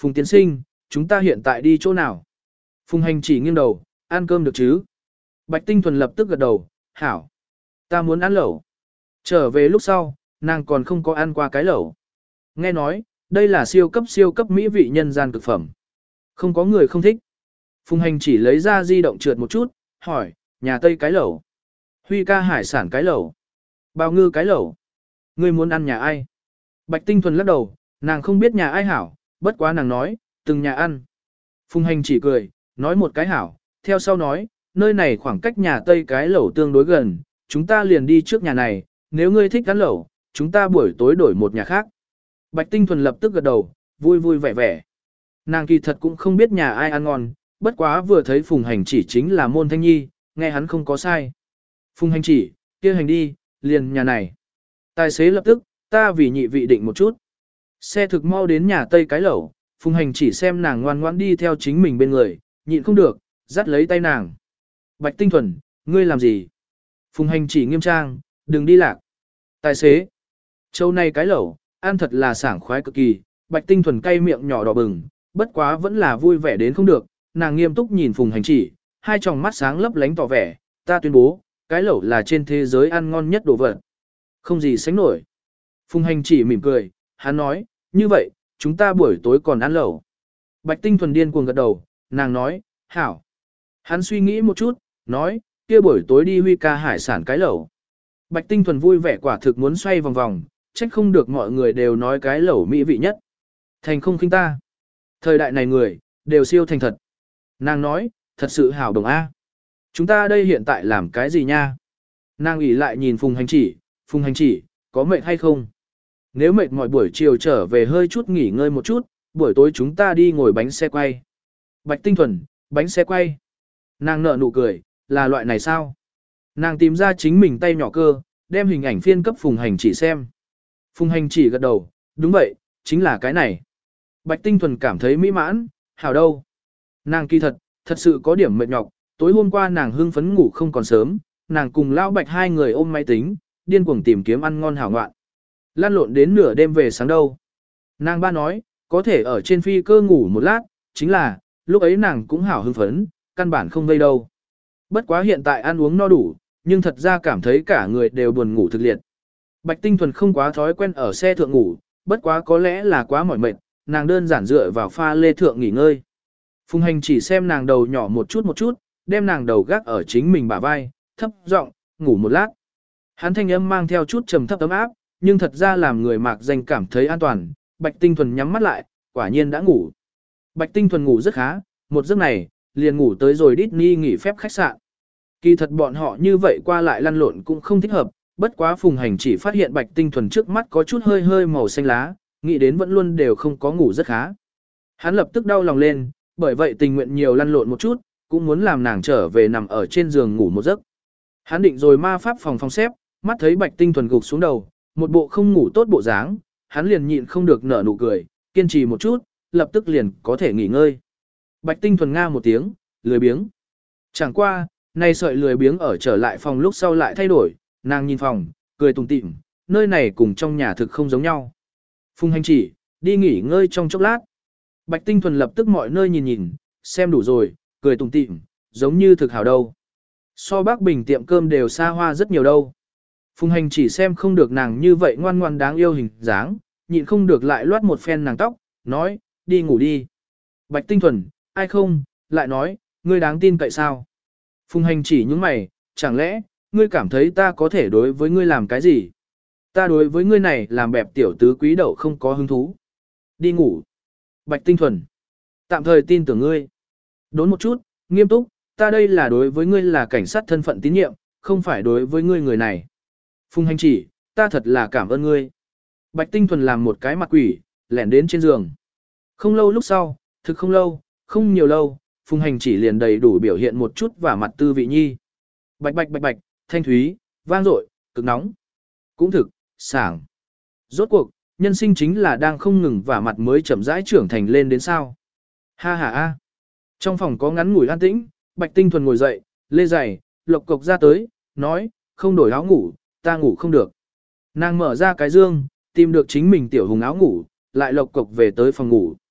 Phùng tiên sinh, chúng ta hiện tại đi chỗ nào? Phùng Hành chỉ nghiêng đầu, ăn cơm được chứ? Bạch Tinh Thuần lập tức gật đầu, hảo. Ta muốn ăn lẩu. Trở về lúc sau, nàng còn không có ăn qua cái lẩu. Nghe nói, đây là siêu cấp mỹ vị nhân gian cực phẩm. Không có người không thích. Phùng Hành chỉ lấy ra di động trượt một chút, hỏi, nhà Tây cái lẩu. Huy ca hải sản cái lẩu. Bào ngư cái lẩu. Ngươi muốn ăn nhà ai? Bạch Tinh Thuần lắc đầu, nàng không biết nhà ai hảo, bất quá nàng nói, từng nhà ăn. Phùng Hành chỉ cười, nói một cái hảo, theo sau nói, nơi này khoảng cách nhà Tây cái lẩu tương đối gần, chúng ta liền đi trước nhà này, nếu ngươi thích ăn lẩu, chúng ta buổi tối đổi một nhà khác. Bạch Tinh Thuần lập tức gật đầu, vui vui vẻ vẻ. Nàng kỳ thật cũng không biết nhà ai ăn ngon, bất quá vừa thấy Phùng Hành chỉ chính là Môn Thanh Nhi, nghe hắn không có sai. Phùng Hành chỉ, kia hành đi, liền nhà này. Tài xế lập tức, ta vì nhị vị định một chút. Xe thực mau đến nhà Tây cái lẩu, Phùng Hành chỉ xem nàng ngoan ngoãn đi theo chính mình bên người, nhịn không được, dắt lấy tay nàng. Bạch Tinh Thuần, ngươi làm gì? Phùng Hành chỉ nghiêm trang, đừng đi lạc. Tài xế, châu này cái lẩu, ăn thật là sảng khoái cực kỳ, Bạch Tinh Thuần cay miệng nhỏ đỏ bừng, bất quá vẫn là vui vẻ đến không được, nàng nghiêm túc nhìn Phùng Hành chỉ, hai tròng mắt sáng lấp lánh tỏ vẻ, ta tuyên bố, cái lẩu là trên thế giới ăn ngon nhất đồ vật. Không gì sánh nổi. Phùng Hành chỉ mỉm cười, hắn nói, như vậy, chúng ta buổi tối còn ăn lẩu. Bạch Tinh Thuần điên cuồng gật đầu, nàng nói, hảo. Hắn suy nghĩ một chút, nói, kia buổi tối đi Huy ca hải sản cái lẩu. Bạch Tinh Thuần vui vẻ quả thực muốn xoay vòng vòng, trách không được mọi người đều nói cái lẩu mỹ vị nhất. Thành không khinh ta. Thời đại này người, đều siêu thành thật. Nàng nói, thật sự hảo đồng A. Chúng ta đây hiện tại làm cái gì nha? Nàng ủy lại nhìn Phùng Hành chỉ, có mệt hay không? Nếu mệt mỏi buổi chiều trở về hơi chút nghỉ ngơi một chút, buổi tối chúng ta đi ngồi bánh xe quay. Bạch Tinh Thuần, bánh xe quay. Nàng nở nụ cười, là loại này sao? Nàng tìm ra chính mình tay nhỏ cơ, đem hình ảnh phiên cấp Phùng Hành chỉ xem. Phùng Hành chỉ gật đầu, đúng vậy, chính là cái này. Bạch Tinh Thuần cảm thấy mỹ mãn, hảo đâu. Nàng kỳ thật sự có điểm mệt nhọc, tối hôm qua nàng hưng phấn ngủ không còn sớm, nàng cùng Lão Bạch hai người ôm máy tính, điên cuồng tìm kiếm ăn ngon hảo ngoạn. Lan lộn đến nửa đêm về sáng đâu. Nàng ba nói, có thể ở trên phi cơ ngủ một lát, chính là, lúc ấy nàng cũng hảo hưng phấn, căn bản không vây đâu. Bất quá hiện tại ăn uống no đủ, nhưng thật ra cảm thấy cả người đều buồn ngủ thực liệt. Bạch Tinh Thuần không quá thói quen ở xe thượng ngủ, bất quá có lẽ là quá mỏi mệt, nàng đơn giản dựa vào pha lê thượng nghỉ ngơi. Phùng Hành chỉ xem nàng đầu nhỏ một chút, đem nàng đầu gác ở chính mình bả vai, thấp giọng, ngủ một lát. Hắn thanh âm mang theo chút trầm thấp ấm áp, nhưng thật ra làm người mạc danh cảm thấy an toàn. Bạch Tinh Thuần nhắm mắt lại, quả nhiên đã ngủ. Bạch Tinh Thuần ngủ rất khá, một giấc này, liền ngủ tới rồi Disney nghỉ phép khách sạn. Kỳ thật bọn họ như vậy qua lại lăn lộn cũng không thích hợp, bất quá Phùng Hành chỉ phát hiện Bạch Tinh Thuần trước mắt có chút hơi hơi màu xanh lá, nghĩ đến vẫn luôn đều không có ngủ rất khá. Hắn lập tức đau lòng lên, bởi vậy tình nguyện nhiều lăn lộn một chút, cũng muốn làm nàng trở về nằm ở trên giường ngủ một giấc. Hắn định rồi ma pháp phòng xếp, mắt thấy Bạch Tinh Thuần gục xuống đầu, một bộ không ngủ tốt bộ dáng, hắn liền nhịn không được nở nụ cười, kiên trì một chút, lập tức liền có thể nghỉ ngơi. Bạch Tinh Thuần nga một tiếng, lười biếng. Chẳng qua, nay sợi lười biếng ở trở lại phòng lúc sau lại thay đổi, nàng nhìn phòng, cười tủm tỉm, nơi này cùng trong nhà thực không giống nhau. Phùng Hành chỉ, đi nghỉ ngơi trong chốc lát. Bạch Tinh Thuần lập tức mọi nơi nhìn, xem đủ rồi, cười tủm tỉm, giống như thực hảo đâu. So Bác Bình tiệm cơm đều xa hoa rất nhiều đâu. Phùng Hành chỉ xem không được nàng như vậy ngoan ngoan đáng yêu hình dáng, nhịn không được lại loát một phen nàng tóc, nói, đi ngủ đi. Bạch Tinh Thuần, ai không, lại nói, ngươi đáng tin cậy sao? Phùng Hành chỉ nhướng mày, chẳng lẽ, ngươi cảm thấy ta có thể đối với ngươi làm cái gì? Ta đối với ngươi này làm bẹp tiểu tứ quý đậu không có hứng thú. Đi ngủ. Bạch Tinh Thuần, tạm thời tin tưởng ngươi. Đốn một chút, nghiêm túc, ta đây là đối với ngươi là cảnh sát thân phận tín nhiệm, không phải đối với ngươi người này. Phùng Hành chỉ, ta thật là cảm ơn ngươi. Bạch Tinh Thuần làm một cái mặt quỷ, lẻn đến trên giường. Không lâu lúc sau, thực không lâu, không nhiều lâu, Phùng Hành chỉ liền đầy đủ biểu hiện một chút và mặt tư vị nhi. Bạch bạch bạch bạch, thanh thúy, vang dội, cực nóng. Cũng thực, sảng. Rốt cuộc, nhân sinh chính là đang không ngừng và mặt mới chậm rãi trưởng thành lên đến sao. Ha ha ha. Trong phòng có ngắn ngủi an tĩnh, Bạch Tinh Thuần ngồi dậy, lê giày, lộc cộc ra tới, nói, không đổi áo ngủ, ta ngủ không được. Nàng mở ra cái giường, tìm được chính mình tiểu hùng áo ngủ, lại lộc cộc về tới phòng ngủ.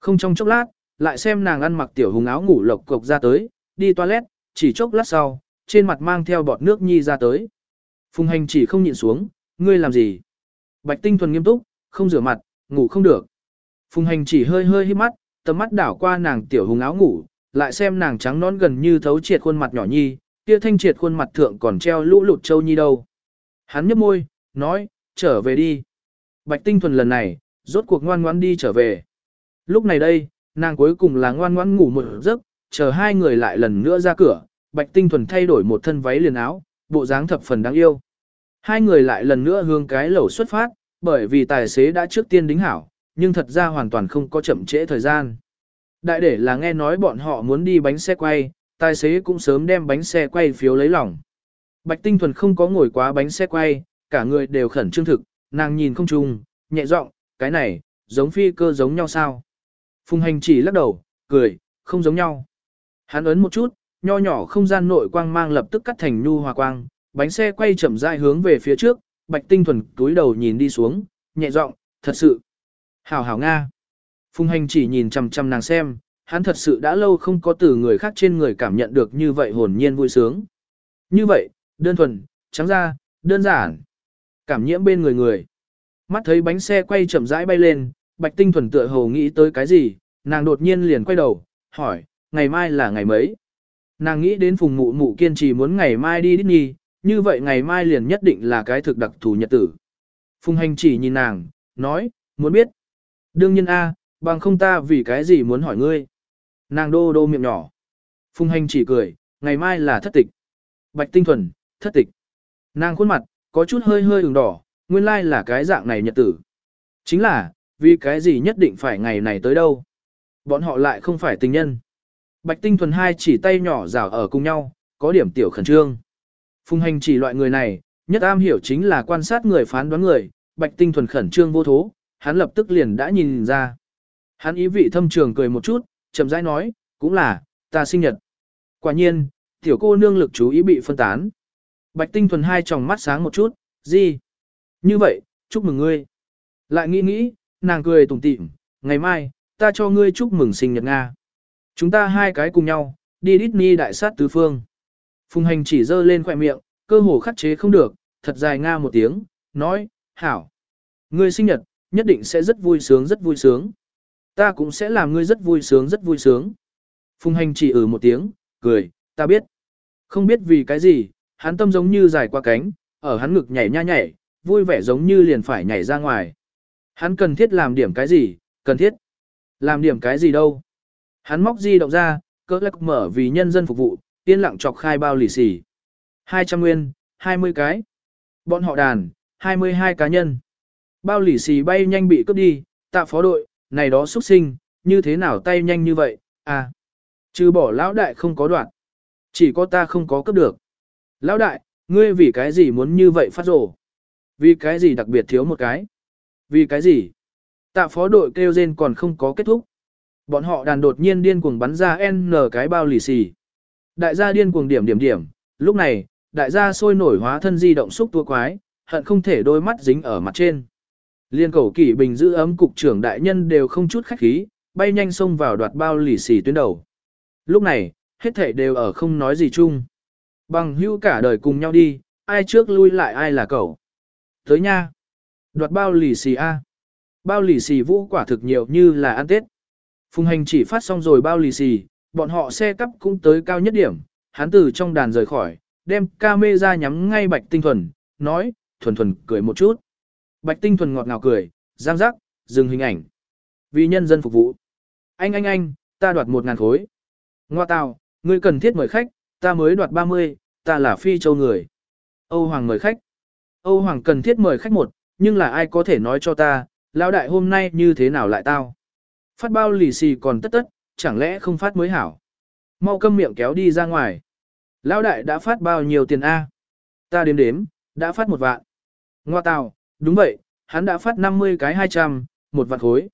Không trong chốc lát, lại xem nàng ăn mặc tiểu hùng áo ngủ lộc cộc ra tới, đi toilet, chỉ chốc lát sau, trên mặt mang theo bọt nước nhi ra tới. Phùng Hành chỉ không nhịn xuống, ngươi làm gì? Bạch Tinh Thuần nghiêm túc, không rửa mặt, ngủ không được. Phùng Hành chỉ hơi hơi híp mắt, tầm mắt đảo qua nàng tiểu hùng áo ngủ, lại xem nàng trắng nõn gần như thấu triệt khuôn mặt nhỏ nhi, kia thanh triệt khuôn mặt thượng còn treo lũ lụt châu nhi đâu. Hắn nhếch môi, nói, trở về đi. Bạch Tinh Thuần lần này, rốt cuộc ngoan ngoãn đi trở về. Lúc này đây, nàng cuối cùng là ngoan ngoãn ngủ một giấc, chờ hai người lại lần nữa ra cửa, Bạch Tinh Thuần thay đổi một thân váy liền áo, bộ dáng thập phần đáng yêu. Hai người lại lần nữa hướng cái lẩu xuất phát, bởi vì tài xế đã trước tiên đính hảo, nhưng thật ra hoàn toàn không có chậm trễ thời gian. Đại để là nghe nói bọn họ muốn đi bánh xe quay, tài xế cũng sớm đem bánh xe quay phiếu lấy lòng. Bạch Tinh Thuần không có ngồi quá bánh xe quay, cả người đều khẩn trương thực, nàng nhìn không trùng, nhẹ giọng, cái này, giống phi cơ giống nhau sao? Phùng Hành chỉ lắc đầu, cười, không giống nhau. Hắn ấn một chút, nho nhỏ không gian nội quang mang lập tức cắt thành nhu hòa quang, bánh xe quay chậm rãi hướng về phía trước, Bạch Tinh Thuần túi đầu nhìn đi xuống, nhẹ giọng, thật sự. Hảo hảo Nga. Phùng Hành chỉ nhìn chằm chằm nàng xem, hắn thật sự đã lâu không có từ người khác trên người cảm nhận được như vậy hồn nhiên vui sướng. Như vậy, đơn thuần, trắng ra, đơn giản. Cảm nhiễm bên người người. Mắt thấy bánh xe quay chậm rãi bay lên, Bạch Tinh Thuần tựa hồ nghĩ tới cái gì, nàng đột nhiên liền quay đầu, hỏi, ngày mai là ngày mấy? Nàng nghĩ đến Phùng Mụ Mụ kiên trì muốn ngày mai đi Disney, như vậy ngày mai liền nhất định là cái thực đặc thù nhật tử. Phùng Hành chỉ nhìn nàng, nói, muốn biết. Đương nhiên a, bằng không ta vì cái gì muốn hỏi ngươi. Nàng đô đô miệng nhỏ. Phùng Hành chỉ cười, ngày mai là thất tịch. Bạch Tinh Thuần, thất tịch. Nàng khuôn mặt, có chút hơi hơi ửng đỏ, nguyên lai là cái dạng này nhật tử. Chính là, vì cái gì nhất định phải ngày này tới đâu. Bọn họ lại không phải tình nhân. Bạch Tinh Thuần hai chỉ tay nhỏ rảo ở cùng nhau, có điểm tiểu khẩn trương. Phùng Hành chỉ loại người này, nhất am hiểu chính là quan sát người phán đoán người, Bạch Tinh Thuần khẩn trương vô thố, hắn lập tức liền đã nhìn ra. Hắn ý vị thâm trường cười một chút, chậm rãi nói, cũng là, ta sinh nhật. Quả nhiên, tiểu cô nương lực chú ý bị phân tán. Bạch Tinh Thuần hai tròng mắt sáng một chút, gì? Như vậy, chúc mừng ngươi. Lại nghĩ nghĩ, nàng cười tủm tỉm, ngày mai, ta cho ngươi chúc mừng sinh nhật Nga. Chúng ta hai cái cùng nhau, đi Disney đại sát tứ phương. Phùng Hành chỉ giơ lên khỏe miệng, cơ hồ khắc chế không được, thật dài Nga một tiếng, nói, hảo. Ngươi sinh nhật, nhất định sẽ rất vui sướng rất vui sướng. Ta cũng sẽ làm ngươi rất vui sướng rất vui sướng. Phùng Hành chỉ một tiếng, cười, ta biết. Không biết vì cái gì, hắn tâm giống như dài qua cánh, ở hắn ngực nhảy nha nhảy, vui vẻ giống như liền phải nhảy ra ngoài. Hắn cần thiết làm điểm cái gì, cần thiết. Làm điểm cái gì đâu. Hắn móc di động ra, cỡ lắc mở vì nhân dân phục vụ, yên lặng chọc khai bao lì xì. 200 nguyên, 20 cái. Bọn họ đàn, 22 cá nhân. Bao lì xì bay nhanh bị cướp đi, Tạ phó đội, này đó xuất sinh, như thế nào tay nhanh như vậy, à. Trừ bỏ lão đại không có đoạn. Chỉ có ta không có cướp được. Lão đại, ngươi vì cái gì muốn như vậy phát rổ? Vì cái gì đặc biệt thiếu một cái? Vì cái gì? Tạ phó đội kêu rên còn không có kết thúc. Bọn họ đàn đột nhiên điên cuồng bắn ra N cái bao lì xì. Đại gia điên cuồng điểm. Lúc này, đại gia sôi nổi hóa thân di động xúc tua quái, hận không thể đôi mắt dính ở mặt trên. Liên cầu kỷ bình giữ ấm cục trưởng đại nhân đều không chút khách khí, bay nhanh xông vào đoạt bao lì xì tuyến đầu. Lúc này, hết thảy đều ở không nói gì chung. Bằng hữu cả đời cùng nhau đi, ai trước lui lại ai là cậu. Tới nha. Đoạt bao lì xì A. Bao lì xì vũ quả thực nhiều như là ăn Tết. Phùng Hành chỉ phát xong rồi bao lì xì, bọn họ xe cắp cũng tới cao nhất điểm, hắn từ trong đàn rời khỏi, đem camera nhắm ngay Bạch Tinh Thuần, nói, Thuần cười một chút. Bạch Tinh Thuần ngọt ngào cười, giang giác, dừng hình ảnh. Vì nhân dân phục vụ. Anh, ta đoạt 1.000 khối. Ngoa tào, ngươi cần thiết mời khách, ta mới đoạt 30, ta là Phi Châu người. Âu Hoàng mời khách. Âu Hoàng cần thiết mời khách một, nhưng là ai có thể nói cho ta, lão đại hôm nay như thế nào lại tao. Phát bao lì xì còn tất, chẳng lẽ không phát mới hảo. Mau câm miệng kéo đi ra ngoài. Lão đại đã phát bao nhiêu tiền A? Ta đếm, đã phát 1 vạn. Ngoa tào, đúng vậy, hắn đã phát 50 cái 200, 1 vạn khối.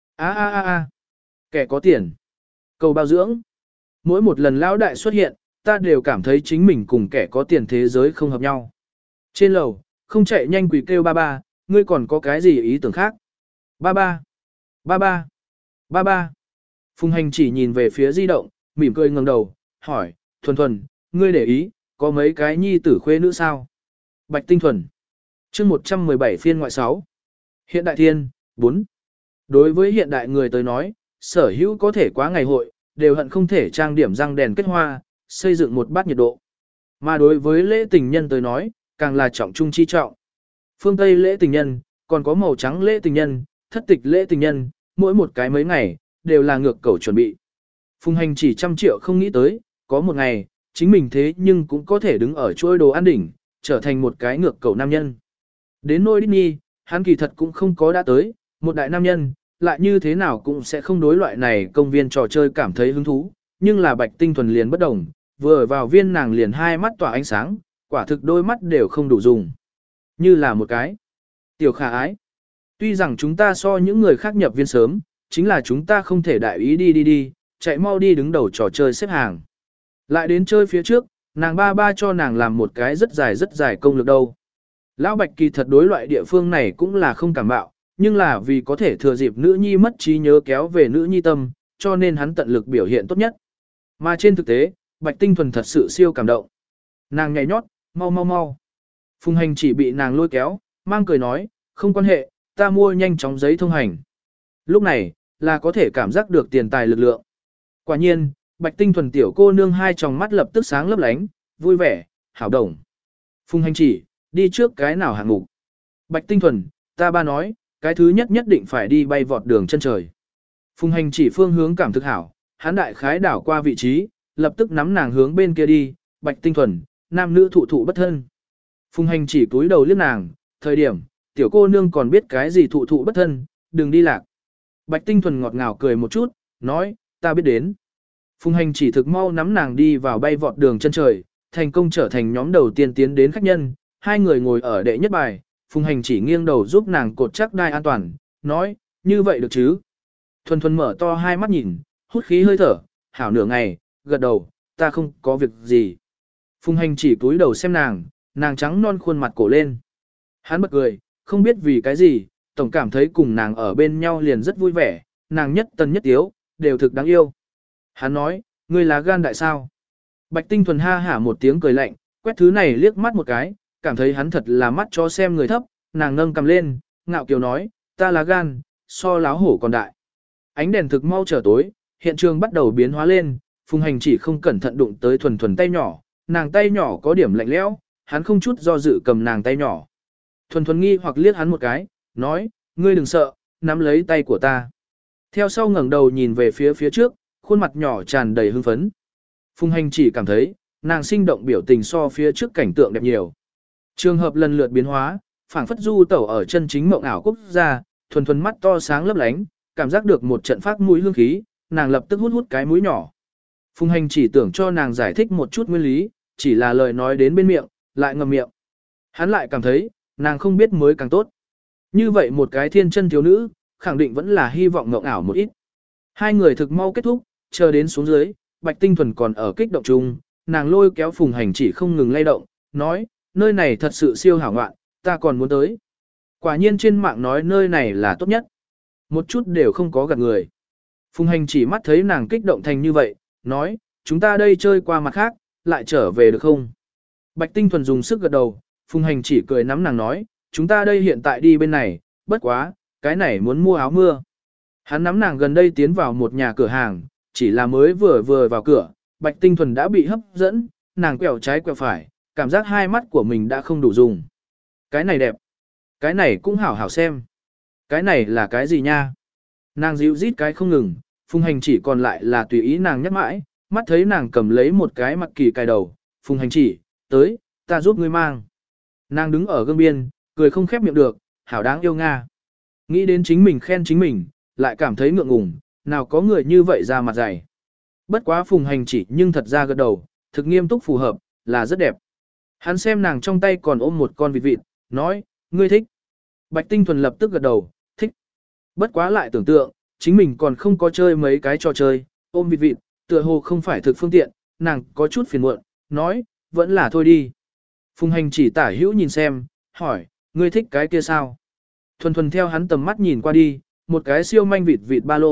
A. Kẻ có tiền. Cầu bao dưỡng. Mỗi một lần lão đại xuất hiện, ta đều cảm thấy chính mình cùng kẻ có tiền thế giới không hợp nhau. Trên lầu, không chạy nhanh quỳ kêu ba, ngươi còn có cái gì ý tưởng khác? Ba. Phùng Hành chỉ nhìn về phía di động, mỉm cười ngẩng đầu, hỏi, Thuần Thuần, ngươi để ý, có mấy cái nhi tử khuê nữ sao? Bạch Tinh Thuần. Chương 117 phiên ngoại 6. Hiện đại thiên, 4. Đối với hiện đại người tới nói, sở hữu có thể quá ngày hội, đều hận không thể trang điểm răng đèn kết hoa, xây dựng một bát nhiệt độ. Mà đối với lễ tình nhân tới nói, càng là trọng trung chi trọng. Phương Tây lễ tình nhân, còn có màu trắng lễ tình nhân, thất tịch lễ tình nhân, mỗi một cái mấy ngày, đều là ngược cầu chuẩn bị. Phùng Hành chỉ 100 triệu không nghĩ tới, có một ngày, chính mình thế nhưng cũng có thể đứng ở chuỗi đồ ăn đỉnh, trở thành một cái ngược cầu nam nhân. Đến nôi Disney, hắn kỳ thật cũng không có đã tới, một đại nam nhân, lại như thế nào cũng sẽ không đối loại này công viên trò chơi cảm thấy hứng thú, nhưng là Bạch Tinh Thuần liền bất đồng, vừa ở vào viên nàng liền hai mắt tỏa ánh sáng, quả thực đôi mắt đều không đủ dùng. Như là một cái tiểu khả ái. Tuy rằng chúng ta so những người khác nhập viên sớm, chính là chúng ta không thể đại ý đi, chạy mau đi đứng đầu trò chơi xếp hàng. Lại đến chơi phía trước, nàng ba cho nàng làm một cái rất dài công lược đâu. Lão Bạch kỳ thật đối loại địa phương này cũng là không cảm bạo, nhưng là vì có thể thừa dịp nữ nhi mất trí nhớ kéo về nữ nhi tâm, cho nên hắn tận lực biểu hiện tốt nhất. Mà trên thực tế, Bạch Tinh Thuần thật sự siêu cảm động. Nàng nhảy nhót, mau. Phùng Hành chỉ bị nàng lôi kéo, mang cười nói, không quan hệ, ta mua nhanh chóng giấy thông hành. Lúc này, là có thể cảm giác được tiền tài lực lượng. Quả nhiên, Bạch Tinh Thuần tiểu cô nương hai tròng mắt lập tức sáng lấp lánh, vui vẻ, hảo đồng. Phùng Hành chỉ, đi trước cái nào hạng mục. Bạch Tinh Thuần, ta ba nói, cái thứ nhất nhất định phải đi bay vọt đường chân trời. Phùng Hành chỉ phương hướng cảm thực hảo, hắn đại khái đảo qua vị trí, lập tức nắm nàng hướng bên kia đi, Bạch Tinh Thuần, nam nữ thụ bất thân. Phùng Hành chỉ cúi đầu liếc nàng, thời điểm, tiểu cô nương còn biết cái gì thụ bất thân, đừng đi lạc. Bạch Tinh Thuần ngọt ngào cười một chút, nói, ta biết đến. Phùng Hành chỉ thực mau nắm nàng đi vào bay vọt đường chân trời, thành công trở thành nhóm đầu tiên tiến đến khách nhân, hai người ngồi ở đệ nhất bài, Phùng Hành chỉ nghiêng đầu giúp nàng cột chắc đai an toàn, nói, như vậy được chứ. Thuần Thuần mở to hai mắt nhìn, hút khí hơi thở, hảo nửa ngày, gật đầu, ta không có việc gì. Phùng Hành chỉ cúi đầu xem nàng trắng non khuôn mặt cổ lên. Hắn bật cười, không biết vì cái gì, tổng cảm thấy cùng nàng ở bên nhau liền rất vui vẻ, nàng nhất tân nhất tiếu, đều thực đáng yêu. Hắn nói, ngươi là gan đại sao. Bạch Tinh Thuần ha hả một tiếng cười lạnh, quét thứ này liếc mắt một cái, cảm thấy hắn thật là mắt cho xem người thấp, nàng nâng cầm lên, ngạo kiều nói, ta là gan, so láo hổ còn đại. Ánh đèn thực mau trở tối, hiện trường bắt đầu biến hóa lên, Phùng Hành chỉ không cẩn thận đụng tới Thuần tay nhỏ, nàng tay nhỏ có điểm lạnh lẽo, hắn không chút do dự cầm nàng tay nhỏ. Thuần nghi hoặc liếc hắn một cái, nói, ngươi đừng sợ, nắm lấy tay của ta. Theo sau ngẩng đầu nhìn về phía trước, khuôn mặt nhỏ tràn đầy hưng phấn. Phùng Hành chỉ cảm thấy, nàng sinh động biểu tình so phía trước cảnh tượng đẹp nhiều. Trường hợp lần lượt biến hóa, phảng phất du tẩu ở chân chính mộng ảo quốc gia, Thuần mắt to sáng lấp lánh, cảm giác được một trận phát mũi hương khí, nàng lập tức hút cái mũi nhỏ. Phùng Hành chỉ tưởng cho nàng giải thích một chút nguyên lý, chỉ là lời nói đến bên miệng, lại ngậm miệng. Hắn lại cảm thấy, nàng không biết mới càng tốt. Như vậy một cái thiên chân thiếu nữ, khẳng định vẫn là hy vọng mộng ảo một ít. Hai người thực mau kết thúc, chờ đến xuống dưới, Bạch Tinh Thuần còn ở kích động chung, nàng lôi kéo Phùng Hành chỉ không ngừng lay động, nói, nơi này thật sự siêu hảo ngoạn, ta còn muốn tới. Quả nhiên trên mạng nói nơi này là tốt nhất. Một chút đều không có gạt người. Phùng Hành chỉ mắt thấy nàng kích động thành như vậy, nói, chúng ta đây chơi qua mặt khác, lại trở về được không? Bạch Tinh Thuần dùng sức gật đầu, Phùng Hành chỉ cười nắm nàng nói, chúng ta đây hiện tại đi bên này, bất quá, cái này muốn mua áo mưa. Hắn nắm nàng gần đây tiến vào một nhà cửa hàng, chỉ là mới vừa vào cửa, Bạch Tinh Thuần đã bị hấp dẫn, nàng quẹo trái quẹo phải, cảm giác hai mắt của mình đã không đủ dùng. Cái này đẹp, cái này cũng hảo hảo xem. Cái này là cái gì nha? Nàng dịu rít cái không ngừng, Phùng Hành chỉ còn lại là tùy ý nàng nhắc mãi, mắt thấy nàng cầm lấy một cái mặc kỳ cài đầu, Phùng Hành chỉ, tới, ta giúp ngươi mang. Nàng đứng ở gương biên, cười không khép miệng được, hảo đáng yêu Nga. Nghĩ đến chính mình khen chính mình, lại cảm thấy ngượng ngùng, nào có người như vậy ra mặt dày. Bất quá Phùng Hành chỉ nhưng thật ra gật đầu, thực nghiêm túc phù hợp, là rất đẹp. Hắn xem nàng trong tay còn ôm một con vịt vịt, nói, ngươi thích. Bạch Tinh Thuần lập tức gật đầu, thích. Bất quá lại tưởng tượng, chính mình còn không có chơi mấy cái trò chơi, ôm vịt vịt, tựa hồ không phải thực phương tiện, nàng có chút phiền muộn, nói, vẫn là thôi đi. Phùng Hành chỉ tả hữu nhìn xem, hỏi, ngươi thích cái kia sao? Thuần theo hắn tầm mắt nhìn qua đi, một cái siêu manh vịt ba lô,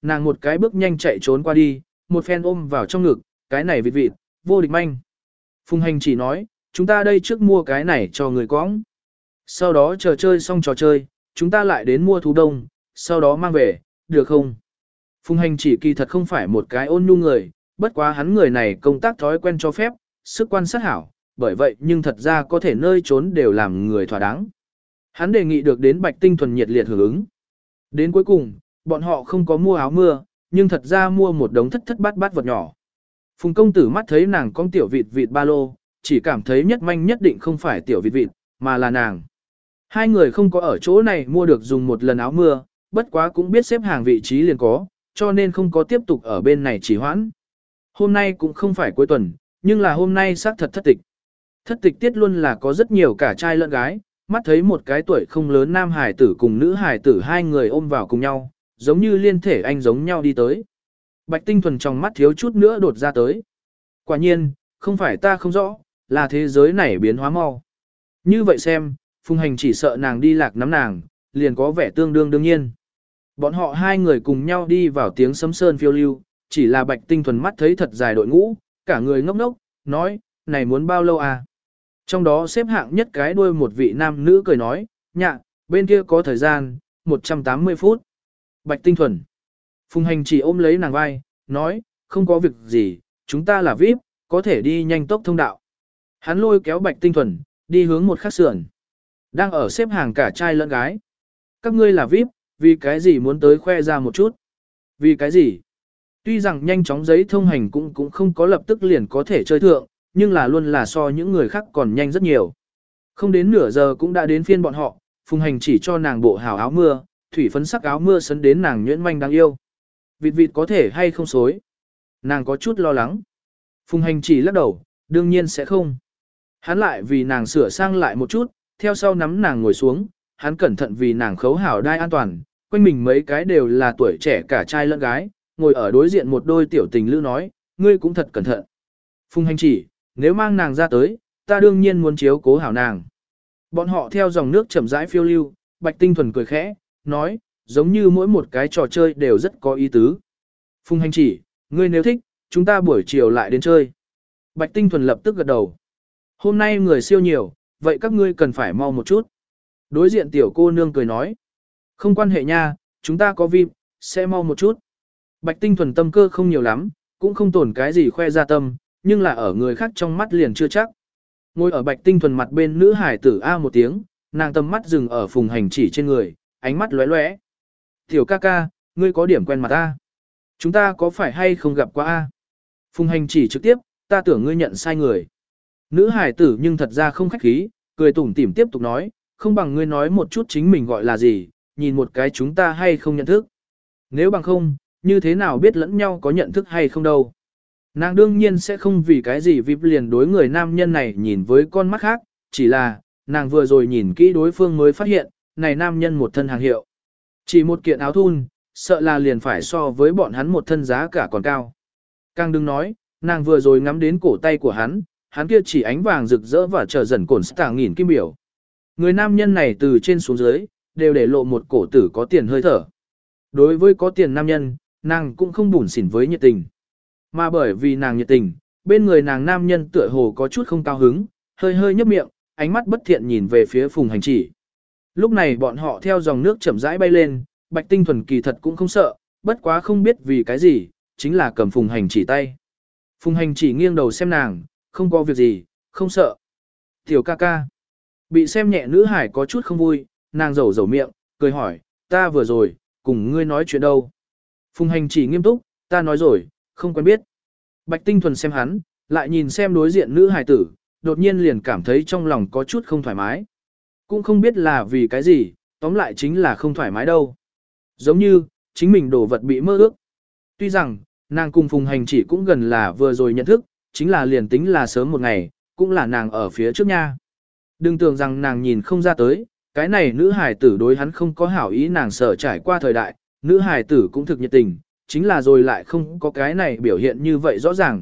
nàng một cái bước nhanh chạy trốn qua đi, một phen ôm vào trong ngực, cái này vịt vịt, vô địch manh. Phùng Hành chỉ nói, chúng ta đây trước mua cái này cho người cõng. Sau đó chờ chơi xong trò chơi, chúng ta lại đến mua thú đông, sau đó mang về, được không? Phùng Hành chỉ kỳ thật không phải một cái ôn nhu người, bất quá hắn người này công tác thói quen cho phép, sức quan sát hảo, bởi vậy nhưng thật ra có thể nơi trốn đều làm người thỏa đáng. Hắn đề nghị được đến Bạch Tinh Thuần nhiệt liệt hưởng ứng. Đến cuối cùng, bọn họ không có mua áo mưa, nhưng thật ra mua một đống thất thất bát bát vật nhỏ. Phùng công tử mắt thấy nàng con tiểu vịt vịt ba lô, chỉ cảm thấy nhất manh nhất định không phải tiểu vịt vịt, mà là nàng. Hai người không có ở chỗ này mua được dùng một lần áo mưa, bất quá cũng biết xếp hàng vị trí liền có, cho nên không có tiếp tục ở bên này trì hoãn. Hôm nay cũng không phải cuối tuần, nhưng là hôm nay xác thật thất tịch. Thất tịch tiết luôn là có rất nhiều cả trai lẫn gái, mắt thấy một cái tuổi không lớn nam hải tử cùng nữ hải tử hai người ôm vào cùng nhau, giống như liên thể anh giống nhau đi tới. Bạch Tinh Thuần trong mắt thiếu chút nữa đột ra tới. Quả nhiên, không phải ta không rõ, là thế giới này biến hóa mau. Như vậy xem, Phùng Hành chỉ sợ nàng đi lạc nắm nàng, liền có vẻ tương đương đương nhiên. Bọn họ hai người cùng nhau đi vào tiếng sấm sơn phiêu lưu, chỉ là Bạch Tinh Thuần mắt thấy thật dài đội ngũ, cả người ngốc ngốc, nói, này muốn bao lâu à? Trong đó xếp hạng nhất cái đuôi một vị nam nữ cười nói, nhạ, bên kia có thời gian, 180 phút. Bạch Tinh Thuần. Phùng Hành chỉ ôm lấy nàng vai, nói, không có việc gì, chúng ta là VIP, có thể đi nhanh tốc thông đạo. Hắn lôi kéo Bạch Tinh Thuần, đi hướng một khắc sườn. Đang ở xếp hàng cả trai lẫn gái. Các ngươi là VIP, vì cái gì muốn tới khoe ra một chút? Vì cái gì? Tuy rằng nhanh chóng giấy thông hành cũng không có lập tức liền có thể chơi thượng, nhưng là luôn là so những người khác còn nhanh rất nhiều. Không đến nửa giờ cũng đã đến phiên bọn họ, Phùng Hành chỉ cho nàng bộ hào áo mưa, thủy phấn sắc áo mưa sấn đến nàng nhuyễn manh đáng yêu. Vịt vịt có thể hay không xối? Nàng có chút lo lắng. Phùng Hành chỉ lắc đầu, đương nhiên sẽ không. Hắn lại vì nàng sửa sang lại một chút, theo sau nắm nàng ngồi xuống, hắn cẩn thận vì nàng khấu hảo đai an toàn, quanh mình mấy cái đều là tuổi trẻ cả trai lẫn gái, ngồi ở đối diện một đôi tiểu tình lữ nói, ngươi cũng thật cẩn thận. Phùng Hành chỉ, nếu mang nàng ra tới, ta đương nhiên muốn chiếu cố hảo nàng. Bọn họ theo dòng nước chậm rãi phiêu lưu, Bạch Tinh Thuần cười khẽ, nói, giống như mỗi một cái trò chơi đều rất có ý tứ. Phùng Hành chỉ, ngươi nếu thích, chúng ta buổi chiều lại đến chơi. Bạch Tinh Thuần lập tức gật đầu. Hôm nay người siêu nhiều, vậy các ngươi cần phải mau một chút. Đối diện tiểu cô nương cười nói, không quan hệ nha, chúng ta có VIP, sẽ mau một chút. Bạch Tinh Thuần tâm cơ không nhiều lắm, cũng không tổn cái gì khoe ra tâm, nhưng là ở người khác trong mắt liền chưa chắc. Ngồi ở Bạch Tinh Thuần mặt bên nữ hải tử A một tiếng, nàng tầm mắt dừng ở Phùng Hành chỉ trên người, ánh mắt lóe lóe. Tiểu ca ca, ngươi có điểm quen mặt ta. Chúng ta có phải hay không gặp qua A? Phùng Hành chỉ trực tiếp, ta tưởng ngươi nhận sai người. Nữ hải tử nhưng thật ra không khách khí, cười tủm tỉm tiếp tục nói, không bằng ngươi nói một chút chính mình gọi là gì, nhìn một cái chúng ta hay không nhận thức. Nếu bằng không, như thế nào biết lẫn nhau có nhận thức hay không đâu. Nàng đương nhiên sẽ không vì cái gì vip liền đối người nam nhân này nhìn với con mắt khác, chỉ là, nàng vừa rồi nhìn kỹ đối phương mới phát hiện, này nam nhân một thân hàng hiệu. Chỉ một kiện áo thun, sợ là liền phải so với bọn hắn một thân giá cả còn cao. Càng đừng nói, nàng vừa rồi ngắm đến cổ tay của hắn kia chỉ ánh vàng rực rỡ và trở dần cổn stạng nghìn kim biểu. Người nam nhân này từ trên xuống dưới, đều để lộ một cổ tử có tiền hơi thở. Đối với có tiền nam nhân, nàng cũng không bủn xỉn với nhiệt tình. Mà bởi vì nàng nhiệt tình, bên người nàng nam nhân tựa hồ có chút không cao hứng, hơi hơi nhấp miệng, ánh mắt bất thiện nhìn về phía Phùng Hành chỉ. Lúc này bọn họ theo dòng nước chậm rãi bay lên, Bạch Tinh Thuần kỳ thật cũng không sợ, bất quá không biết vì cái gì, chính là cầm Phùng Hành chỉ tay. Phùng Hành chỉ nghiêng đầu xem nàng, không có việc gì, không sợ. Tiểu ca ca. Bị xem nhẹ nữ hải có chút không vui, nàng rầu rầu miệng, cười hỏi, ta vừa rồi, cùng ngươi nói chuyện đâu. Phùng Hành chỉ nghiêm túc, ta nói rồi, không quen biết. Bạch Tinh Thuần xem hắn, lại nhìn xem đối diện nữ hải tử, đột nhiên liền cảm thấy trong lòng có chút không thoải mái. Cũng không biết là vì cái gì, tóm lại chính là không thoải mái đâu. Giống như, chính mình đồ vật bị mơ ước. Tuy rằng, nàng cùng Phùng Hành chỉ cũng gần là vừa rồi nhận thức, chính là liền tính là sớm một ngày, cũng là nàng ở phía trước nha. Đừng tưởng rằng nàng nhìn không ra tới, cái này nữ hài tử đối hắn không có hảo ý nàng sợ trải qua thời đại, nữ hài tử cũng thực nhiệt tình, chính là rồi lại không có cái này biểu hiện như vậy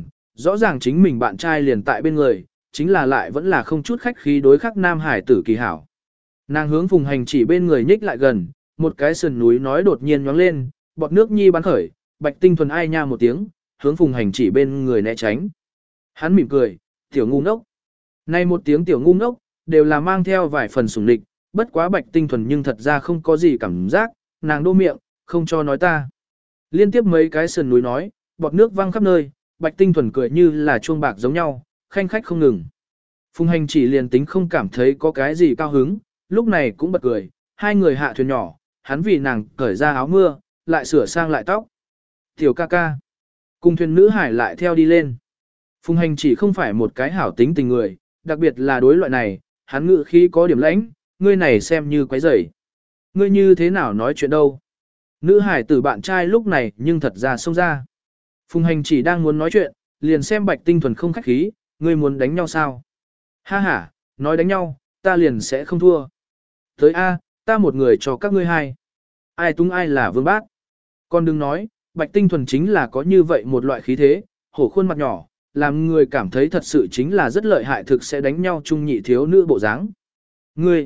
rõ ràng chính mình bạn trai liền tại bên người, chính là lại vẫn là không chút khách khí đối khắc nam hài tử kỳ hảo. Nàng hướng Phùng Hành chỉ bên người nhích lại gần, một cái sườn núi nói đột nhiên nhoáng lên, bọt nước nhi bắn khởi, Bạch Tinh Thuần ai nha một tiếng, hướng Phùng Hành Chỉ bên người né tránh. Hắn mỉm cười, tiểu ngu ngốc. Này một tiếng tiểu ngu ngốc, đều là mang theo vài phần sủng địch, bất quá Bạch Tinh Thuần nhưng thật ra không có gì cảm giác, nàng đô miệng, không cho nói ta. Liên tiếp mấy cái sườn núi nói, bọt nước văng khắp nơi, Bạch Tinh Thuần cười như là chuông bạc giống nhau, khanh khách không ngừng. Phùng Hành Chỉ liền tính không cảm thấy có cái gì cao hứng, lúc này cũng bật cười, hai người hạ thuyền nhỏ, hắn vì nàng cởi ra áo mưa, lại sửa sang lại tóc. Tiểu ca ca, cùng thuyền nữ hải lại theo đi lên. Phùng Hành Chỉ không phải một cái hảo tính tình người, đặc biệt là đối loại này, hắn ngự khí có điểm lãnh, ngươi này xem như quái rầy. Ngươi như thế nào nói chuyện đâu? Nữ hải tử bạn trai lúc này nhưng thật ra xông ra. Phùng Hành Chỉ đang muốn nói chuyện, liền xem Bạch Tinh Thuần không khách khí, ngươi muốn đánh nhau sao? Ha ha, nói đánh nhau, ta liền sẽ không thua. Tới A, ta một người cho các ngươi hai. Ai tung ai là vương bát. Con đừng nói, Bạch Tinh Thuần chính là có như vậy một loại khí thế, hổ khuôn mặt nhỏ, làm người cảm thấy thật sự chính là rất lợi hại thực sẽ đánh nhau chung nhị thiếu nữ bộ dáng. Ngươi,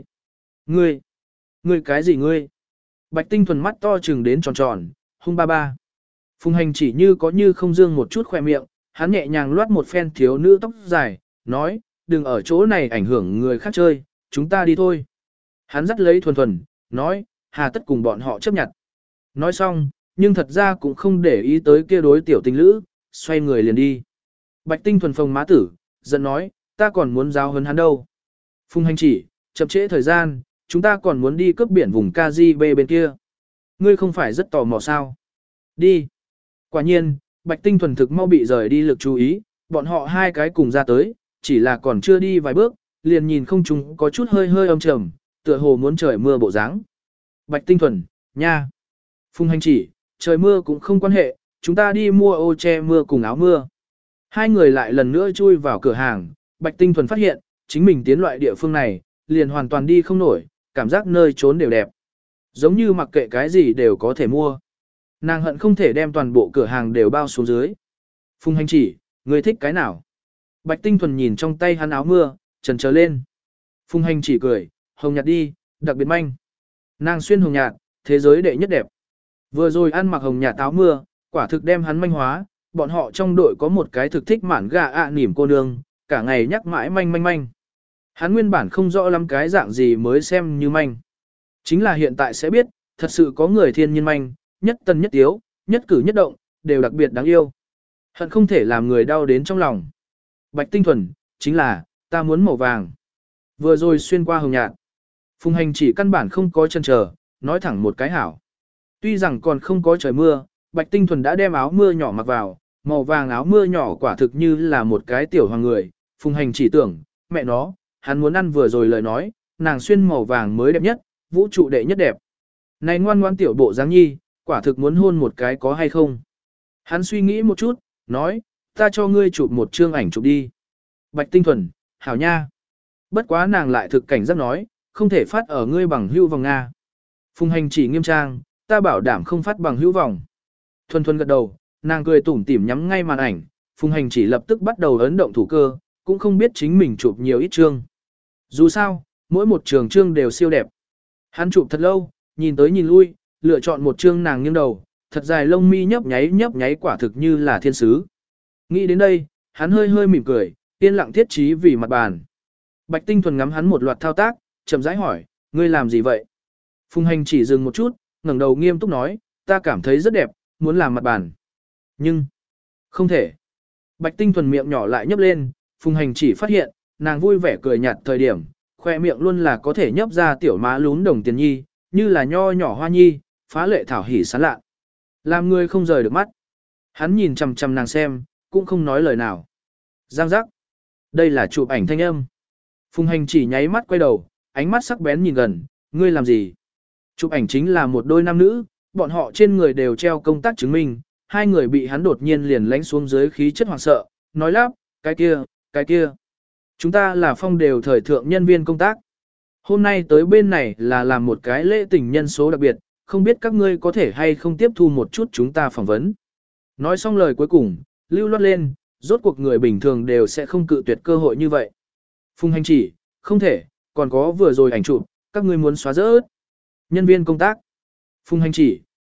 ngươi cái gì ngươi? Bạch Tinh Thuần mắt to trừng đến tròn tròn, hung ba ba. Phùng Hành Chỉ như có như không dương một chút khoe miệng, hắn nhẹ nhàng loát một phen thiếu nữ tóc dài, nói, đừng ở chỗ này ảnh hưởng người khác chơi, chúng ta đi thôi. Hắn dắt lấy Thuần Thuần, nói, hà tất cùng bọn họ chấp nhận. Nói xong, nhưng thật ra cũng không để ý tới kia đối tiểu tình lữ, xoay người liền đi. Bạch Tinh Thuần phồng má tử, giận nói, ta còn muốn giáo huấn hắn đâu. Phùng Hành Chỉ, chậm trễ thời gian, chúng ta còn muốn đi cướp biển vùng KGB bên kia. Ngươi không phải rất tò mò sao? Đi. Quả nhiên, Bạch Tinh Thuần thực mau bị rời đi lực chú ý, bọn họ hai cái cùng ra tới, chỉ là còn chưa đi vài bước, liền nhìn không chúng có chút hơi hơi âm trầm, tựa hồ muốn trời mưa bộ dáng. Bạch Tinh Thuần, nha. Phùng Hành Chỉ, trời mưa cũng không quan hệ, chúng ta đi mua ô che mưa cùng áo mưa. Hai người lại lần nữa chui vào cửa hàng, Bạch Tinh Thuần phát hiện, chính mình tiến loại địa phương này, liền hoàn toàn đi không nổi, cảm giác nơi trốn đều đẹp. Giống như mặc kệ cái gì đều có thể mua. Nàng hận không thể đem toàn bộ cửa hàng đều bao xuống dưới. Phùng Hành Chỉ, người thích cái nào? Bạch Tinh Thuần nhìn trong tay hắn áo mưa, chần chờ lên. Phùng Hành Chỉ cười, hồng nhạt đi, đặc biệt manh. Nàng xuyên hồng nhạt, thế giới đệ nhất đẹp. Vừa rồi ăn mặc hồng nhạt áo mưa, quả thực đem hắn manh hóa, bọn họ trong đội có một cái thực thích mản gà nỉm cô nương, cả ngày nhắc mãi manh manh manh. Hắn nguyên bản không rõ lắm cái dạng gì mới xem như manh. Chính là hiện tại sẽ biết, thật sự có người thiên nhiên manh, nhất tân nhất tiếu, nhất cử nhất động, đều đặc biệt đáng yêu. Hận không thể làm người đau đến trong lòng. Bạch Tinh Thuần, chính là, ta muốn màu vàng. Vừa rồi xuyên qua hồng nhạt. Phùng Hành Chỉ căn bản không có chân chờ, nói thẳng một cái hảo. Tuy rằng còn không có trời mưa, Bạch Tinh Thuần đã đem áo mưa nhỏ mặc vào, màu vàng áo mưa nhỏ quả thực như là một cái tiểu hoàng người. Phùng Hành Chỉ tưởng, mẹ nó, hắn muốn ăn vừa rồi lời nói, nàng xuyên màu vàng mới đẹp nhất, vũ trụ đệ nhất đẹp. Này ngoan ngoan tiểu bộ dáng nhi, quả thực muốn hôn một cái có hay không. Hắn suy nghĩ một chút, nói, ta cho ngươi chụp một chương ảnh chụp đi. Bạch Tinh Thuần, hảo nha. Bất quá nàng lại thực cảnh giác nói, không thể phát ở ngươi bằng hữu vòng Nga. Phùng Hành Chỉ nghiêm trang, ta bảo đảm không phát bằng hữu vòng. Thuần Thuần gật đầu, nàng cười tủm tỉm nhắm ngay màn ảnh, Phùng Hành Chỉ lập tức bắt đầu ấn động thủ cơ, cũng không biết chính mình chụp nhiều ít chương. Dù sao, mỗi một trường chương đều siêu đẹp. Hắn chụp thật lâu, nhìn tới nhìn lui, lựa chọn một chương nàng nghiêng đầu, thật dài lông mi nhấp nháy quả thực như là thiên sứ. Nghĩ đến đây, hắn hơi hơi mỉm cười, yên lặng thiết trí vì mặt bàn. Bạch Tinh Thuần ngắm hắn một loạt thao tác, chậm rãi hỏi, ngươi làm gì vậy? Phùng Hành Chỉ dừng một chút, ngẩng đầu nghiêm túc nói, ta cảm thấy rất đẹp, muốn làm mặt bàn. Nhưng, không thể. Bạch Tinh Thuần miệng nhỏ lại nhấp lên, Phùng Hành Chỉ phát hiện, nàng vui vẻ cười nhạt thời điểm, khoe miệng luôn là có thể nhấp ra tiểu má lún đồng tiền nhi, như là nho nhỏ hoa nhi, phá lệ thảo hỉ sán lạ. Làm người không rời được mắt. Hắn nhìn chằm chằm nàng xem, cũng không nói lời nào. Giang giác. Đây là chụp ảnh thanh âm. Phùng Hành Chỉ nháy mắt quay đầu, ánh mắt sắc bén nhìn gần, ngươi làm gì? Chụp ảnh chính là một đôi nam nữ, bọn họ trên người đều treo công tác chứng minh, hai người bị hắn đột nhiên liền lánh xuống dưới khí chất hoảng sợ, nói lắp, cái kia. Chúng ta là phong đều thời thượng nhân viên công tác. Hôm nay tới bên này là làm một cái lễ tình nhân số đặc biệt, không biết các ngươi có thể hay không tiếp thu một chút chúng ta phỏng vấn. Nói xong lời cuối cùng, lưu loát lên, rốt cuộc người bình thường đều sẽ không cự tuyệt cơ hội như vậy. Phùng Hành Chỉ, không thể, còn có vừa rồi ảnh chụp, các ngươi muốn xóa rỡ. Nhân viên công tác. Phùng Hành Chỉ,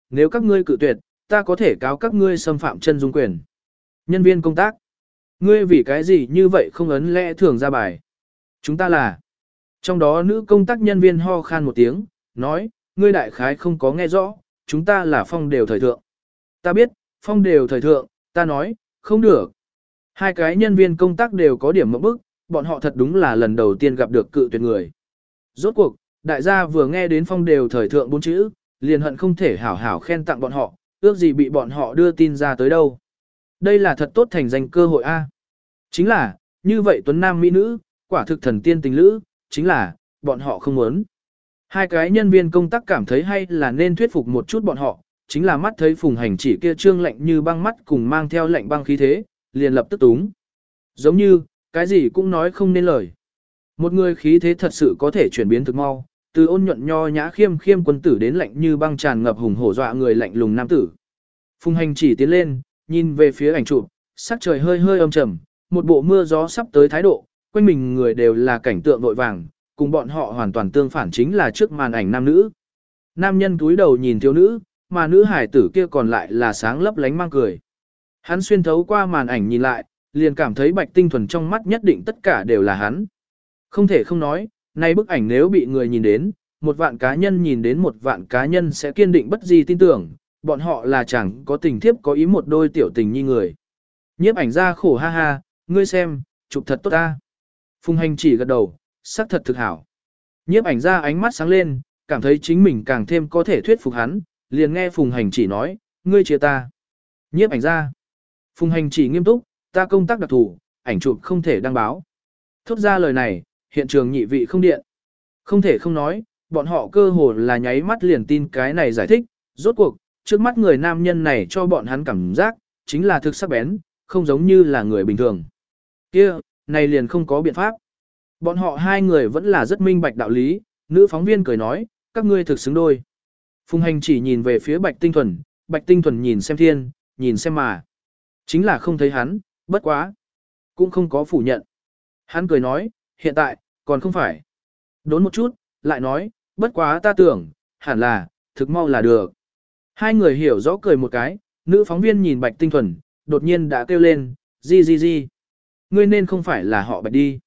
nếu các ngươi cự tuyệt, ta có thể cáo các ngươi xâm phạm chân dung quyền. Nhân viên công tác, ngươi vì cái gì như vậy không ấn lẽ thường ra bài. Chúng ta là. Trong đó nữ công tác nhân viên ho khan một tiếng, nói, ngươi đại khái không có nghe rõ, chúng ta là phong đều thời thượng. Ta biết, phong đều thời thượng, ta nói, không được. Hai cái nhân viên công tác đều có điểm mộng bức, bọn họ thật đúng là lần đầu tiên gặp được cự tuyệt người. Rốt cuộc, đại gia vừa nghe đến phong đều thời thượng 4 chữ, liền hận không thể hảo hảo khen tặng bọn họ, ước gì bị bọn họ đưa tin ra tới đâu. Đây là thật tốt thành danh cơ hội A. Chính là, như vậy tuấn nam mỹ nữ, quả thực thần tiên tình lữ, chính là, bọn họ không muốn. Hai cái nhân viên công tác cảm thấy hay là nên thuyết phục một chút bọn họ, chính là mắt thấy Phùng Hành Chỉ kia trương lạnh như băng mắt cùng mang theo lạnh băng khí thế, liền lập tức túng. Giống như, cái gì cũng nói không nên lời. Một người khí thế thật sự có thể chuyển biến thực mau, từ ôn nhuận nho nhã khiêm khiêm quân tử đến lạnh như băng tràn ngập hùng hổ dọa người lạnh lùng nam tử. Phùng Hành Chỉ tiến lên, nhìn về phía ảnh chụp, sắc trời hơi hơi âm trầm, một bộ mưa gió sắp tới thái độ, quanh mình người đều là cảnh tượng vội vàng, cùng bọn họ hoàn toàn tương phản chính là trước màn ảnh nam nữ. Nam nhân cúi đầu nhìn thiếu nữ, mà nữ hải tử kia còn lại là sáng lấp lánh mang cười. Hắn xuyên thấu qua màn ảnh nhìn lại, liền cảm thấy Bạch Tinh Thuần trong mắt nhất định tất cả đều là hắn. Không thể không nói, nay bức ảnh nếu bị người nhìn đến, 1.000 cá nhân nhìn đến 1.000 cá nhân sẽ kiên định bất di tin tưởng, bọn họ là chẳng có tình thiếp có ý một đôi tiểu tình như người. Nhiếp ảnh ra khổ ha ha, ngươi xem, chụp thật tốt ta. Phùng Hành Chỉ gật đầu, sắc thật thực hảo. Nhiếp ảnh ra ánh mắt sáng lên, cảm thấy chính mình càng thêm có thể thuyết phục hắn, liền nghe Phùng Hành Chỉ nói, ngươi chia ta. Nhiếp ảnh ra. Phùng Hành Chỉ nghiêm túc, ta công tác đặc thù, ảnh chụp không thể đăng báo. Thốt ra lời này, hiện trường nhị vị không điện. Không thể không nói, bọn họ cơ hồ là nháy mắt liền tin cái này giải thích, rốt cuộc, trước mắt người nam nhân này cho bọn hắn cảm giác, chính là thực sắc bén, không giống như là người bình thường. Kia, này liền không có biện pháp. Bọn họ hai người vẫn là rất minh bạch đạo lý, nữ phóng viên cười nói, các ngươi thực xứng đôi. Phùng Hành Chỉ nhìn về phía Bạch Tinh Thuần nhìn xem thiên, nhìn xem mà. Chính là không thấy hắn, bất quá. Cũng không có phủ nhận. Hắn cười nói, hiện tại, còn không phải. Đốn một chút, lại nói, bất quá ta tưởng, hẳn là, thực mau là được. Hai người hiểu rõ cười một cái, nữ phóng viên nhìn Bạch Tinh Thuần, đột nhiên đã kêu lên, gì. Ngươi nên không phải là họ Bạch đi.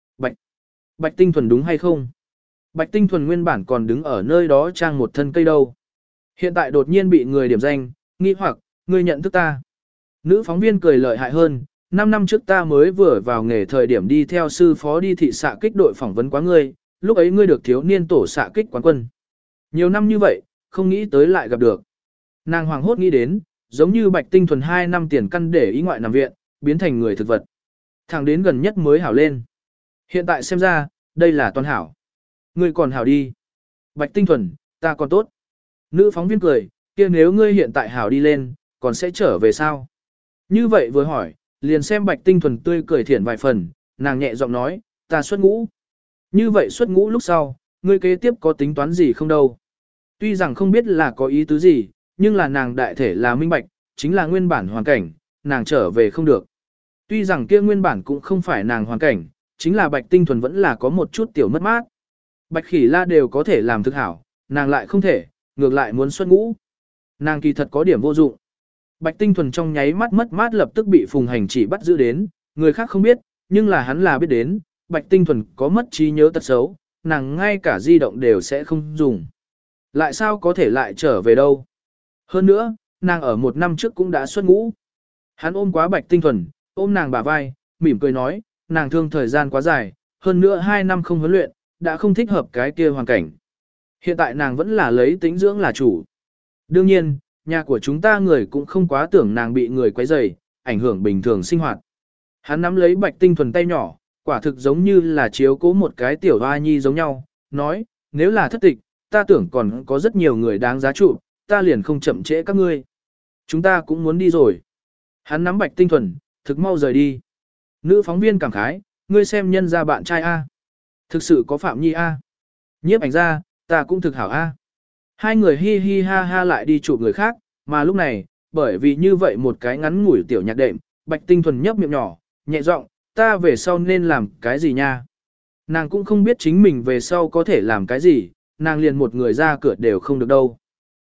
Bạch Tinh Thuần đúng hay không? Bạch Tinh Thuần nguyên bản còn đứng ở nơi đó trang một thân cây đâu. Hiện tại đột nhiên bị người điểm danh, nghi hoặc, ngươi nhận thức ta. Nữ phóng viên cười lợi hại hơn, 5 năm trước ta mới vừa vào nghề thời điểm đi theo sư phó đi thị xạ kích đội phỏng vấn quá ngươi, lúc ấy ngươi được thiếu niên tổ xạ kích quán quân. Nhiều năm như vậy, không nghĩ tới lại gặp được. Nàng hoàng hốt nghĩ đến, giống như Bạch Tinh Thuần 2 năm tiền căn để ý ngoại nằm viện, biến thành người thực vật. Thẳng đến gần nhất mới hảo lên. Hiện tại xem ra, đây là toàn hảo. Ngươi còn hảo đi. Bạch Tinh Thuần, ta còn tốt. Nữ phóng viên cười, kia nếu ngươi hiện tại hảo đi lên, còn sẽ trở về sao? Như vậy vừa hỏi, liền xem Bạch Tinh Thuần tươi cười thiển vài phần, nàng nhẹ giọng nói, ta xuất ngũ. Như vậy xuất ngũ lúc sau, ngươi kế tiếp có tính toán gì không đâu? Tuy rằng không biết là có ý tứ gì, nhưng là nàng đại thể là minh bạch, chính là nguyên bản hoàn cảnh, nàng trở về không được. Tuy rằng kia nguyên bản cũng không phải nàng hoàn cảnh, chính là Bạch Tinh Thuần vẫn là có một chút tiểu mất mát. Bạch Khỉ La đều có thể làm thực hảo, nàng lại không thể, ngược lại muốn xuất ngũ. Nàng kỳ thật có điểm vô dụng. Bạch Tinh Thuần trong nháy mắt mất mát lập tức bị Phùng Hành Chỉ bắt giữ đến, người khác không biết, nhưng là hắn là biết đến, Bạch Tinh Thuần có mất trí nhớ tật xấu, nàng ngay cả di động đều sẽ không dùng. Lại sao có thể lại trở về đâu? Hơn nữa, nàng ở 1 năm trước cũng đã xuất ngũ. Hắn ôm quá Bạch Tinh Thuần, ôm nàng bả vai, mỉm cười nói, nàng thương thời gian quá dài, hơn nữa 2 năm không huấn luyện, đã không thích hợp cái kia hoàn cảnh. Hiện tại nàng vẫn là lấy tính dưỡng là chủ. Đương nhiên, nhà của chúng ta người cũng không quá tưởng nàng bị người quấy rầy, ảnh hưởng bình thường sinh hoạt. Hắn nắm lấy Bạch Tinh Thuần tay nhỏ, quả thực giống như là chiếu cố một cái tiểu hoa nhi giống nhau, nói, nếu là thất tịch, ta tưởng còn có rất nhiều người đáng giá trụ, ta liền không chậm trễ các ngươi. Chúng ta cũng muốn đi rồi. Hắn nắm Bạch Tinh Thuần, thực mau rời đi. Nữ phóng viên cảm khái, ngươi xem nhân ra bạn trai A. Thực sự có Phạm Nhi A. Nhiếp ảnh ra, ta cũng thực hảo A. Hai người hi hi ha ha lại đi chụp người khác, mà lúc này, bởi vì như vậy một cái ngắn ngủi tiểu nhạc đệm, Bạch Tinh Thuần nhấp miệng nhỏ, nhẹ giọng, ta về sau nên làm cái gì nha. Nàng cũng không biết chính mình về sau có thể làm cái gì, nàng liền một người ra cửa đều không được đâu.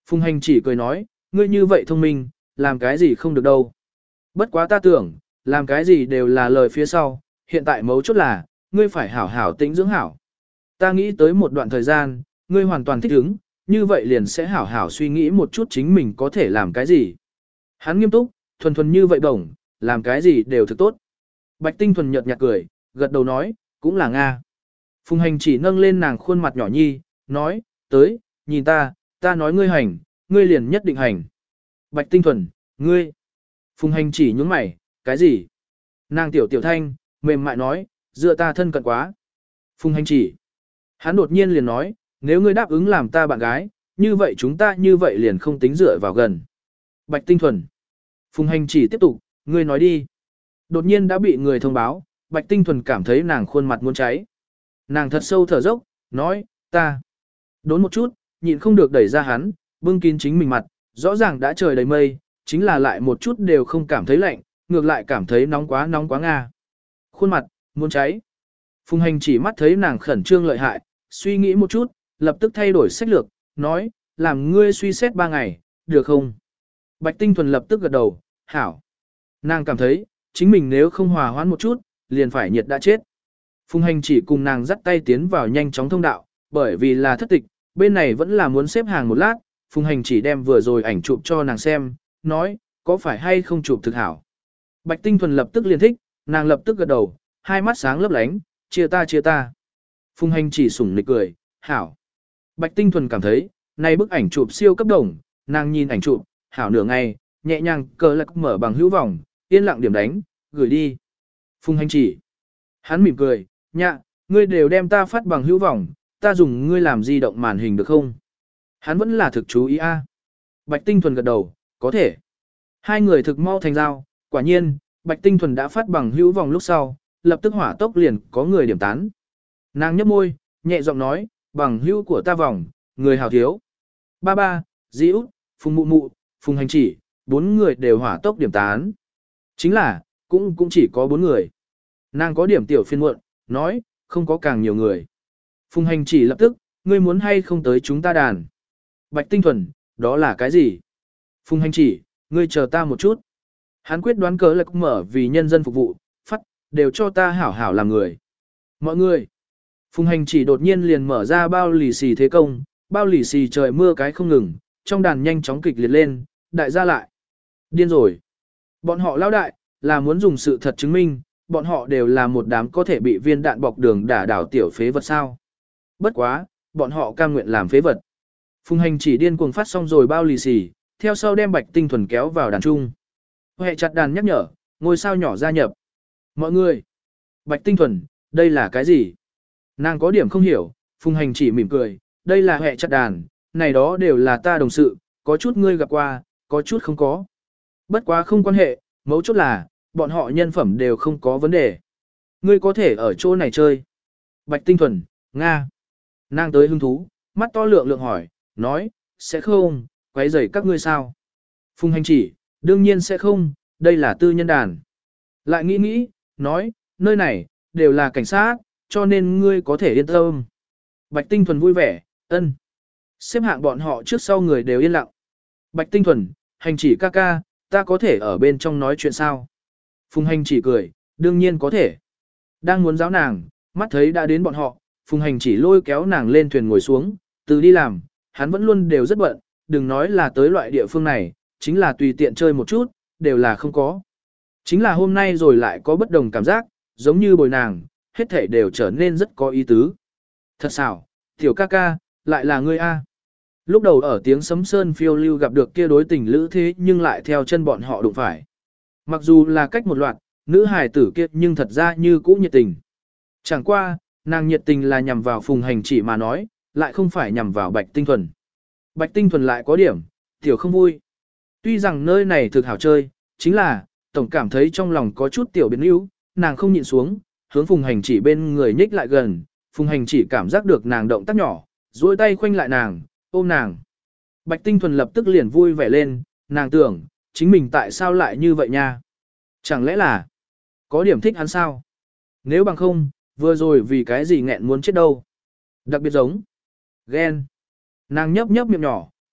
Phùng Hành chỉ cười nói, ngươi như vậy thông minh, làm cái gì không được đâu. Bất quá ta tưởng, làm cái gì đều là lời phía sau, hiện tại mấu chốt là, ngươi phải hảo hảo tĩnh dưỡng hảo. Ta nghĩ tới một đoạn thời gian, ngươi hoàn toàn thích ứng, như vậy liền sẽ hảo hảo suy nghĩ một chút chính mình có thể làm cái gì. Hắn nghiêm túc, thuần thuần như vậy bổng, làm cái gì đều thực tốt. Bạch Tinh thuần nhợt nhạt cười, gật đầu nói, cũng là Nga. Phùng Hành chỉ nâng lên nàng khuôn mặt nhỏ nhi, nói, tới, nhìn ta nói ngươi hành, ngươi liền nhất định hành. Bạch Tinh thuần, ngươi. Phùng Hành chỉ nhướng mày, cái gì? Nàng tiểu thanh, mềm mại nói, dựa ta thân cận quá. Phùng Hành chỉ. Hắn đột nhiên liền nói, nếu ngươi đáp ứng làm ta bạn gái, như vậy chúng ta như vậy liền không tính dựa vào gần. Bạch Tinh thuần. Phùng Hành chỉ tiếp tục, ngươi nói đi. Đột nhiên đã bị người thông báo, Bạch Tinh thuần cảm thấy nàng khuôn mặt muốn cháy. Nàng thật sâu thở dốc, nói, ta. Đốn một chút, nhịn không được đẩy ra hắn, bưng kín chính mình mặt, rõ ràng đã trời đầy mây, chính là lại một chút đều không cảm thấy lạnh, ngược lại cảm thấy nóng quá nga. Khuôn mặt, muốn cháy. Phùng Hành chỉ mắt thấy nàng khẩn trương lợi hại, suy nghĩ một chút, lập tức thay đổi sách lược, nói, làm ngươi suy xét 3 ngày, được không? Bạch Tinh thuần lập tức gật đầu, hảo. Nàng cảm thấy, chính mình nếu không hòa hoãn một chút, liền phải nhiệt đã chết. Phùng Hành chỉ cùng nàng dắt tay tiến vào nhanh chóng thông đạo, bởi vì là thất tịch, bên này vẫn là muốn xếp hàng một lát, Phùng Hành chỉ đem vừa rồi ảnh chụp cho nàng xem, nói, có phải hay không chụp thực hảo. Bạch Tinh thuần lập tức liền thích, nàng lập tức gật đầu, hai mắt sáng lấp lánh, chia ta. Phùng Hành chỉ sủng nịch cười, hảo. Bạch Tinh thuần cảm thấy, này bức ảnh chụp siêu cấp đồng, nàng nhìn ảnh chụp, hảo nửa ngày, nhẹ nhàng cờ lạc mở bằng hữu vòng, yên lặng điểm đánh, gửi đi. Phùng Hành chỉ. Hắn mỉm cười, nhạ, ngươi đều đem ta phát bằng hữu vòng, ta dùng ngươi làm di động màn hình được không? Hắn vẫn là thực chú ý a. Bạch Tinh thuần gật đầu, có thể. Hai người thực mau thành giao, quả nhiên, Bạch Tinh thuần đã phát bằng hữu vòng lúc sau, lập tức hỏa tốc liền có người điểm tán. Nàng nhấp môi, nhẹ giọng nói, bằng hữu của ta vòng, người hào thiếu. Ba, Dĩ Út, Phùng Mụ Mụ, Phùng Hành chỉ, 4 người đều hỏa tốc điểm tán. Chính là, cũng chỉ có 4 người. Nàng có điểm tiểu phiên muộn, nói, không có càng nhiều người. Phùng Hành chỉ lập tức, ngươi muốn hay không tới chúng ta đàn. Bạch Tinh thuần, đó là cái gì? Phùng Hành chỉ, ngươi chờ ta một chút. Hắn quyết đoán cớ lạc mở vì nhân dân phục vụ, phát, đều cho ta hảo hảo làm người. Mọi người. Phùng Hành chỉ đột nhiên liền mở ra bao lì xì thế công, bao lì xì trời mưa cái không ngừng, trong đàn nhanh chóng kịch liệt lên, đại gia lại. Điên rồi. Bọn họ lao đại, là muốn dùng sự thật chứng minh, bọn họ đều là một đám có thể bị viên đạn bọc đường đả đảo tiểu phế vật sao. Bất quá, bọn họ cam nguyện làm phế vật. Phùng Hành chỉ điên cuồng phát xong rồi bao lì xì, theo sau đem Bạch Tinh thuần kéo vào đàn trung. Hệ chặt đàn nhắc nhở, ngôi sao nhỏ gia nhập. Mọi người. Bạch Tinh thuần, đây là cái gì? Nàng có điểm không hiểu, Phùng Hành chỉ mỉm cười, đây là hệ chặt đàn, này đó đều là ta đồng sự, có chút ngươi gặp qua, có chút không có. Bất quá không quan hệ, mấu chốt là, bọn họ nhân phẩm đều không có vấn đề. Ngươi có thể ở chỗ này chơi. Bạch Tinh thuần, Nga. Nàng tới hứng thú, mắt to lượng lượng hỏi, nói, sẽ không, quấy rầy các ngươi sao? Phùng Hành chỉ, đương nhiên sẽ không, đây là tư nhân đàn. Lại nghĩ, nói, nơi này, đều là cảnh sát, cho nên ngươi có thể yên tâm. Bạch Tinh thuần vui vẻ, ân. Xếp hạng bọn họ trước sau người đều yên lặng. Bạch Tinh thuần, Hành chỉ ca ca, ta có thể ở bên trong nói chuyện sao? Phùng Hành chỉ cười, đương nhiên có thể. Đang muốn giáo nàng, mắt thấy đã đến bọn họ, Phùng Hành chỉ lôi kéo nàng lên thuyền ngồi xuống, từ đi làm, hắn vẫn luôn đều rất bận, đừng nói là tới loại địa phương này, chính là tùy tiện chơi một chút, đều là không có. Chính là hôm nay rồi lại có bất đồng cảm giác, giống như bồi nàng, hết thảy đều trở nên rất có ý tứ. Thật xảo, tiểu ca ca, lại là ngươi a. Lúc đầu ở tiếng sấm sơn phiêu lưu gặp được kia đối tình lữ thế nhưng lại theo chân bọn họ đụng phải. Mặc dù là cách một loạt, nữ hài tử kia nhưng thật ra như cũ nhiệt tình. Chẳng qua, nàng nhiệt tình là nhằm vào Phùng Hành chỉ mà nói, lại không phải nhằm vào Bạch Tinh thuần. Bạch Tinh thuần lại có điểm, tiểu không vui. Tuy rằng nơi này thực hảo chơi, chính là, tổng cảm thấy trong lòng có chút tiểu biến yếu, nàng không nhịn xuống, hướng Phùng Hành chỉ bên người nhích lại gần, Phùng Hành chỉ cảm giác được nàng động tác nhỏ, duỗi tay khoanh lại nàng, ôm nàng. Bạch Tinh thuần lập tức liền vui vẻ lên, nàng tưởng, chính mình tại sao lại như vậy nha? Chẳng lẽ là, có điểm thích hắn sao? Nếu bằng không, vừa rồi vì cái gì nghẹn muốn chết đâu? Đặc biệt giống, ghen. Nàng nhấp miệng nhỏ,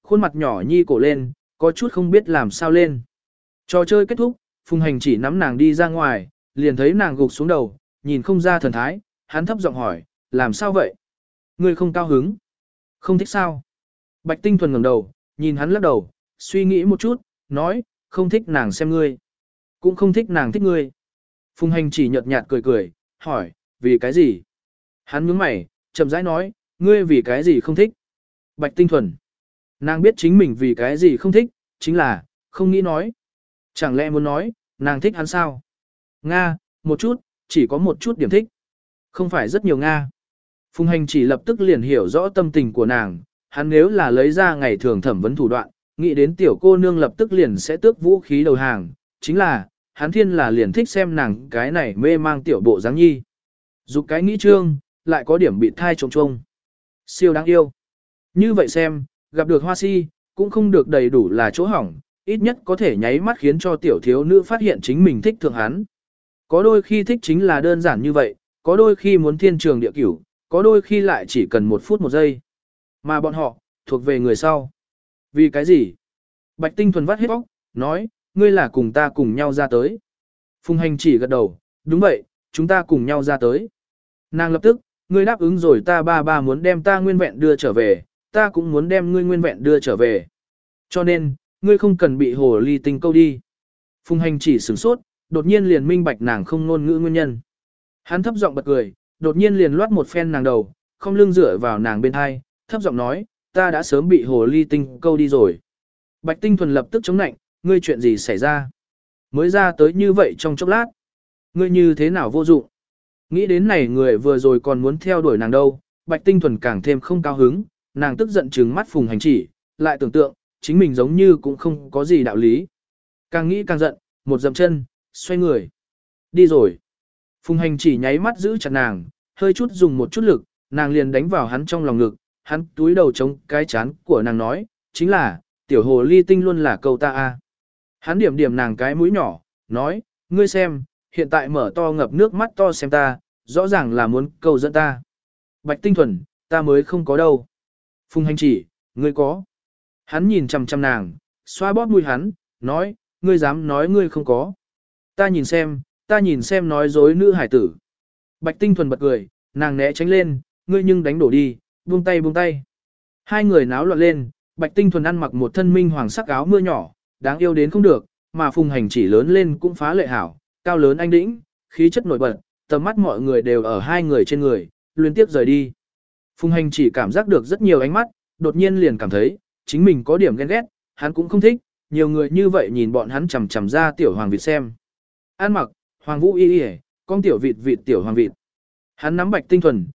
khuôn mặt nhỏ nhi cổ lên, có chút không biết làm sao lên. Trò chơi kết thúc, Phùng Hành chỉ nắm nàng đi ra ngoài, liền thấy nàng gục xuống đầu, nhìn không ra thần thái, hắn thấp giọng hỏi, làm sao vậy? Ngươi không cao hứng? Không thích sao? Bạch Tinh Thuần ngẩng đầu, nhìn hắn lắc đầu, suy nghĩ một chút, nói, không thích nàng xem ngươi. Cũng không thích nàng thích ngươi. Phùng Hành chỉ nhợt nhạt cười cười, hỏi, vì cái gì? Hắn nhướng mày, chậm rãi nói, ngươi vì cái gì không thích? Bạch Tinh Thuần. Nàng biết chính mình vì cái gì không thích, chính là, không nghĩ nói. Chẳng lẽ muốn nói, nàng thích hắn sao? Nga, một chút, chỉ có một chút điểm thích. Không phải rất nhiều Nga. Phùng Hành chỉ lập tức liền hiểu rõ tâm tình của nàng, hắn nếu là lấy ra ngày thường thẩm vấn thủ đoạn, nghĩ đến tiểu cô nương lập tức liền sẽ tước vũ khí đầu hàng, chính là, hắn thiên là liền thích xem nàng cái này mê mang tiểu bộ dáng nhi. Dục cái nghĩ trương, lại có điểm bị thai trông trông. Siêu đáng yêu. Như vậy xem, gặp được hoa si, cũng không được đầy đủ là chỗ hỏng, ít nhất có thể nháy mắt khiến cho tiểu thiếu nữ phát hiện chính mình thích thượng hắn. Có đôi khi thích chính là đơn giản như vậy, có đôi khi muốn thiên trường địa cửu, có đôi khi lại chỉ cần 1 phút 1 giây. Mà bọn họ, thuộc về người sau. Vì cái gì? Bạch Tinh Thuần vắt hết óc, nói, ngươi là cùng ta cùng nhau ra tới. Phùng Hành chỉ gật đầu, đúng vậy, chúng ta cùng nhau ra tới. Nàng lập tức, ngươi đáp ứng rồi ta ba muốn đem ta nguyên vẹn đưa trở về, ta cũng muốn đem ngươi nguyên vẹn đưa trở về. Cho nên, ngươi không cần bị hồ ly tinh câu đi. Phùng Hành chỉ sửng sốt, đột nhiên liền minh bạch nàng không ngôn ngữ nguyên nhân. Hắn thấp giọng bật cười, đột nhiên liền loát một phen nàng đầu, không lưng dựa vào nàng bên hai, thấp giọng nói, ta đã sớm bị hồ ly tinh câu đi rồi. Bạch Tinh Thuần lập tức chống nạnh, ngươi chuyện gì xảy ra? Mới ra tới như vậy trong chốc lát. Ngươi như thế nào vô dụng? Nghĩ đến này người vừa rồi còn muốn theo đuổi nàng đâu, Bạch Tinh Thuần càng thêm không cao hứng, nàng tức giận trừng mắt Phùng Hành chỉ, lại tưởng tượng, chính mình giống như cũng không có gì đạo lý. Càng nghĩ càng giận, một dậm chân, xoay người. Đi rồi. Phùng Hành chỉ nháy mắt giữ chặt nàng, hơi chút dùng một chút lực, nàng liền đánh vào hắn trong lòng ngực, hắn túi đầu chống cái chán của nàng nói, chính là, tiểu hồ ly tinh luôn là câu ta a. Hắn điểm điểm nàng cái mũi nhỏ, nói, ngươi xem, hiện tại mở to ngập nước mắt to xem ta, rõ ràng là muốn câu dẫn ta. Bạch Tinh Thuần, ta mới không có đâu. Phùng Hành chỉ, ngươi có. Hắn nhìn chằm chằm nàng, xoa bóp mũi hắn, nói, ngươi dám nói ngươi không có. Ta nhìn xem nói dối nữ hải tử. Bạch Tinh Thuần bật cười, nàng né tránh lên, ngươi nhưng đánh đổ đi, buông tay buông tay. Hai người náo loạn lên, Bạch Tinh Thuần ăn mặc một thân minh hoàng sắc áo mưa nhỏ, đáng yêu đến không được, mà Phùng Hành chỉ lớn lên cũng phá lệ hảo, cao lớn anh đĩnh, khí chất nổi bật, tầm mắt mọi người đều ở hai người trên người, liên tiếp rời đi. Phùng Hành chỉ cảm giác được rất nhiều ánh mắt, đột nhiên liền cảm thấy, chính mình có điểm ghen ghét, hắn cũng không thích, nhiều người như vậy nhìn bọn hắn chằm chằm ra tiểu hoàng vịt xem. An mặc, hoàng vũ y y, con tiểu vịt vịt tiểu hoàng vịt. Hắn nắm Bạch Tinh Thuần,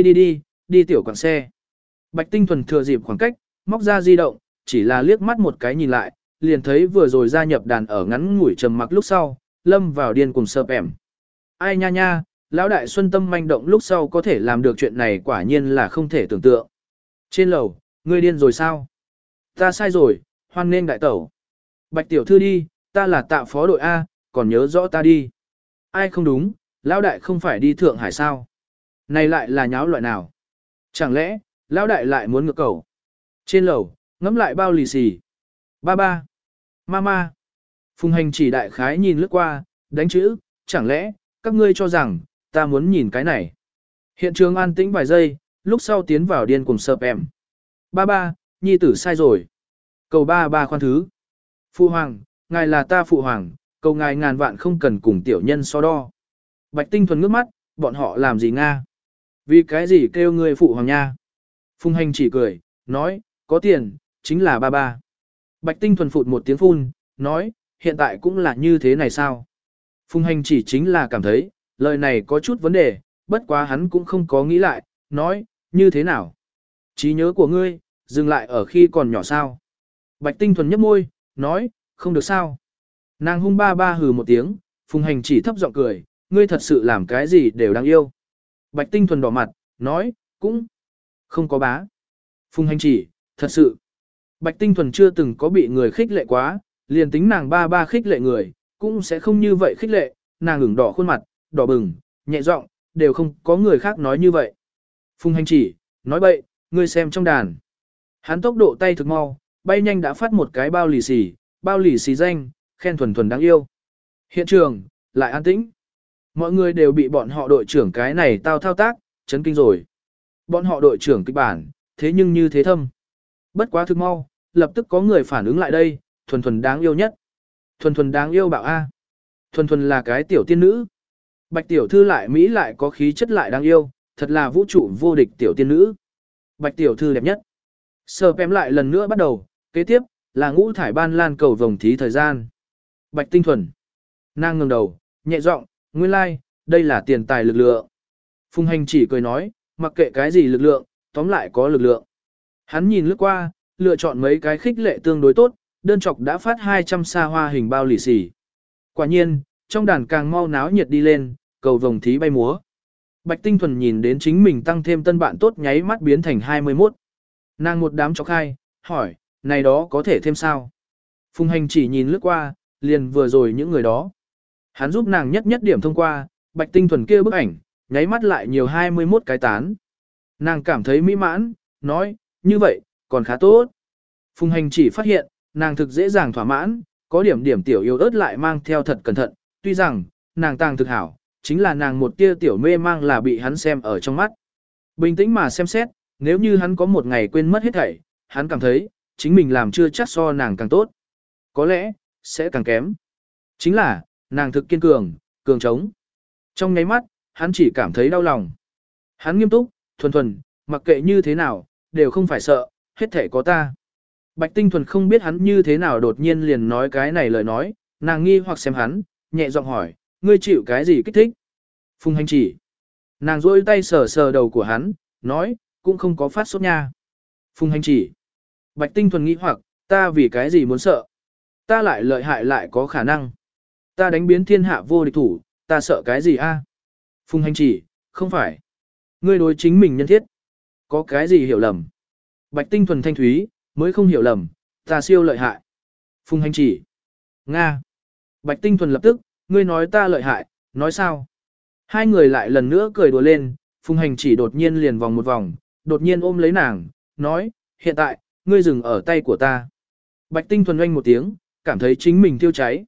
đi tiểu quảng xe. Bạch Tinh Thuần thừa dịp khoảng cách, móc ra di động, chỉ là liếc mắt một cái nhìn lại, liền thấy vừa rồi gia nhập đàn ở ngắn ngủi trầm mặc lúc sau, lâm vào điên cùng sợp ẻm. Ai nha nha, lão đại xuân tâm manh động lúc sau có thể làm được chuyện này quả nhiên là không thể tưởng tượng. Trên lầu, ngươi điên rồi sao? Ta sai rồi, hoan nên đại tẩu. Bạch tiểu thư đi, ta là tạ phó đội A, còn nhớ rõ ta đi. Ai không đúng, lão đại không phải đi Thượng Hải sao? Này lại là nháo loại nào? Chẳng lẽ, lão đại lại muốn ngược cầu? Trên lầu, ngắm lại bao lì xì. Ba. Mama. Phùng Hành chỉ đại khái nhìn lướt qua, đánh chữ, chẳng lẽ, các ngươi cho rằng, ta muốn nhìn cái này. Hiện trường an tĩnh vài giây, lúc sau tiến vào điên cùng sợp em. Ba, nhi tử sai rồi. Cầu ba khoan thứ. Phụ hoàng, ngài là ta phụ hoàng, cầu ngài ngàn vạn không cần cùng tiểu nhân so đo. Bạch Tinh Thuần ngước mắt, bọn họ làm gì Nga? Vì cái gì kêu ngươi phụ hoàng nha? Phùng Hành chỉ cười, nói, có tiền, chính là ba. Bạch Tinh Thuần phụt một tiếng phun, nói, hiện tại cũng là như thế này sao? Phùng Hành chỉ chính là cảm thấy, lời này có chút vấn đề, bất quá hắn cũng không có nghĩ lại, nói, như thế nào? Trí nhớ của ngươi, dừng lại ở khi còn nhỏ sao? Bạch Tinh Thuần nhấp môi, nói, không được sao? Nàng hung ba hừ một tiếng, Phùng Hành chỉ thấp giọng cười, ngươi thật sự làm cái gì đều đáng yêu. Bạch Tinh Thuần đỏ mặt, nói, cũng không có bá. Phùng Hành chỉ, thật sự. Bạch Tinh Thuần chưa từng có bị người khích lệ quá, liền tính nàng ba khích lệ người, cũng sẽ không như vậy khích lệ, nàng ửng đỏ khuôn mặt, đỏ bừng, nhẹ giọng, đều không có người khác nói như vậy. Phùng Hành chỉ, nói bậy, ngươi xem trong đàn. Hắn tốc độ tay thực mau, bay nhanh đã phát một cái bao lì xì danh, khen Thuần Thuần đáng yêu. Hiện trường, lại an tĩnh. Mọi người đều bị bọn họ đội trưởng cái này thao tác, chấn kinh rồi. Bọn họ đội trưởng kịch bản, thế nhưng như thế thâm. Bất quá thực mau, lập tức có người phản ứng lại đây, Thuần Thuần đáng yêu nhất. Thuần Thuần đáng yêu bảo A. Thuần Thuần là cái tiểu tiên nữ. Bạch tiểu thư lại Mỹ lại có khí chất lại đáng yêu, thật là vũ trụ vô địch tiểu tiên nữ. Bạch tiểu thư đẹp nhất. Sờ pém lại lần nữa bắt đầu, kế tiếp, là ngũ thải ban lan cầu vồng thí thời gian. Bạch Tinh Thuần. Nàng ngẩng đầu, nhẹ giọng, nguyên lai, like, đây là tiền tài lực lượng. Phùng Hành chỉ cười nói, mặc kệ cái gì lực lượng, tóm lại có lực lượng. Hắn nhìn lướt qua, lựa chọn mấy cái khích lệ tương đối tốt, đơn chọc đã phát 200 xa hoa hình bao lì xì. Quả nhiên, trong đàn càng mau náo nhiệt đi lên, cầu vồng thí bay múa. Bạch Tinh Thuần nhìn đến chính mình tăng thêm tân bạn tốt nháy mắt biến thành 21. Nàng một đám chọc hai, hỏi, này đó có thể thêm sao? Phùng Hành chỉ nhìn lướt qua, liền vừa rồi những người đó. Hắn giúp nàng nhất nhất điểm thông qua, Bạch Tinh Thuần kia bức ảnh, nháy mắt lại nhiều 21 cái tán. Nàng cảm thấy mỹ mãn, nói, như vậy, còn khá tốt. Phùng Hành chỉ phát hiện, nàng thực dễ dàng thỏa mãn, có điểm tiểu yêu ớt lại mang theo thật cẩn thận, tuy rằng, nàng tàng thực hảo, chính là nàng một tia tiểu mê mang là bị hắn xem ở trong mắt. Bình tĩnh mà xem xét, nếu như hắn có một ngày quên mất hết thảy, hắn cảm thấy, chính mình làm chưa chắc so nàng càng tốt. Có lẽ, sẽ càng kém. Chính là, nàng thực kiên cường, cường trống. Trong nháy mắt, hắn chỉ cảm thấy đau lòng. Hắn nghiêm túc, Thuần Thuần, mặc kệ như thế nào, đều không phải sợ, hết thảy có ta. Bạch Tinh Thuần không biết hắn như thế nào đột nhiên liền nói cái này lời nói, nàng nghi hoặc xem hắn, nhẹ giọng hỏi, ngươi chịu cái gì kích thích? Phùng Hành chỉ. Nàng rôi tay sờ sờ đầu của hắn, nói, cũng không có phát sốt nha. Phùng Hành chỉ. Bạch Tinh Thuần nghi hoặc, ta vì cái gì muốn sợ? Ta lại lợi hại lại có khả năng. Ta đánh biến thiên hạ vô địch thủ, ta sợ cái gì a? Phùng Hành chỉ, không phải. Ngươi đối chính mình nhân thiết. Có cái gì hiểu lầm? Bạch Tinh Thuần thanh thúy, mới không hiểu lầm, ta siêu lợi hại. Phùng Hành chỉ. Nga. Bạch Tinh Thuần lập tức, ngươi nói ta lợi hại, nói sao? Hai người lại lần nữa cười đùa lên, Phùng Hành chỉ đột nhiên liền vòng một vòng, đột nhiên ôm lấy nàng, nói, hiện tại, ngươi dừng ở tay của ta. Bạch Tinh Thuần oanh một tiếng, cảm thấy chính mình thiêu cháy.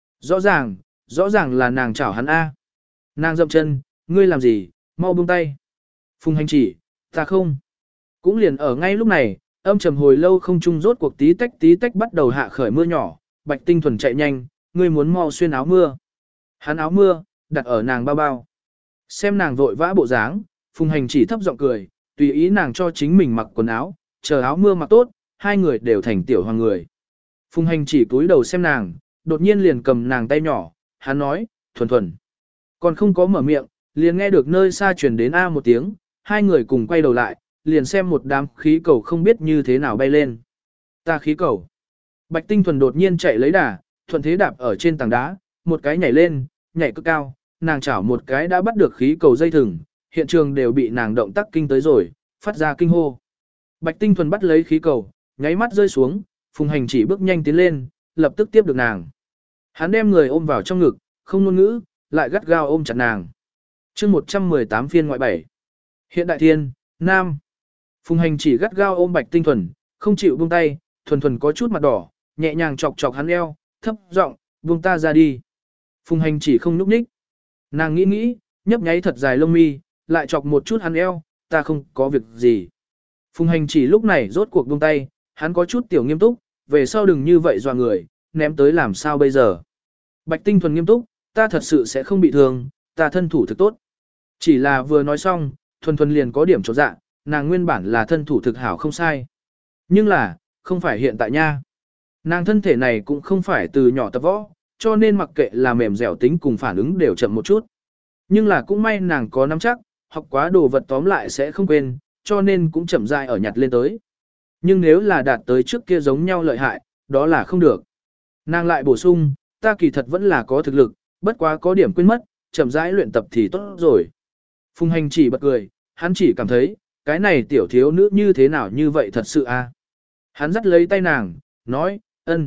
Rõ ràng là nàng chảo hắn A. Nàng dậm chân, ngươi làm gì, mau buông tay. Phùng Hành chỉ, ta không. Cũng liền ở ngay lúc này, âm trầm hồi lâu không chung rốt cuộc tí tách bắt đầu hạ khởi mưa nhỏ, Bạch Tinh Thuần chạy nhanh, ngươi muốn mau xuyên áo mưa. Hắn áo mưa, đặt ở nàng bao bao. Xem nàng vội vã bộ dáng, Phùng Hành chỉ thấp giọng cười, tùy ý nàng cho chính mình mặc quần áo, chờ áo mưa mặc tốt, hai người đều thành tiểu hoàng người. Phùng Hành chỉ cúi đầu xem nàng, đột nhiên liền cầm nàng tay nhỏ, hắn nói, Thuần Thuần. Còn không có mở miệng, liền nghe được nơi xa truyền đến A một tiếng, hai người cùng quay đầu lại, liền xem một đám khí cầu không biết như thế nào bay lên. Ta khí cầu. Bạch Tinh Thuần đột nhiên chạy lấy đà, thuận thế đạp ở trên tảng đá, một cái nhảy lên, nhảy cực cao, nàng chảo một cái đã bắt được khí cầu dây thừng, hiện trường đều bị nàng động tác kinh tới rồi, phát ra kinh hô. Bạch Tinh Thuần bắt lấy khí cầu, nháy mắt rơi xuống, Phùng Hành chỉ bước nhanh tiến lên, lập tức tiếp được nàng. Hắn đem người ôm vào trong ngực, không ngôn ngữ, lại gắt gao ôm chặt nàng. Chương 118 phiên ngoại 7. Hiện đại thiên, Nam. Phùng Hành chỉ gắt gao ôm Bạch Tinh Thuần, không chịu buông tay, Thuần Thuần có chút mặt đỏ, nhẹ nhàng chọc chọc hắn eo, thấp giọng, buông ta ra đi. Phùng Hành chỉ không nhúc nhích. Nàng nghĩ, nhấp nháy thật dài lông mi, lại chọc một chút hắn eo, ta không có việc gì. Phùng Hành chỉ lúc này rốt cuộc buông tay, hắn có chút tiểu nghiêm túc, về sau đừng như vậy dọa người, ném tới làm sao bây giờ. Bạch Tinh Thuần nghiêm túc, ta thật sự sẽ không bị thương, ta thân thủ thực tốt. Chỉ là vừa nói xong, Thuần Thuần liền có điểm chột dạ, nàng nguyên bản là thân thủ thực hảo không sai. Nhưng là, không phải hiện tại nha. Nàng thân thể này cũng không phải từ nhỏ tập võ, cho nên mặc kệ là mềm dẻo tính cùng phản ứng đều chậm một chút. Nhưng là cũng may nàng có nắm chắc, học quá đồ vật tóm lại sẽ không quên, cho nên cũng chậm rãi ở nhặt lên tới. Nhưng nếu là đạt tới trước kia giống nhau lợi hại, đó là không được. Nàng lại bổ sung, ta kỳ thật vẫn là có thực lực, bất quá có điểm quên mất, chậm rãi luyện tập thì tốt rồi. Phùng Hành chỉ bật cười, hắn chỉ cảm thấy, cái này tiểu thiếu nữ như thế nào như vậy thật sự a. Hắn dắt lấy tay nàng, nói,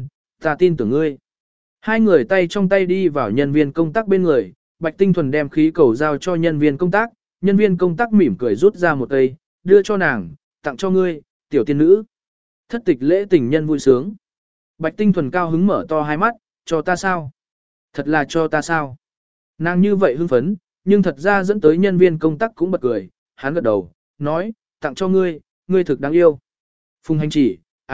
ta tin tưởng ngươi. Hai người tay trong tay đi vào nhân viên công tác bên người, Bạch Tinh Thuần đem khí cầu giao cho nhân viên công tác mỉm cười rút ra một cây, đưa cho nàng, tặng cho ngươi, tiểu tiên nữ. Thất tịch lễ tình nhân vui sướng. Bạch Tinh Thuần cao hứng mở to hai mắt, cho ta sao? Thật là cho ta sao? Nàng như vậy hưng phấn, nhưng thật ra dẫn tới nhân viên công tác cũng bật cười, hắn gật đầu, nói, tặng cho ngươi, ngươi thực đáng yêu. Phùng Hành Chỉ,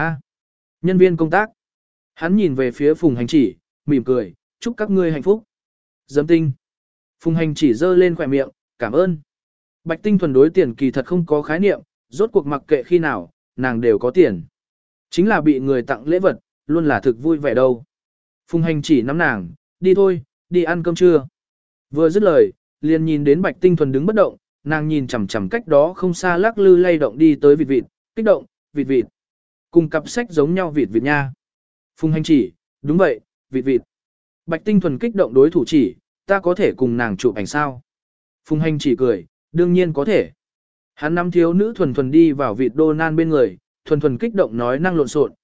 nhân viên công tác. Hắn nhìn về phía Phùng Hành Chỉ, mỉm cười, chúc các ngươi hạnh phúc. Giấm tinh. Phùng Hành Chỉ giơ lên khỏe miệng, cảm ơn. Bạch Tinh Thuần đối tiền kỳ thật không có khái niệm, rốt cuộc mặc kệ khi nào, nàng đều có tiền. Chính là bị người tặng lễ vật, luôn là thực vui vẻ đâu. Phùng Hành Chỉ nắm nàng, đi thôi, đi ăn cơm trưa. Vừa dứt lời, liền nhìn đến Bạch Tinh Thuần đứng bất động, nàng nhìn chằm chằm cách đó không xa lắc lư lay động đi tới vịt vịt, kích động, vịt vịt. Cùng cặp sách giống nhau vịt vịt nha. Phùng Hành Chỉ, đúng vậy, vịt vịt. Bạch Tinh Thuần kích động đối thủ chỉ, ta có thể cùng nàng chụp ảnh sao? Phùng Hành Chỉ cười, đương nhiên có thể. Hắn nắm thiếu nữ Thuần Thuần đi vào vịt đô nan bên người, Thuần Thuần kích động nói năng lộn xộn,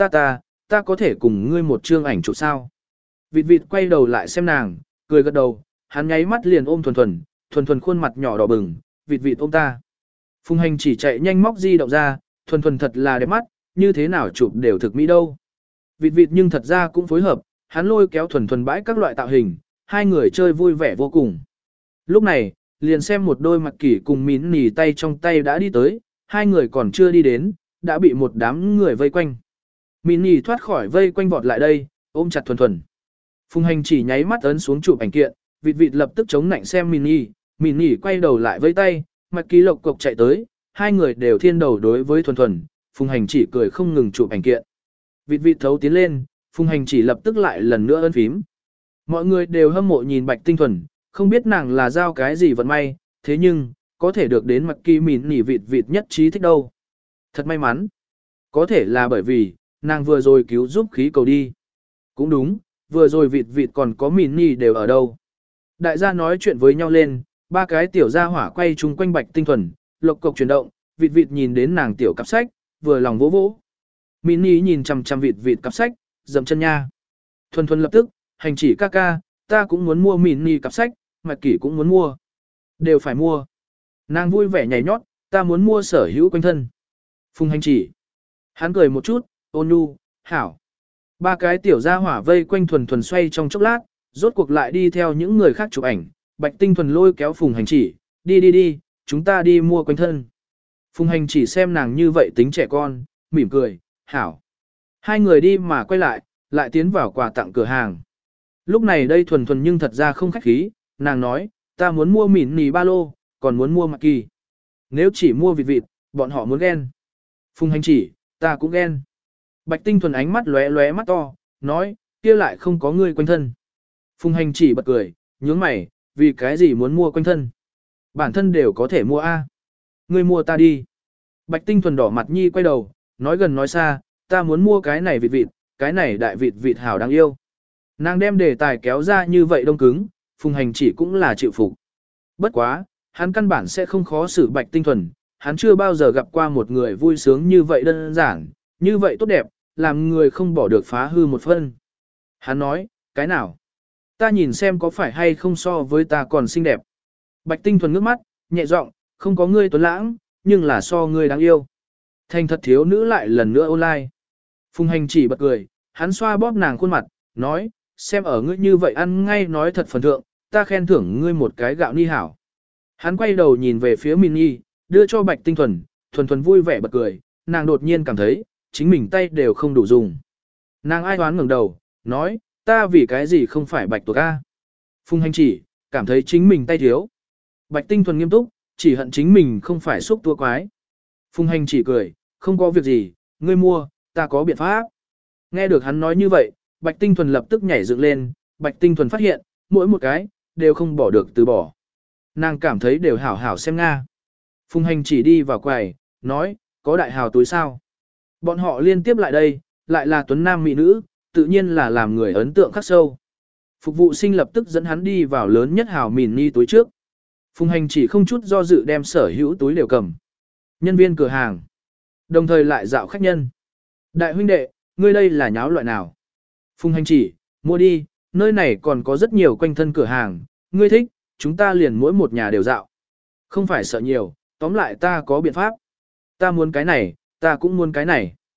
ta có thể cùng ngươi một chương ảnh chụp sao? Vịt vịt quay đầu lại xem nàng, cười gật đầu, hắn nháy mắt liền ôm Thuần Thuần, Thuần Thuần khuôn mặt nhỏ đỏ bừng, vịt vịt ôm ta. Phùng Hành Chỉ chạy nhanh móc di động ra, Thuần Thuần thật là đẹp mắt, như thế nào chụp đều thực mỹ đâu. Vịt vịt nhưng thật ra cũng phối hợp, hắn lôi kéo Thuần Thuần bãi các loại tạo hình, hai người chơi vui vẻ vô cùng. Lúc này, liền xem một đôi mặc kỷ cùng mín nỉ tay trong tay đã đi tới, hai người còn chưa đi đến, đã bị một đám người vây quanh. Mín nỉ thoát khỏi vây quanh vọt lại đây, ôm chặt Thuần Thuần. Phùng Hành Chỉ nháy mắt ấn xuống chụp ảnh kiện, vịt vịt lập tức chống nạnh xem Mín nỉ quay đầu lại vây tay, mặc ký lộc cộc chạy tới, hai người đều thiên đầu đối với Thuần Thuần, Phùng Hành Chỉ cười không ngừng chụp ảnh kiện. Vịt vịt thấu tiến lên, Phùng Hành Chỉ lập tức lại lần nữa ấn phím. Mọi người đều hâm mộ nhìn Bạch Tinh Thuần, không biết nàng là giao cái gì vận may, thế nhưng, có thể được đến mặc kỳ mỉn nỉ vịt vịt nhất trí thích đâu. Thật may mắn. Có thể là bởi vì, nàng vừa rồi cứu giúp khí cầu đi. Cũng đúng, vừa rồi vịt vịt còn có mỉn nỉ đều ở đâu. Đại gia nói chuyện với nhau lên, ba cái tiểu gia hỏa quay chung quanh Bạch Tinh Thuần, lộc cộc chuyển động, vịt vịt nhìn đến nàng tiểu cặp sách, vừa lòng vỗ vỗ. Mỉn nỉ nhìn chằm chằm vịt vịt cặp sách, dầm chân nha. Thuần Thuần lập tức, Hành Chỉ ca ca, ta cũng muốn mua mini cặp sách, Mạch Kỷ cũng muốn mua. Đều phải mua. Nàng vui vẻ nhảy nhót, ta muốn mua sở hữu quanh thân. Phùng Hành Chỉ. Hắn cười một chút, ôn nhu, hảo. Ba cái tiểu gia hỏa vây quanh Thuần Thuần xoay trong chốc lát, rốt cuộc lại đi theo những người khác chụp ảnh. Bạch Tinh Thuần lôi kéo Phùng Hành Chỉ, đi, chúng ta đi mua quanh thân. Phùng Hành Chỉ xem nàng như vậy tính trẻ con, mỉm cười, hảo. Hai người đi mà quay lại tiến vào quà tặng cửa hàng. Lúc này đây Thuần Thuần nhưng thật ra không khách khí, nàng nói, ta muốn mua mỉn nì ba lô, còn muốn mua mặc kỳ. Nếu chỉ mua vịt vịt, bọn họ muốn ghen. Phùng Hành Chỉ, ta cũng ghen. Bạch Tinh Thuần ánh mắt lóe lóe mắt to, nói, kia lại không có ngươi quanh thân. Phùng Hành Chỉ bật cười, nhướng mày, vì cái gì muốn mua quanh thân. Bản thân đều có thể mua A. Ngươi mua ta đi. Bạch Tinh Thuần đỏ mặt nhi quay đầu, nói gần nói xa, ta muốn mua cái này vịt vịt, cái này đại vịt vịt hảo đáng yêu. Nàng đem đề tài kéo ra như vậy đông cứng, Phùng Hành Chỉ cũng là chịu phục. Bất quá, hắn căn bản sẽ không khó xử Bạch Tinh Thuần, hắn chưa bao giờ gặp qua một người vui sướng như vậy đơn giản, như vậy tốt đẹp, làm người không bỏ được phá hư một phân. Hắn nói, cái nào? Ta nhìn xem có phải hay không so với ta còn xinh đẹp. Bạch Tinh Thuần ngước mắt, nhẹ giọng, không có ngươi tuấn lãng, nhưng là so ngươi đáng yêu. Thành thật thiếu nữ lại lần nữa online. Phùng Hành Chỉ bật cười, hắn xoa bóp nàng khuôn mặt, nói, xem ở ngươi như vậy ăn ngay nói thật phần thượng, ta khen thưởng ngươi một cái gạo ni hảo. Hắn quay đầu nhìn về phía Mini, đưa cho Bạch Tinh Thuần, Thuần Thuần vui vẻ bật cười, nàng đột nhiên cảm thấy, chính mình tay đều không đủ dùng. Nàng ai đoán ngẩng đầu, nói, ta vì cái gì không phải Bạch tuộc a? Phùng Hành Chỉ, cảm thấy chính mình tay thiếu. Bạch Tinh Thuần nghiêm túc, chỉ hận chính mình không phải xúc tua quái. Phùng Hành Chỉ cười, không có việc gì, ngươi mua, ta có biện pháp. Nghe được hắn nói như vậy, Bạch Tinh Thuần lập tức nhảy dựng lên, Bạch Tinh Thuần phát hiện, mỗi một cái, đều không bỏ được từ bỏ. Nàng cảm thấy đều hảo hảo xem Nga. Phùng Hành Chỉ đi vào quầy, nói, có đại hào túi sao. Bọn họ liên tiếp lại đây, lại là tuấn nam mỹ nữ, tự nhiên là làm người ấn tượng khắc sâu. Phục vụ sinh lập tức dẫn hắn đi vào lớn nhất hào mini túi trước. Phùng Hành Chỉ không chút do dự đem sở hữu túi đều cầm. Nhân viên cửa hàng, đồng thời lại dạo khách nhân. Đại huynh đệ, ngươi đây là nháo loại nào? Phùng Hành Chỉ, mua đi, nơi này còn có rất nhiều quanh thân cửa hàng, ngươi thích, chúng ta liền mỗi một nhà đều dạo. Không phải sợ nhiều, tóm lại ta có biện pháp. Ta muốn cái này, ta cũng muốn cái này.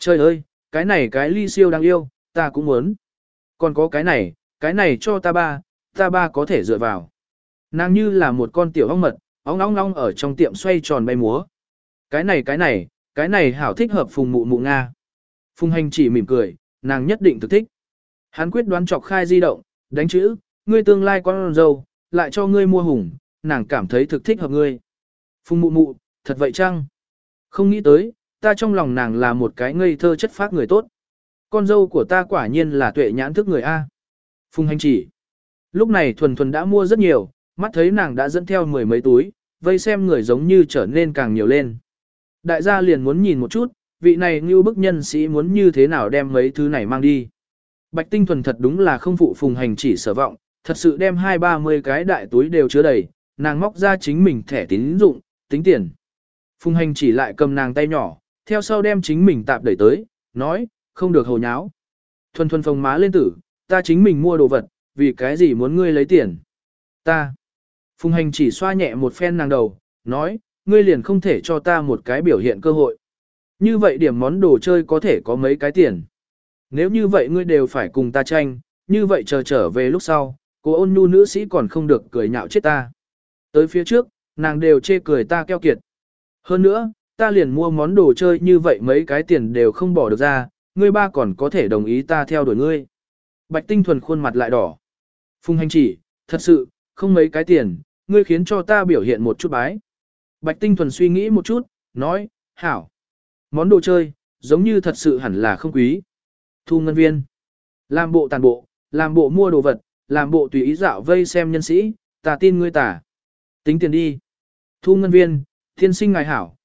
Trời ơi, cái ly siêu đáng yêu, ta cũng muốn. Còn có cái này cho ta ba có thể dựa vào. Nàng như là một con tiểu ong mật, ong ong ong ở trong tiệm xoay tròn bay múa. Cái này hảo thích hợp Phùng Mụ Mụ Nga. Phùng Hành chỉ mỉm cười, nàng nhất định thực thích. Hắn quyết đoán chọc khai di động, đánh chữ, ngươi tương lai con dâu, lại cho ngươi mua hùng, nàng cảm thấy thực thích hợp ngươi. Phùng Mụ Mụ, thật vậy chăng? Không nghĩ tới, ta trong lòng nàng là một cái ngây thơ chất phác người tốt. Con dâu của ta quả nhiên là tuệ nhãn thức người A. Phùng Hành chỉ. Lúc này Thuần Thuần đã mua rất nhiều, mắt thấy nàng đã dẫn theo 10 mấy túi, vây xem người giống như trở nên càng nhiều lên. Đại gia liền muốn nhìn một chút, vị này như bức nhân sĩ muốn như thế nào đem mấy thứ này mang đi. Bạch Tinh Thuần thật đúng là không phụ Phùng Hành chỉ sở vọng, thật sự đem 20-30 cái đại túi đều chứa đầy, nàng móc ra chính mình thẻ tín dụng, tính tiền. Phùng Hành chỉ lại cầm nàng tay nhỏ, theo sau đem chính mình tạp đẩy tới, nói, không được hồ nháo. Thuần Thuần phồng má lên tử, ta chính mình mua đồ vật, vì cái gì muốn ngươi lấy tiền? Ta. Phùng Hành chỉ xoa nhẹ một phen nàng đầu, nói, ngươi liền không thể cho ta một cái biểu hiện cơ hội. Như vậy điểm món đồ chơi có thể có mấy cái tiền. Nếu như vậy ngươi đều phải cùng ta tranh, như vậy chờ trở về lúc sau, cô Ôn Nhu nữ sĩ còn không được cười nhạo chết ta. Tới phía trước, nàng đều chê cười ta keo kiệt. Hơn nữa, ta liền mua món đồ chơi như vậy mấy cái tiền đều không bỏ được ra, ngươi ba còn có thể đồng ý ta theo đuổi ngươi. Bạch Tinh Thuần khuôn mặt lại đỏ. Phùng Hành chỉ, thật sự, không mấy cái tiền, ngươi khiến cho ta biểu hiện một chút bái. Bạch Tinh Thuần suy nghĩ một chút, nói, hảo. Món đồ chơi, giống như thật sự hẳn là không quý. Thu ngân viên. Làm bộ tàn bộ, làm bộ mua đồ vật, làm bộ tùy ý dạo vây xem nhân sĩ, ta tin ngươi tả. Tính tiền đi. Thu ngân viên, thiên sinh ngài hảo,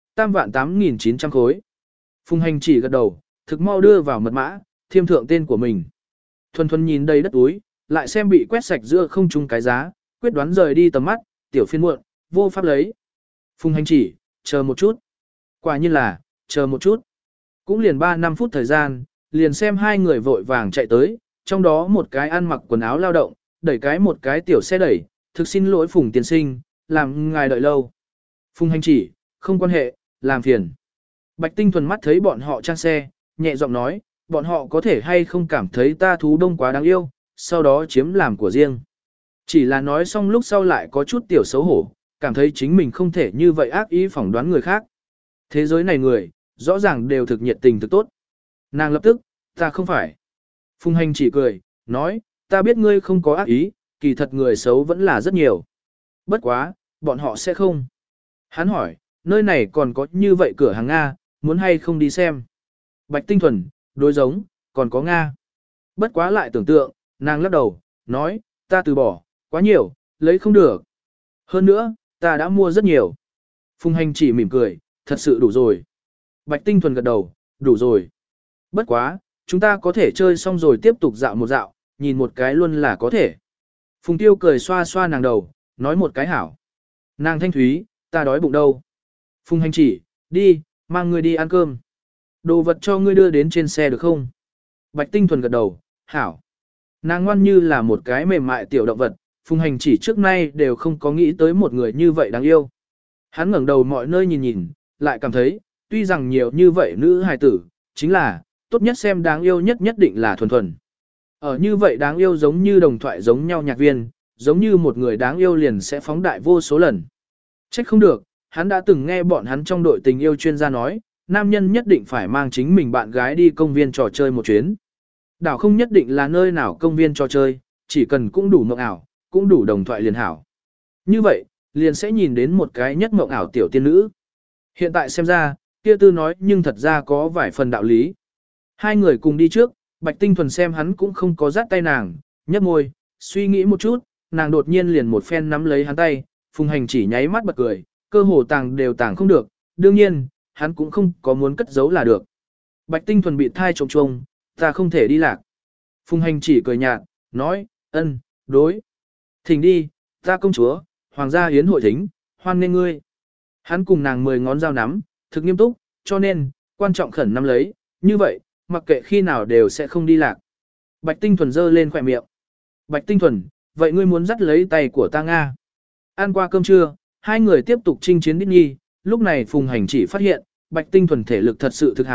3.8.900 khối. Phùng Hành chỉ gật đầu, thực mau đưa vào mật mã, thiêm thượng tên của mình. Thuần Thuần nhìn đầy đất túi, lại xem bị quét sạch giữa không trung cái giá, quyết đoán rời đi tầm mắt, tiểu phiên muộn, vô pháp lấy. Phùng Hành chỉ, chờ một chút. Quả nhiên là, chờ một chút. Cũng liền 3-5 phút thời gian, liền xem hai người vội vàng chạy tới, trong đó một cái ăn mặc quần áo lao động, đẩy một cái tiểu xe đẩy, thực xin lỗi Phùng tiên sinh, làm ngài đợi lâu. Phùng Hành chỉ, không quan hệ, làm phiền. Bạch Tinh Thuần mắt thấy bọn họ trang xe, nhẹ giọng nói, bọn họ có thể hay không cảm thấy ta thú đông quá đáng yêu, sau đó chiếm làm của riêng. Chỉ là nói xong lúc sau lại có chút tiểu xấu hổ, cảm thấy chính mình không thể như vậy ác ý phỏng đoán người khác. Thế giới này người, rõ ràng đều thực nhiệt tình thực tốt. Nàng lập tức, ta không phải. Phùng Hành chỉ cười, nói, ta biết ngươi không có ác ý, kỳ thật người xấu vẫn là rất nhiều. Bất quá, bọn họ sẽ không. Hắn hỏi, nơi này còn có như vậy cửa hàng Nga, muốn hay không đi xem. Bạch Tinh Thuần, đối giống, còn có Nga. Bất quá lại tưởng tượng, nàng lắc đầu, nói, ta từ bỏ, quá nhiều, lấy không được. Hơn nữa, ta đã mua rất nhiều. Phùng Hành chỉ mỉm cười, thật sự đủ rồi. Bạch Tinh Thuần gật đầu, đủ rồi. Bất quá, chúng ta có thể chơi xong rồi tiếp tục dạo một dạo, nhìn một cái luôn là có thể. Phùng Tiêu cười xoa xoa nàng đầu, nói một cái hảo. Nàng thanh thúy, ta đói bụng đâu. Phùng Hành chỉ, đi, mang ngươi đi ăn cơm. Đồ vật cho ngươi đưa đến trên xe được không? Bạch Tinh Thuần gật đầu, hảo. Nàng ngoan như là một cái mềm mại tiểu động vật, Phùng Hành chỉ trước nay đều không có nghĩ tới một người như vậy đáng yêu. Hắn ngẩng đầu mọi nơi nhìn nhìn, lại cảm thấy, tuy rằng nhiều như vậy nữ hài tử, chính là, tốt nhất xem đáng yêu nhất nhất định là Thuần Thuần. Ở như vậy đáng yêu giống như đồng thoại giống nhau nhạc viên, giống như một người đáng yêu liền sẽ phóng đại vô số lần. Trách không được, hắn đã từng nghe bọn hắn trong đội tình yêu chuyên gia nói, nam nhân nhất định phải mang chính mình bạn gái đi công viên trò chơi một chuyến. Đảo không nhất định là nơi nào công viên trò chơi, chỉ cần cũng đủ mộng ảo, cũng đủ đồng thoại liền hảo. Như vậy, liền sẽ nhìn đến một cái nhất mộng ảo tiểu tiên nữ. Hiện tại xem ra, kia tư nói nhưng thật ra có vài phần đạo lý. Hai người cùng đi trước, Bạch Tinh Thuần xem hắn cũng không có dắt tay nàng, nhấp môi, suy nghĩ một chút, nàng đột nhiên liền một phen nắm lấy hắn tay, Phùng Hành chỉ nháy mắt bật cười, cơ hồ tàng đều tàng không được, đương nhiên, hắn cũng không có muốn cất giấu là được. Bạch Tinh Thuần bị thai trống trông, ta không thể đi lạc. Phùng Hành chỉ cười nhạt, nói, ân, đối. Thỉnh đi, ta công chúa, hoàng gia hiến hội thính, hoan nghênh ngươi. Hắn cùng nàng 10 ngón dao nắm, thực nghiêm túc, cho nên, quan trọng khẩn nắm lấy, như vậy, mặc kệ khi nào đều sẽ không đi lạc. Bạch Tinh Thuần giơ lên khỏe miệng. Bạch Tinh Thuần, vậy ngươi muốn dắt lấy tay của ta Nga. Ăn qua cơm trưa, hai người tiếp tục chinh chiến Disney, lúc này Phùng Hành chỉ phát hiện, Bạch Tinh Thuần thể lực thật sự thực hảo,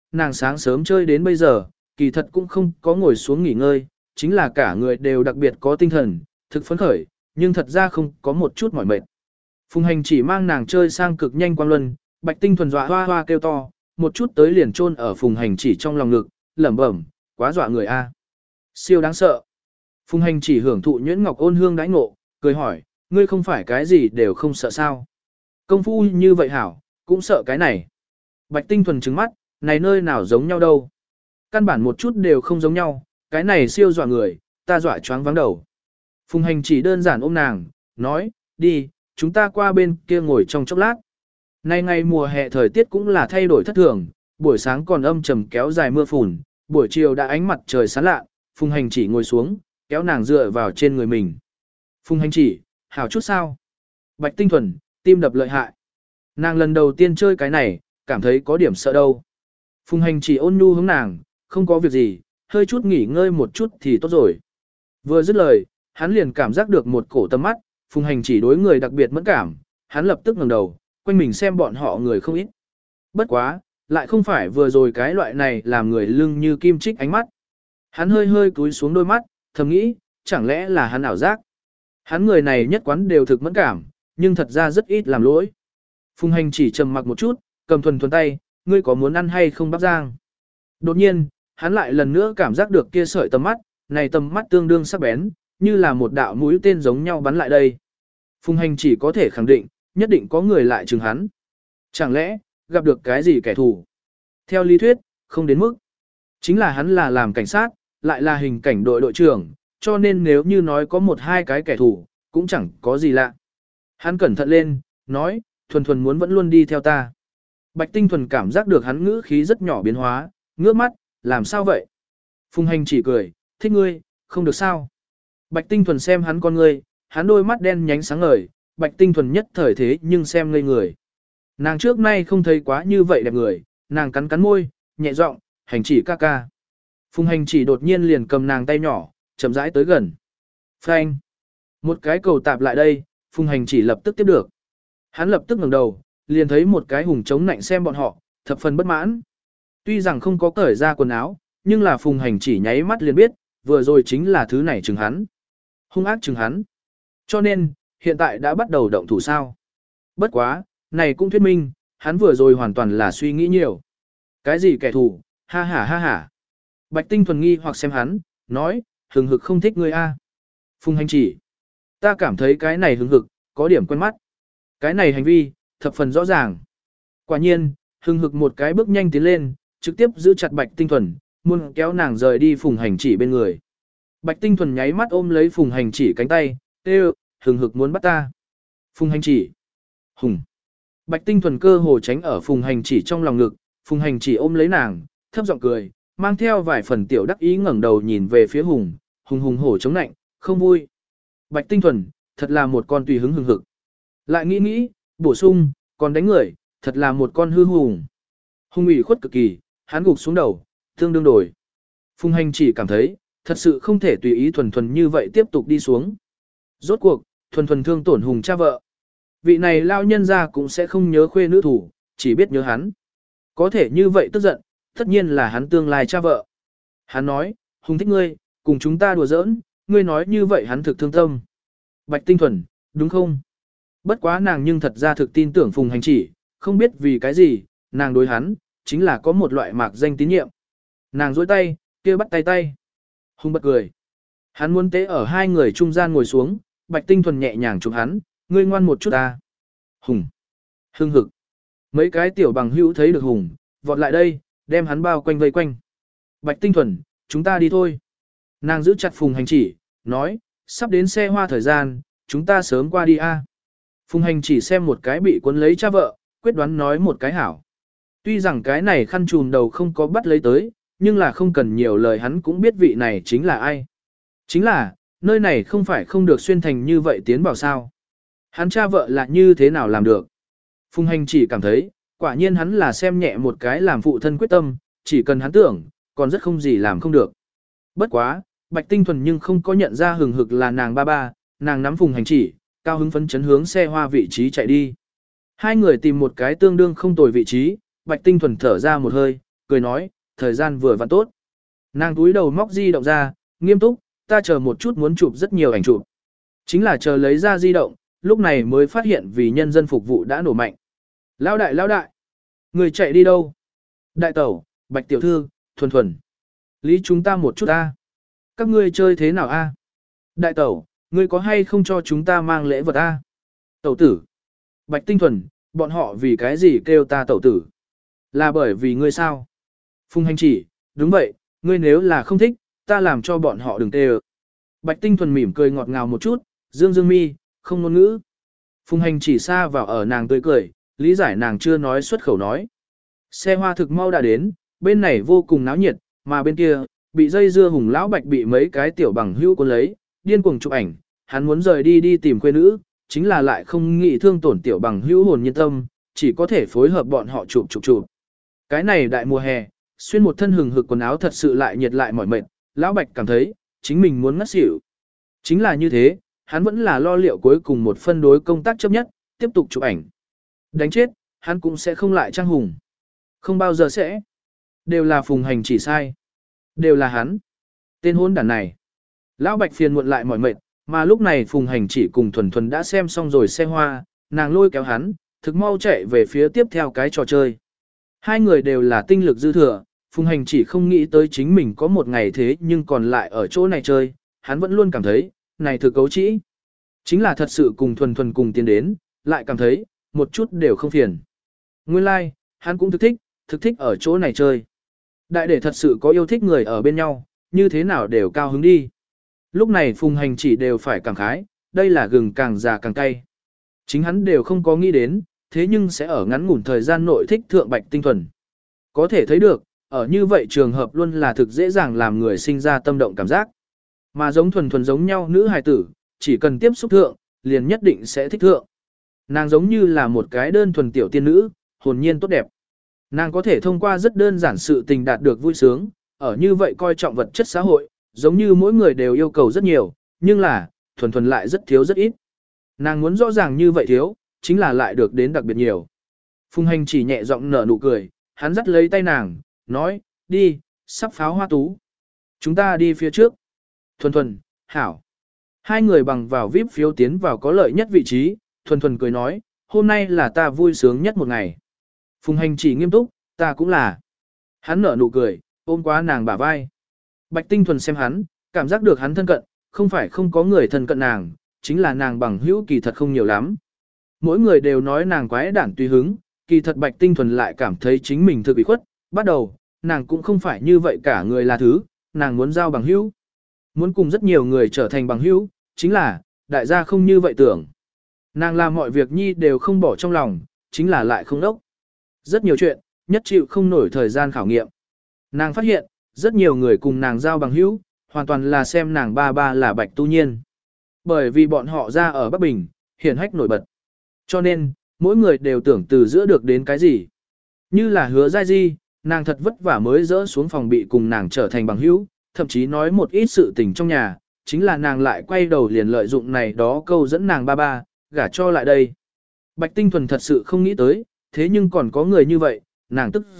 nàng sáng sớm chơi đến bây giờ, kỳ thật cũng không có ngồi xuống nghỉ ngơi, chính là cả người đều đặc biệt có tinh thần, thực phấn khởi, nhưng thật ra không có một chút mỏi mệt. Phùng Hành chỉ mang nàng chơi sang cực nhanh quang luân, Bạch Tinh thuần dọa hoa hoa kêu to, một chút tới liền chôn ở Phùng Hành chỉ trong lòng ngực, lẩm bẩm, quá dọa người a. Siêu đáng sợ. Phùng Hành chỉ hưởng thụ nhuyễn ngọc ôn hương đãi ngộ, cười hỏi, ngươi không phải cái gì đều không sợ sao? Công phu như vậy hảo, cũng sợ cái này. Bạch Tinh thuần trừng mắt, này nơi nào giống nhau đâu. Căn bản một chút đều không giống nhau, cái này siêu dọa người, ta dọa choáng vắng đầu. Phùng Hành chỉ đơn giản ôm nàng, nói, đi, chúng ta qua bên kia ngồi trong chốc lát. Nay ngày mùa hè thời tiết cũng là thay đổi thất thường, buổi sáng còn âm trầm kéo dài mưa phùn, buổi chiều đã ánh mặt trời sáng lạ, Phùng Hành chỉ ngồi xuống, kéo nàng dựa vào trên người mình. Phùng Hành chỉ, hảo chút sao? Bạch Tinh thuần, tim đập lợi hại. Nàng lần đầu tiên chơi cái này, cảm thấy có điểm sợ đâu. Phùng Hành chỉ ôn nhu hướng nàng, không có việc gì, hơi chút nghỉ ngơi một chút thì tốt rồi. Vừa dứt lời, hắn liền cảm giác được một cổ tầm mắt, Phùng Hành chỉ đối người đặc biệt mẫn cảm, hắn lập tức ngẩng đầu, quanh mình xem bọn họ người không ít. Bất quá, lại không phải vừa rồi cái loại này làm người lưng như kim chích ánh mắt. Hắn hơi hơi cúi xuống đôi mắt, thầm nghĩ, chẳng lẽ là hắn ảo giác. Hắn người này nhất quán đều thực mẫn cảm, nhưng thật ra rất ít làm lỗi. Phùng Hành chỉ trầm mặc một chút, cầm thuần thuần tay, ngươi có muốn ăn hay không bắp rang. Đột nhiên, hắn lại lần nữa cảm giác được kia sợi tầm mắt, này tầm mắt tương đương sắc bén, như là một đạo mũi tên giống nhau bắn lại đây. Phùng Hành chỉ có thể khẳng định, nhất định có người lại chừng hắn. Chẳng lẽ, gặp được cái gì kẻ thù? Theo lý thuyết, không đến mức. Chính là hắn là làm cảnh sát, lại là hình cảnh đội đội trưởng, cho nên nếu như nói có một hai cái kẻ thù, cũng chẳng có gì lạ. Hắn cẩn thận lên, nói, thuần thuần muốn vẫn luôn đi theo ta. Bạch Tinh thuần cảm giác được hắn ngữ khí rất nhỏ biến hóa, ngước mắt, làm sao vậy? Phùng Hành chỉ cười, thích ngươi, không được sao? Bạch Tinh thuần xem hắn con ngươi, hắn đôi mắt đen nhánh sáng ngời, Bạch Tinh thuần nhất thời thế nhưng xem ngây người. Nàng trước nay không thấy quá như vậy đẹp người, nàng cắn cắn môi, nhẹ giọng, Hành chỉ ca ca. Phùng Hành chỉ đột nhiên liền cầm nàng tay nhỏ, chậm rãi tới gần. Phanh. Một cái cầu tạp lại đây, Phùng Hành chỉ lập tức tiếp được. Hắn lập tức ngẩng đầu, liền thấy một cái hùng chống nạnh xem bọn họ, thập phần bất mãn. Tuy rằng không có cởi ra quần áo, nhưng là Phùng Hành chỉ nháy mắt liền biết, vừa rồi chính là thứ này chừng hắn. Hung ác chừng hắn. Cho nên, hiện tại đã bắt đầu động thủ sao. Bất quá, này cũng thuyết minh, hắn vừa rồi hoàn toàn là suy nghĩ nhiều. Cái gì kẻ thù, ha ha ha ha. Bạch Tinh thuần nghi hoặc xem hắn, nói, hừng hực không thích ngươi a. Phùng Hành chỉ. Ta cảm thấy cái này hừng hực, có điểm quen mắt. Cái này hành vi, thập phần rõ ràng. Quả nhiên, hừng hực một cái bước nhanh tiến lên, trực tiếp giữ chặt Bạch Tinh thuần, muốn kéo nàng rời đi Phùng Hành chỉ bên người. Bạch Tinh thuần nháy mắt ôm lấy Phùng Hành chỉ cánh tay, kêu, hừng hực muốn bắt ta. Phùng Hành chỉ. Hùng. Bạch Tinh thuần cơ hồ tránh ở Phùng Hành chỉ trong lòng ngực, Phùng Hành chỉ ôm lấy nàng, thấp giọng cười, mang theo vài phần tiểu đắc ý ngẩng đầu nhìn về phía Hùng, Hùng hùng hổ chống nạnh, không vui. Bạch Tinh thuần, thật là một con tùy hứng hừng hực. Lại nghĩ nghĩ, bổ sung, còn đánh người, thật là một con hư hùng. Hùng ủy khuất cực kỳ, hắn gục xuống đầu, tương đương đổi. Phùng Hành chỉ cảm thấy, thật sự không thể tùy ý thuần thuần như vậy tiếp tục đi xuống. Rốt cuộc, thuần thuần thương tổn Hùng cha vợ. Vị này lao nhân ra cũng sẽ không nhớ khuê nữ thủ, chỉ biết nhớ hắn. Có thể như vậy tức giận, tất nhiên là hắn tương lai cha vợ. Hắn nói, Hùng thích ngươi, cùng chúng ta đùa giỡn, ngươi nói như vậy hắn thực thương tâm. Bạch Tinh thuần, đúng không? Bất quá nàng nhưng thật ra thực tin tưởng Phùng Hành chỉ, không biết vì cái gì, nàng đối hắn, chính là có một loại mạc danh tín nhiệm. Nàng dối tay, kia bắt tay tay. Hùng bật cười. Hắn muốn tế ở hai người trung gian ngồi xuống, Bạch Tinh thuần nhẹ nhàng chụp hắn, ngươi ngoan một chút ta. Hùng. Hưng hực. Mấy cái tiểu bằng hữu thấy được Hùng, vọt lại đây, đem hắn bao quanh vây quanh. Bạch Tinh thuần, chúng ta đi thôi. Nàng giữ chặt Phùng Hành chỉ, nói, sắp đến xe hoa thời gian, chúng ta sớm qua đi a. Phùng Hành chỉ xem một cái bị cuốn lấy cha vợ, quyết đoán nói một cái hảo. Tuy rằng cái này khăn trùm đầu không có bắt lấy tới, nhưng là không cần nhiều lời hắn cũng biết vị này chính là ai. Chính là, nơi này không phải không được xuyên thành như vậy tiến vào sao. Hắn cha vợ là như thế nào làm được. Phùng Hành chỉ cảm thấy, quả nhiên hắn là xem nhẹ một cái làm phụ thân quyết tâm, chỉ cần hắn tưởng, còn rất không gì làm không được. Bất quá, Bạch Tinh thuần nhưng không có nhận ra hừng hực là nàng ba ba, nàng nắm Phùng Hành chỉ, cao hứng phấn chấn hướng xe hoa vị trí chạy đi. Hai người tìm một cái tương đương không tồi vị trí, Bạch Tinh thuần thở ra một hơi, cười nói, thời gian vừa vặn tốt. Nàng túi đầu móc di động ra, nghiêm túc, ta chờ một chút muốn chụp rất nhiều ảnh chụp. Chính là chờ lấy ra di động, lúc này mới phát hiện vì nhân dân phục vụ đã nổ mạnh. Lão đại, người chạy đi đâu? Đại tẩu, Bạch tiểu thư, Thuần Thuần. Lý chúng ta một chút a. Các ngươi chơi thế nào a? Đại tẩu, ngươi có hay không cho chúng ta mang lễ vật a? Tẩu tử. Bạch Tinh Thuần, bọn họ vì cái gì kêu ta tẩu tử? Là bởi vì ngươi sao? Phùng Hành Chỉ, đúng vậy, ngươi nếu là không thích, ta làm cho bọn họ đừng kêu. Bạch Tinh Thuần mỉm cười ngọt ngào một chút, dương mi, không ngôn ngữ. Phùng Hành Chỉ xa vào ở nàng tươi cười, lý giải nàng chưa nói xuất khẩu nói. Xe hoa thực mau đã đến, bên này vô cùng náo nhiệt, mà bên kia, bị dây dưa Hùng lão Bạch bị mấy cái tiểu bằng hữu cuốn lấy, điên cuồng chụp ảnh, hắn muốn rời đi đi tìm quê nữ, chính là lại không nghĩ thương tổn tiểu bằng hữu hồn nhân tâm, chỉ có thể phối hợp bọn họ chụp. Cái này đại mùa hè, xuyên một thân hừng hực quần áo thật sự lại nhiệt lại mỏi mệt, lão Bạch cảm thấy, chính mình muốn ngất xỉu. Chính là như thế, hắn vẫn là lo liệu cuối cùng một phân đối công tác chấp nhất, tiếp tục chụp ảnh. Đánh chết, hắn cũng sẽ không lại trang hùng. Không bao giờ sẽ. Đều là Phùng Hành Chỉ sai. Đều là hắn. Tên hôn đàn này. Lão Bạch phiền muộn lại mỏi mệt, mà lúc này Phùng Hành Chỉ cùng Thuần Thuần đã xem xong rồi xe hoa, nàng lôi kéo hắn, thực mau chạy về phía tiếp theo cái trò chơi. Hai người đều là tinh lực dư thừa, Phùng Hành Chỉ không nghĩ tới chính mình có một ngày thế nhưng còn lại ở chỗ này chơi, hắn vẫn luôn cảm thấy, này thực cấu trĩ. Chính là thật sự cùng Thuần Thuần cùng tiến đến, lại cảm thấy, một chút đều không phiền. Nguyên lai, like, hắn cũng thực thích ở chỗ này chơi. Đại để thật sự có yêu thích người ở bên nhau, như thế nào đều cao hứng đi. Lúc này Phùng Hành Chỉ đều phải cảm khái, đây là gừng càng già càng cay. Chính hắn đều không có nghĩ đến, thế nhưng sẽ ở ngắn ngủn thời gian nội thích thượng Bạch Tinh Thuần. Có thể thấy được, ở như vậy trường hợp luôn là thực dễ dàng làm người sinh ra tâm động cảm giác. Mà giống Thuần giống nhau nữ hài tử, chỉ cần tiếp xúc thượng, liền nhất định sẽ thích thượng. Nàng giống như là một cái đơn thuần tiểu tiên nữ, hồn nhiên tốt đẹp. Nàng có thể thông qua rất đơn giản sự tình đạt được vui sướng, ở như vậy coi trọng vật chất xã hội, giống như mỗi người đều yêu cầu rất nhiều, nhưng là, Thuần lại rất thiếu rất ít. Nàng muốn rõ ràng như vậy thiếu, chính là lại được đến đặc biệt nhiều. Phùng Hành Chỉ nhẹ giọng nở nụ cười, hắn dắt lấy tay nàng, nói, đi, sắp pháo hoa tú. Chúng ta đi phía trước. Thuần, hảo. Hai người bằng vào VIP phiếu tiến vào có lợi nhất vị trí, Thuần cười nói, hôm nay là ta vui sướng nhất một ngày. Phùng Hành Chỉ nghiêm túc, ta cũng là. Hắn nở nụ cười, ôm quá nàng bả vai. Bạch Tinh Thuần xem hắn, cảm giác được hắn thân cận, không phải không có người thân cận nàng, chính là nàng bằng hữu kỳ thật không nhiều lắm. Mỗi người đều nói nàng quái đản tùy hứng, kỳ thật Bạch Tinh Thuần lại cảm thấy chính mình thực bị khuất, bắt đầu, nàng cũng không phải như vậy cả người là thứ, nàng muốn giao bằng hữu. Muốn cùng rất nhiều người trở thành bằng hữu, chính là, đại gia không như vậy tưởng. Nàng làm mọi việc nhi đều không bỏ trong lòng, chính là lại không đốc. Rất nhiều chuyện, nhất chịu không nổi thời gian khảo nghiệm. Nàng phát hiện, rất nhiều người cùng nàng giao bằng hữu, hoàn toàn là xem nàng ba là Bạch Tu Nhiên. Bởi vì bọn họ ra ở Bắc Bình, hiển hách nổi bật. Cho nên, mỗi người đều tưởng từ giữa được đến cái gì. Như là Hứa Giai Di, nàng thật vất vả mới dỡ xuống phòng bị cùng nàng trở thành bằng hữu, thậm chí nói một ít sự tình trong nhà, chính là nàng lại quay đầu liền lợi dụng này đó câu dẫn nàng ba, gả cho lại đây. Bạch Tinh Thuần thật sự không nghĩ tới, thế nhưng còn có người như vậy, nàng tức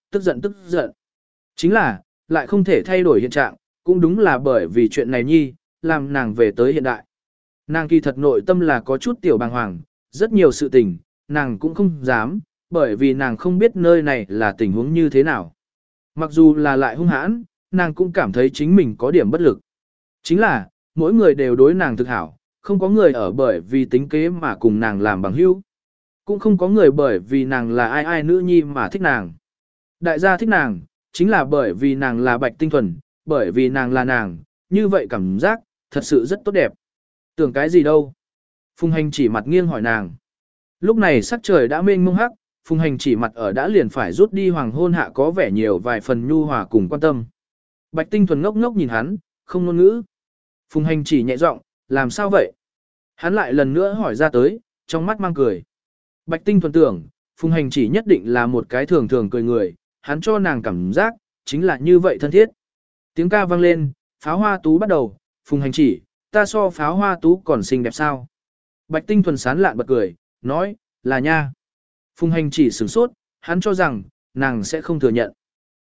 giận. Chính là, lại không thể thay đổi hiện trạng, cũng đúng là bởi vì chuyện này nhi, làm nàng về tới hiện đại. Nàng kỳ thật nội tâm là có chút tiểu bàng hoàng, rất nhiều sự tình, nàng cũng không dám, bởi vì nàng không biết nơi này là tình huống như thế nào. Mặc dù là lại hung hãn, nàng cũng cảm thấy chính mình có điểm bất lực. Chính là, mỗi người đều đối nàng thực hảo, không có người ở bởi vì tính kế mà cùng nàng làm bằng hữu. Cũng không có người bởi vì nàng là ai nữ nhi mà thích nàng. Đại gia thích nàng, chính là bởi vì nàng là Bạch Tinh Thuần, bởi vì nàng là nàng, như vậy cảm giác, thật sự rất tốt đẹp. Tưởng cái gì đâu? Phùng Hành Chỉ mặt nghiêng hỏi nàng. Lúc này sắc trời đã mênh mông hắc, Phùng Hành Chỉ mặt ở đã liền phải rút đi hoàng hôn hạ có vẻ nhiều vài phần nhu hòa cùng quan tâm. Bạch Tinh Thuần ngốc ngốc nhìn hắn, không ngôn ngữ. Phùng Hành Chỉ nhẹ giọng, làm sao vậy? Hắn lại lần nữa hỏi ra tới, trong mắt mang cười. Bạch Tinh Thuần tưởng, Phùng Hành Chỉ nhất định là một cái thường thường cười người, hắn cho nàng cảm giác, chính là như vậy thân thiết. Tiếng ca vang lên, pháo hoa tú bắt đầu, Phùng Hành Chỉ, ta so pháo hoa tú còn xinh đẹp sao? Bạch Tinh Thuần sán lạn bật cười, nói, là nha. Phùng Hành Chỉ sửng sốt, hắn cho rằng, nàng sẽ không thừa nhận.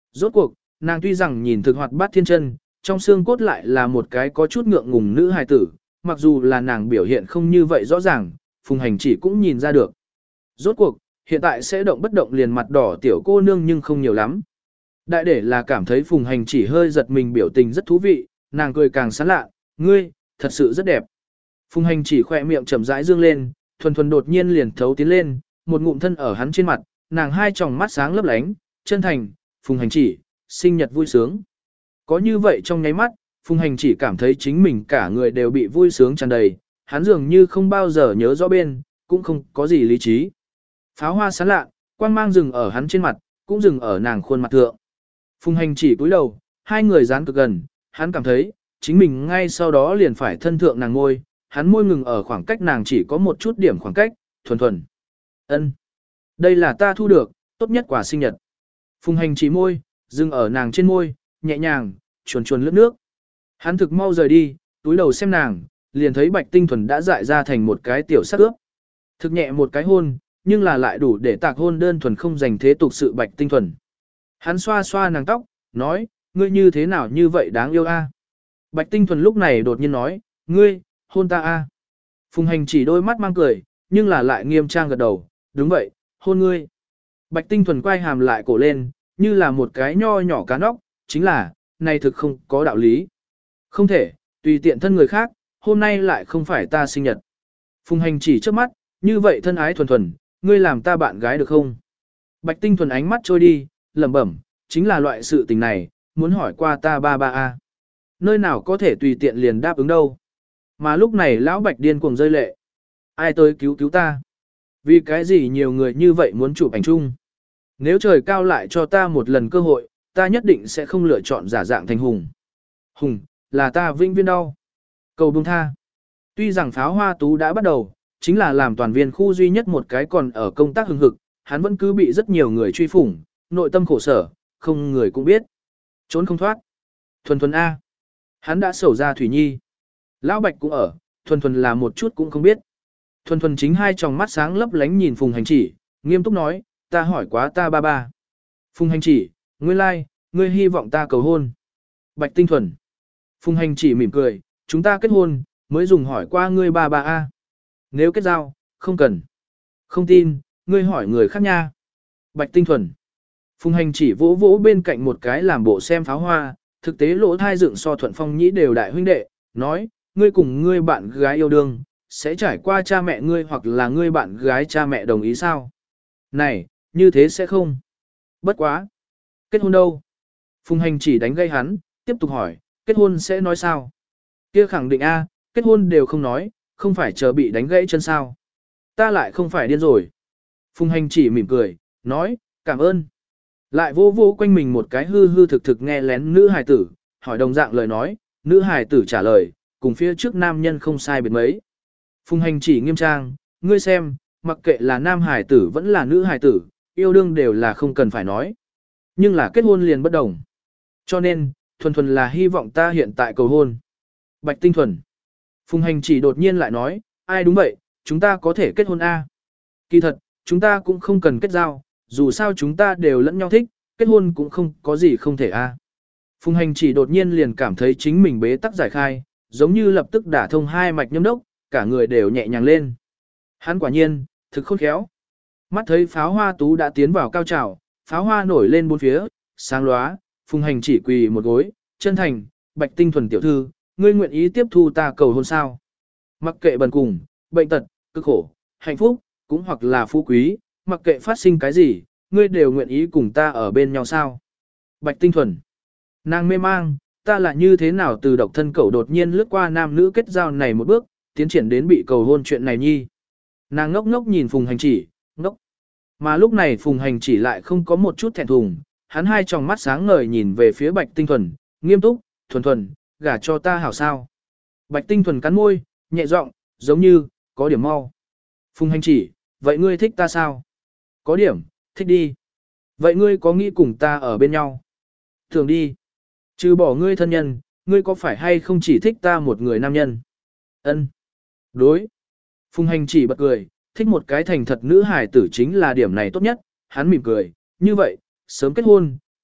Rốt cuộc, nàng tuy rằng nhìn thực hoạt bát thiên chân, trong xương cốt lại là một cái có chút ngượng ngùng nữ hài tử, mặc dù là nàng biểu hiện không như vậy rõ ràng, Phùng Hành chỉ cũng nhìn ra được. Rốt cuộc, hiện tại sẽ động bất động liền mặt đỏ tiểu cô nương nhưng không nhiều lắm. Đại để là cảm thấy Phùng Hành chỉ hơi giật mình biểu tình rất thú vị, nàng cười càng sán lạ, ngươi, thật sự rất đẹp. Phùng Hành chỉ khỏe miệng chậm rãi dương lên, thuần thuần đột nhiên liền thấu tiến lên, một ngụm thân ở hắn trên mặt, nàng hai tròng mắt sáng lấp lánh, chân thành, Phùng Hành chỉ, sinh nhật vui sướng. Có như vậy trong nháy mắt, Phùng Hành chỉ cảm thấy chính mình cả người đều bị vui sướng tràn đầy, hắn dường như không bao giờ nhớ rõ bên, cũng không có gì lý trí. Pháo hoa sáng lạ, quang mang dừng ở hắn trên mặt, cũng dừng ở nàng khuôn mặt thượng. Phùng Hành chỉ cúi đầu, hai người dán cực gần, hắn cảm thấy, chính mình ngay sau đó liền phải thân thượng nàng ngôi, hắn môi ngừng ở khoảng cách nàng chỉ có một chút điểm khoảng cách, thuần thuần. Ân, đây là ta thu được, tốt nhất quà sinh nhật. Phùng Hành chỉ môi, dừng ở nàng trên môi, nhẹ nhàng, chuồn chuồn lướt nước. Hắn thực mau rời đi, túi đầu xem nàng, liền thấy Bạch Tinh Thuần đã dại ra thành một cái tiểu sắc ướp. Thực nhẹ một cái hôn, nhưng là lại đủ để tạc hôn đơn thuần không dành thế tục sự Bạch Tinh Thuần. Hắn xoa xoa nàng tóc, nói, ngươi như thế nào như vậy đáng yêu a? Bạch Tinh Thuần lúc này đột nhiên nói, ngươi, hôn ta a? Phùng Hành chỉ đôi mắt mang cười, nhưng là lại nghiêm trang gật đầu, đúng vậy, hôn ngươi. Bạch Tinh Thuần quay hàm lại cổ lên, như là một cái nho nhỏ cá nóc, chính là, này thực không có đạo lý. Không thể, tùy tiện thân người khác, hôm nay lại không phải ta sinh nhật. Phùng Hành chỉ trước mắt, như vậy thân ái thuần thuần, ngươi làm ta bạn gái được không? Bạch Tinh Thuần ánh mắt trôi đi, lẩm bẩm, chính là loại sự tình này, muốn hỏi qua ta ba ba a. Nơi nào có thể tùy tiện liền đáp ứng đâu. Mà lúc này lão Bạch điên cuồng rơi lệ. Ai tới cứu cứu ta? Vì cái gì nhiều người như vậy muốn chụp ảnh chung? Nếu trời cao lại cho ta một lần cơ hội, ta nhất định sẽ không lựa chọn giả dạng thành Hùng. Hùng, là ta vinh viên đau. Cầu buông tha. Tuy rằng pháo hoa tú đã bắt đầu, chính là làm toàn viên khu duy nhất một cái còn ở công tác hừng hực, hắn vẫn cứ bị rất nhiều người truy phủng, nội tâm khổ sở, không người cũng biết. Trốn không thoát. Thuần thuần A. Hắn đã sầu ra Thủy Nhi. Lão Bạch cũng ở, thuần thuần là một chút cũng không biết. Thuần thuần chính hai tròng mắt sáng lấp lánh nhìn Phùng Hành chỉ, nghiêm túc nói, ta hỏi quá ta ba ba. Phùng Hành chỉ, nguyên lai, ngươi hy vọng ta cầu hôn. Bạch Tinh Thuần. Phùng Hành chỉ mỉm cười, chúng ta kết hôn, mới dùng hỏi qua ngươi ba ba A. Nếu kết giao, không cần. Không tin, ngươi hỏi người khác nha. Bạch Tinh Thuần. Phùng Hành chỉ vỗ vỗ bên cạnh một cái làm bộ xem pháo hoa, thực tế lỗ thai dựng so Thuận Phong nhĩ đều đại huynh đệ, nói, ngươi cùng ngươi bạn gái yêu đương, sẽ trải qua cha mẹ ngươi hoặc là ngươi bạn gái cha mẹ đồng ý sao? Này, như thế sẽ không. Bất quá. Kết hôn đâu? Phùng Hành chỉ đánh gây hắn, tiếp tục hỏi, kết hôn sẽ nói sao? Kia khẳng định A, kết hôn đều không nói, không phải chờ bị đánh gãy chân sao? Ta lại không phải điên rồi. Phùng Hành chỉ mỉm cười, nói, cảm ơn. Lại vô vô quanh mình một cái hư hư thực thực nghe lén nữ hài tử, hỏi đồng dạng lời nói, nữ hài tử trả lời, cùng phía trước nam nhân không sai biệt mấy. Phùng Hành chỉ nghiêm trang, ngươi xem, mặc kệ là nam hài tử vẫn là nữ hài tử, yêu đương đều là không cần phải nói. Nhưng là kết hôn liền bất đồng. Cho nên, thuần thuần là hy vọng ta hiện tại cầu hôn. Bạch Tinh Thuần. Phùng Hành chỉ đột nhiên lại nói, ai đúng vậy, chúng ta có thể kết hôn A. Kỳ thật, chúng ta cũng không cần kết giao, dù sao chúng ta đều lẫn nhau thích, kết hôn cũng không có gì không thể A. Phùng Hành chỉ đột nhiên liền cảm thấy chính mình bế tắc giải khai, giống như lập tức đả thông hai mạch nhâm đốc, cả người đều nhẹ nhàng lên. Hắn quả nhiên, thực khôn khéo. Mắt thấy pháo hoa tú đã tiến vào cao trào, pháo hoa nổi lên bốn phía, sáng lóa, Phùng Hành chỉ quỳ một gối, chân thành, Bạch Tinh Thuần tiểu thư, ngươi nguyện ý tiếp thu ta cầu hôn sao? Mặc kệ bần cùng, bệnh tật, cực khổ, hạnh phúc, cũng hoặc là phú quý, mặc kệ phát sinh cái gì, ngươi đều nguyện ý cùng ta ở bên nhau sao? Bạch Tinh Thuần. Nàng mê mang, ta là như thế nào từ độc thân cẩu đột nhiên lướt qua nam nữ kết giao này một bước, tiến triển đến bị cầu hôn chuyện này nhi. Nàng ngốc ngốc nhìn Phùng Hành chỉ, ngốc. Mà lúc này Phùng Hành chỉ lại không có một chút thẹn thùng, hắn hai tròng mắt sáng ngời nhìn về phía Bạch Tinh Thuần, nghiêm túc, thuần thuần, gả cho ta hảo sao. Bạch Tinh Thuần cắn môi, nhẹ giọng, giống như, có điểm mau. Phùng Hành chỉ, vậy ngươi thích ta sao? Có điểm, thích đi. Vậy ngươi có nghĩ cùng ta ở bên nhau? Thường đi. Trừ bỏ ngươi thân nhân, ngươi có phải hay không chỉ thích ta một người nam nhân? Ân. Đối. Phùng Hành chỉ bật cười, thích một cái thành thật nữ hài tử chính là điểm này tốt nhất, hắn mỉm cười, như vậy, sớm kết hôn,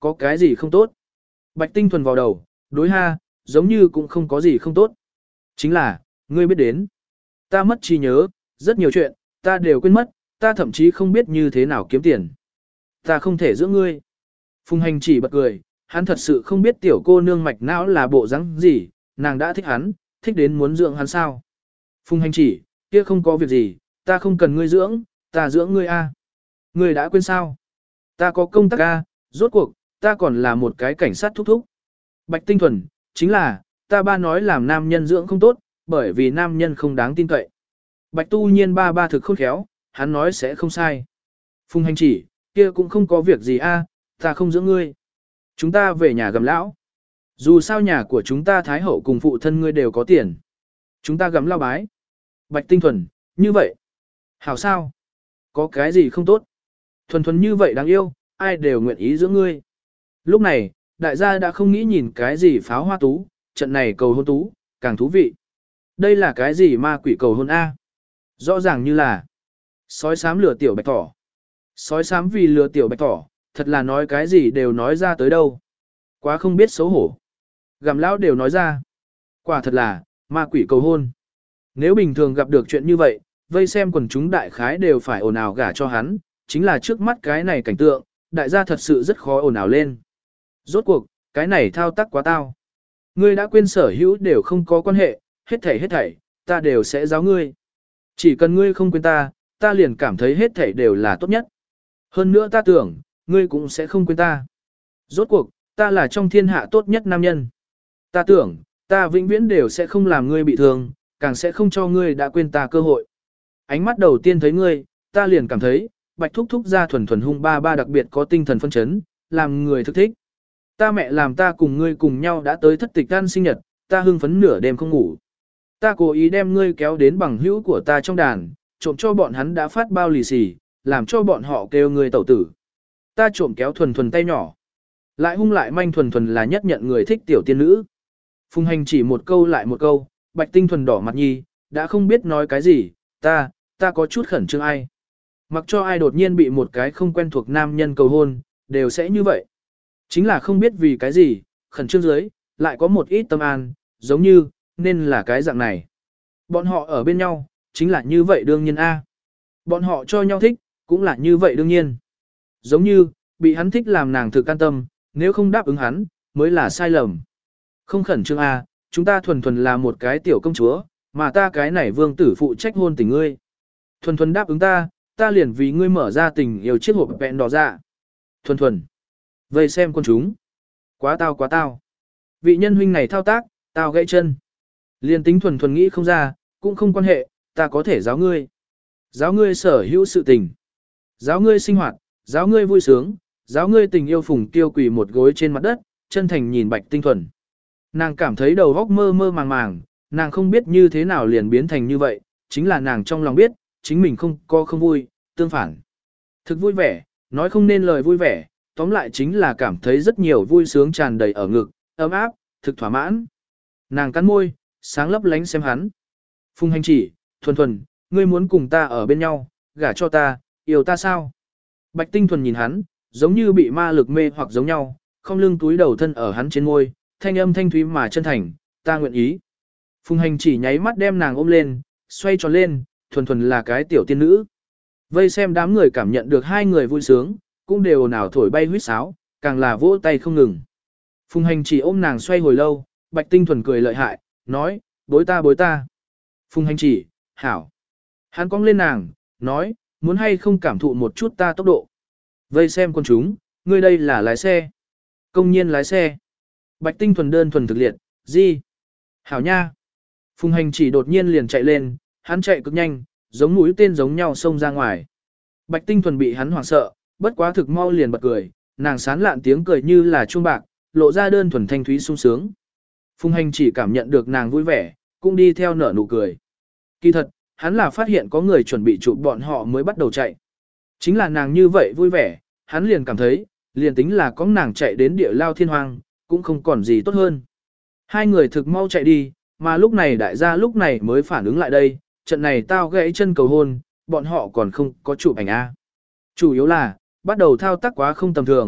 có cái gì không tốt? Bạch Tinh Thuần vào đầu, đối ha, giống như cũng không có gì không tốt. Chính là, ngươi biết đến. Ta mất trí nhớ, rất nhiều chuyện, ta đều quên mất, ta thậm chí không biết như thế nào kiếm tiền. Ta không thể giữ ngươi. Phùng Hành chỉ bật cười, hắn thật sự không biết tiểu cô nương mạch não là bộ dáng gì, nàng đã thích hắn, thích đến muốn dưỡng hắn sao. Phùng Hành chỉ, kia không có việc gì, ta không cần ngươi dưỡng, ta dưỡng ngươi a. Ngươi đã quên sao? Ta có công tác a, rốt cuộc, ta còn là một cái cảnh sát thúc thúc. Bạch Tinh Thuần, chính là, ta ba nói làm nam nhân dưỡng không tốt, bởi vì nam nhân không đáng tin cậy. Bạch Tu Nhiên ba thực khôn khéo, hắn nói sẽ không sai. Phùng Hành chỉ, kia cũng không có việc gì a, ta không dưỡng ngươi. Chúng ta về nhà gầm lão. Dù sao nhà của chúng ta Thái Hậu cùng phụ thân ngươi đều có tiền. Chúng ta gắm lao bái. Bạch Tinh Thuần, như vậy. Hảo sao? Có cái gì không tốt? Thuần thuần như vậy đáng yêu, ai đều nguyện ý dưỡng ngươi. Lúc này, đại gia đã không nghĩ nhìn cái gì pháo hoa tú, trận này cầu hôn tú, càng thú vị. Đây là cái gì ma quỷ cầu hôn A? Rõ ràng như là sói xám lừa tiểu bạch thỏ. Sói xám vì lừa tiểu bạch thỏ, thật là nói cái gì đều nói ra tới đâu. Quá không biết xấu hổ. Gặm lão đều nói ra. Quả thật là, ma quỷ cầu hôn. Nếu bình thường gặp được chuyện như vậy, vây xem quần chúng đại khái đều phải ồn ào gả cho hắn, chính là trước mắt cái này cảnh tượng, đại gia thật sự rất khó ồn ào lên. Rốt cuộc, cái này thao tác quá tao. Ngươi đã quên sở hữu đều không có quan hệ, hết thảy, ta đều sẽ giáo ngươi. Chỉ cần ngươi không quên ta, ta liền cảm thấy hết thảy đều là tốt nhất. Hơn nữa ta tưởng, ngươi cũng sẽ không quên ta. Rốt cuộc, ta là trong thiên hạ tốt nhất nam nhân. Ta tưởng, ta vĩnh viễn đều sẽ không làm ngươi bị thương, càng sẽ không cho ngươi đã quên ta cơ hội. Ánh mắt đầu tiên thấy ngươi, ta liền cảm thấy, Bạch Thúc Thúc ra thuần thuần hung ba đặc biệt có tinh thần phân chấn, làm người thực thích. Ta mẹ làm ta cùng ngươi cùng nhau đã tới thất tịch ăn sinh nhật, ta hưng phấn nửa đêm không ngủ. Ta cố ý đem ngươi kéo đến bằng hữu của ta trong đàn, trộm cho bọn hắn đã phát bao lì xì, làm cho bọn họ kêu ngươi tẩu tử. Ta trộm kéo thuần thuần tay nhỏ. Lại hung lại manh thuần thuần là nhất nhận người thích tiểu tiên nữ. Phùng Hành chỉ một câu lại một câu, Bạch Tinh Thuần đỏ mặt nhi, đã không biết nói cái gì, ta có chút khẩn trương ai. Mặc cho ai đột nhiên bị một cái không quen thuộc nam nhân cầu hôn, đều sẽ như vậy. Chính là không biết vì cái gì, khẩn trương dưới, lại có một ít tâm an, giống như, nên là cái dạng này. Bọn họ ở bên nhau, chính là như vậy đương nhiên a. Bọn họ cho nhau thích, cũng là như vậy đương nhiên. Giống như, bị hắn thích làm nàng thực can tâm, nếu không đáp ứng hắn, mới là sai lầm. Không khẩn trương a, chúng ta thuần thuần là một cái tiểu công chúa, mà ta cái này vương tử phụ trách hôn tình ngươi. Thuần thuần đáp ứng ta, ta liền vì ngươi mở ra tình yêu chiếc hộp vẹn đỏ ra. Thuần thuần. Vây xem con chúng. Quá tao. Vị nhân huynh này thao tác, tao gãy chân. Liền tính thuần thuần nghĩ không ra, cũng không quan hệ, ta có thể giáo ngươi. Giáo ngươi sở hữu sự tình. Giáo ngươi sinh hoạt, giáo ngươi vui sướng, giáo ngươi tình yêu phùng tiêu quỳ một gối trên mặt đất, chân thành nhìn Bạch Tinh Thuần. Nàng cảm thấy đầu óc mơ mơ màng, nàng không biết như thế nào liền biến thành như vậy, chính là nàng trong lòng biết, chính mình không vui, tương phản. Thực vui vẻ, nói không nên lời vui vẻ, tóm lại chính là cảm thấy rất nhiều vui sướng tràn đầy ở ngực, ấm áp, thực thỏa mãn. Nàng cắn môi, sáng lấp lánh xem hắn. Phùng Hành chỉ, thuần thuần, ngươi muốn cùng ta ở bên nhau, gả cho ta, yêu ta sao? Bạch Tinh Thuần nhìn hắn, giống như bị ma lực mê hoặc giống nhau, không lưng túi đầu thân ở hắn trên môi, thanh âm thanh thúy mà chân thành, ta nguyện ý. Phùng Hành chỉ nháy mắt đem nàng ôm lên, xoay tròn lên, thuần thuần là cái tiểu tiên nữ. Vây xem đám người cảm nhận được hai người vui sướng, cũng đều nào thổi bay huýt sáo, càng là vỗ tay không ngừng. Phùng Hành chỉ ôm nàng xoay hồi lâu, Bạch Tinh Thuần cười lợi hại, nói, bối ta. Phùng Hành chỉ, hảo. Hắn cong lên nàng, nói, muốn hay không cảm thụ một chút ta tốc độ. Vây xem con chúng, ngươi đây là lái xe. Công nhiên lái xe. Bạch Tinh Thuần đơn thuần thực liệt, gì? Hảo nha. Phùng Hành chỉ đột nhiên liền chạy lên, hắn chạy cực nhanh, giống mũi tên giống nhau xông ra ngoài. Bạch Tinh Thuần bị hắn hoảng sợ, bất quá thực mau liền bật cười, nàng sán lạn tiếng cười như là chuông bạc, lộ ra đơn thuần thanh thúy sung sướng. Phùng Hành chỉ cảm nhận được nàng vui vẻ, cũng đi theo nở nụ cười. Kỳ thật, hắn là phát hiện có người chuẩn bị chụp bọn họ mới bắt đầu chạy. Chính là nàng như vậy vui vẻ, hắn liền cảm thấy, liền tính là có nàng chạy đến địa lao thiên hoang, cũng không còn gì tốt hơn. Hai người thực mau chạy đi, mà lúc này đại gia lúc này mới phản ứng lại đây, trận này tao gãy chân cầu hôn, bọn họ còn không có chụp ảnh A. Chủ yếu là, bắt đầu thao tác quá không tầm thường,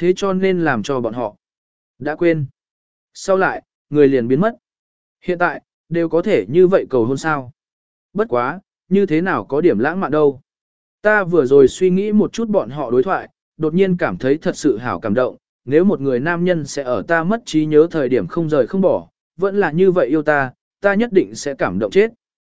thế cho nên làm cho bọn họ đã quên. Sau lại, người liền biến mất. Hiện tại, đều có thể như vậy cầu hôn sao. Bất quá, như thế nào có điểm lãng mạn đâu. Ta vừa rồi suy nghĩ một chút bọn họ đối thoại, đột nhiên cảm thấy thật sự hảo cảm động, nếu một người nam nhân sẽ ở ta mất trí nhớ thời điểm không rời không bỏ, vẫn là như vậy yêu ta, ta nhất định sẽ cảm động chết.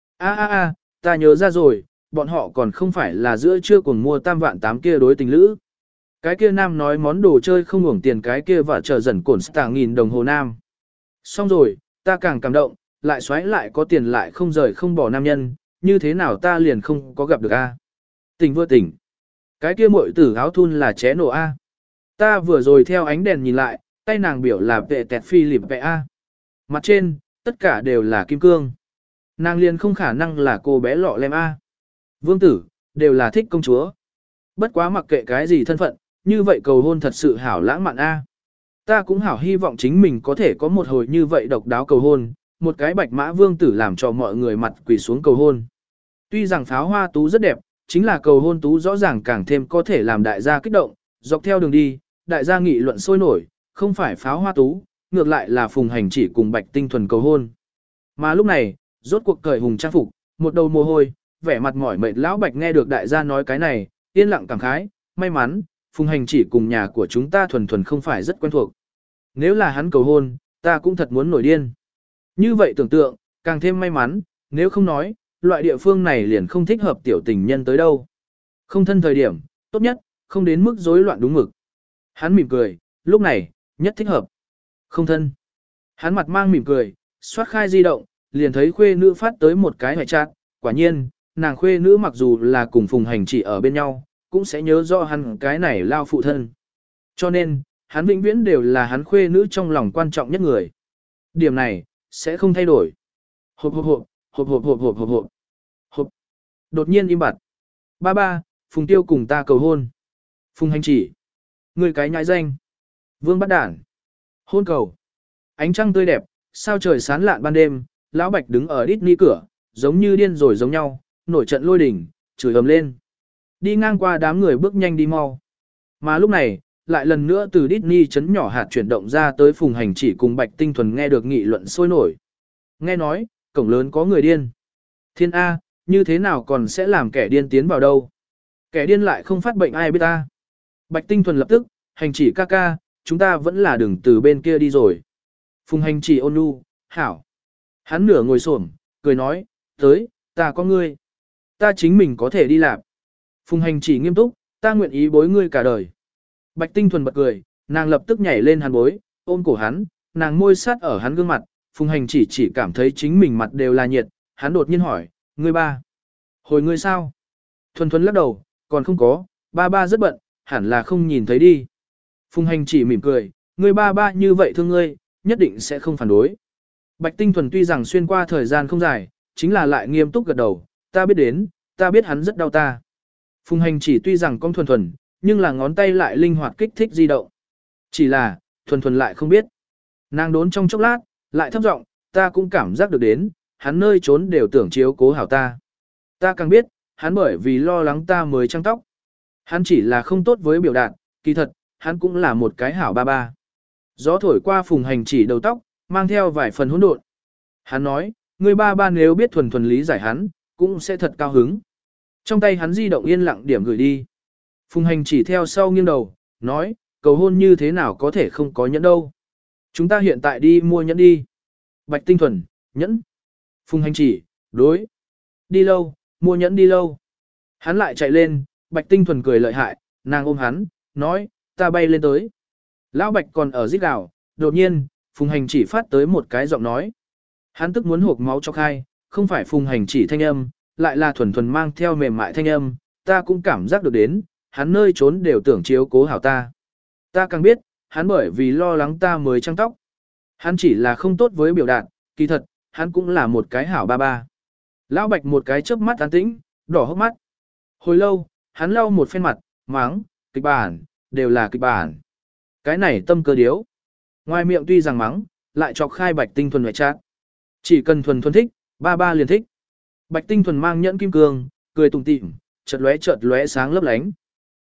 Ta nhớ ra rồi, bọn họ còn không phải là giữa trưa cùng mua tam vạn tám kia đối tình lữ. Cái kia nam nói món đồ chơi không hưởng tiền cái kia và chờ dần cổn stạng nghìn đồng hồ nam. Xong rồi, ta càng cảm động, lại xoáy lại có tiền lại không rời không bỏ nam nhân, như thế nào ta liền không có gặp được a? Tình vừa tỉnh. Cái kia muội tử áo thun là ché nổ a. Ta vừa rồi theo ánh đèn nhìn lại, tay nàng biểu là vệ tẹt phi lịp vệ a. Mặt trên, tất cả đều là kim cương. Nàng liền không khả năng là cô bé lọ lem a. Vương tử, đều là thích công chúa. Bất quá mặc kệ cái gì thân phận, như vậy cầu hôn thật sự hảo lãng mạn a. Ta cũng hảo hy vọng chính mình có thể có một hồi như vậy độc đáo cầu hôn, một cái bạch mã vương tử làm cho mọi người mặt quỳ xuống cầu hôn. Tuy rằng pháo hoa tú rất đẹp, chính là cầu hôn tú rõ ràng càng thêm có thể làm đại gia kích động, dọc theo đường đi, đại gia nghị luận sôi nổi, không phải pháo hoa tú, ngược lại là Phùng Hành Chỉ cùng Bạch Tinh Thuần cầu hôn. Mà lúc này, rốt cuộc cởi hùng trang phục, một đầu mồ hôi, vẻ mặt mỏi mệt lão Bạch nghe được đại gia nói cái này, yên lặng cảm khái, may mắn, Phùng Hành Chỉ cùng nhà của chúng ta thuần thuần không phải rất quen thuộc. Nếu là hắn cầu hôn, ta cũng thật muốn nổi điên. Như vậy tưởng tượng, càng thêm may mắn, nếu không nói, loại địa phương này liền không thích hợp tiểu tình nhân tới đâu. Không thân thời điểm, tốt nhất, không đến mức rối loạn đúng mực. Hắn mỉm cười, lúc này, nhất thích hợp. Không thân. Hắn mặt mang mỉm cười, xoát khai di động, liền thấy khuê nữ phát tới một cái hoại trạng. Quả nhiên, nàng khuê nữ mặc dù là cùng Phùng Hành Chỉ ở bên nhau, cũng sẽ nhớ rõ hắn cái này lao phụ thân. Cho nên, hắn vĩnh viễn đều là hắn khuê nữ trong lòng quan trọng nhất người. Điểm này, sẽ không thay đổi. Hộp hộp hộp, hộp hộp hộp hộp hộp hộp. Hộp. Đột nhiên im bặt. Ba, Phùng Tiêu cùng ta cầu hôn. Phùng Hành Chỉ. Người cái nhãi danh. Vương bắt đản. Hôn cầu. Ánh trăng tươi đẹp, sao trời sáng lạn ban đêm, lão Bạch đứng ở Disney cửa, giống như điên rồi giống nhau, nổi trận lôi đình, chửi ầm lên. Đi ngang qua đám người bước nhanh đi mau. Mà lúc này, lại lần nữa từ Disney chấn nhỏ hạt chuyển động ra tới Phùng Hành Chỉ cùng Bạch Tinh Thuần nghe được nghị luận sôi nổi. Nghe nói, cổng lớn có người điên. Thiên A, như thế nào còn sẽ làm kẻ điên tiến vào đâu? Kẻ điên lại không phát bệnh ai biết ta. Bạch Tinh Thuần lập tức, Hành Chỉ ca ca, chúng ta vẫn là đường từ bên kia đi rồi. Phùng Hành Chỉ ôn nhu, hảo. Hắn nửa ngồi xổm, cười nói, tới, ta có ngươi. Ta chính mình có thể đi làm. Phùng Hành Chỉ nghiêm túc, ta nguyện ý bối ngươi cả đời. Bạch Tinh Thuần bật cười, nàng lập tức nhảy lên hắn bối, ôm cổ hắn, nàng môi sát ở hắn gương mặt, Phùng Hành chỉ cảm thấy chính mình mặt đều là nhiệt, hắn đột nhiên hỏi, ngươi ba. Hồi ngươi sao? Thuần Thuần lắc đầu, còn không có, ba rất bận, hẳn là không nhìn thấy đi. Phùng Hành chỉ mỉm cười, ngươi ba như vậy thương ngươi, nhất định sẽ không phản đối. Bạch Tinh Thuần tuy rằng xuyên qua thời gian không dài, chính là lại nghiêm túc gật đầu, ta biết đến, ta biết hắn rất đau ta. Phùng Hành chỉ tuy rằng con Thuần, nhưng là ngón tay lại linh hoạt kích thích di động. Chỉ là, Thuần lại không biết. Nàng đốn trong chốc lát, lại thấp giọng, ta cũng cảm giác được đến, hắn nơi trốn đều tưởng chiếu cố hảo ta. Ta càng biết, hắn bởi vì lo lắng ta mới trăng tóc. Hắn chỉ là không tốt với biểu đạt, kỳ thật, hắn cũng là một cái hảo ba. Gió thổi qua Phùng Hành chỉ đầu tóc, mang theo vài phần hỗn độn. Hắn nói, người ba nếu biết Thuần lý giải hắn, cũng sẽ thật cao hứng. Trong tay hắn di động yên lặng điểm gửi đi. Phùng Hành chỉ theo sau nghiêng đầu, nói, cầu hôn như thế nào có thể không có nhẫn đâu. Chúng ta hiện tại đi mua nhẫn đi. Bạch Tinh Thuần, nhẫn. Phùng Hành chỉ, đối. Đi lâu, mua nhẫn đi lâu. Hắn lại chạy lên, Bạch Tinh Thuần cười lợi hại, nàng ôm hắn, nói, ta bay lên tới. Lão Bạch còn ở rít gào, đột nhiên, Phùng Hành chỉ phát tới một cái giọng nói. Hắn tức muốn hộp máu cho khai, không phải Phùng Hành chỉ thanh âm, lại là Thuần mang theo mềm mại thanh âm, ta cũng cảm giác được đến, hắn nơi trốn đều tưởng chiếu cố hảo ta. Ta càng biết, hắn bởi vì lo lắng ta mới trăng tóc. Hắn chỉ là không tốt với biểu đạt, kỳ thật, hắn cũng là một cái hảo ba. Lão Bạch một cái chớp mắt an tĩnh, đỏ hốc mắt. Hồi lâu, hắn lau một phen mặt, máng, kịch bản, đều là kịch bản. Cái này tâm cơ điếu. Ngoài miệng tuy rằng mắng, lại chọc khai Bạch Tinh Thuần ngoại trát. Chỉ cần Thuần thích, ba liền thích. Bạch Tinh Thuần mang nhẫn kim cương, cười tủm tỉm, chợt lóe sáng lấp lánh.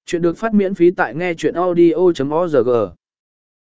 Chuyện được phát miễn phí tại nghe chuyện audio.org.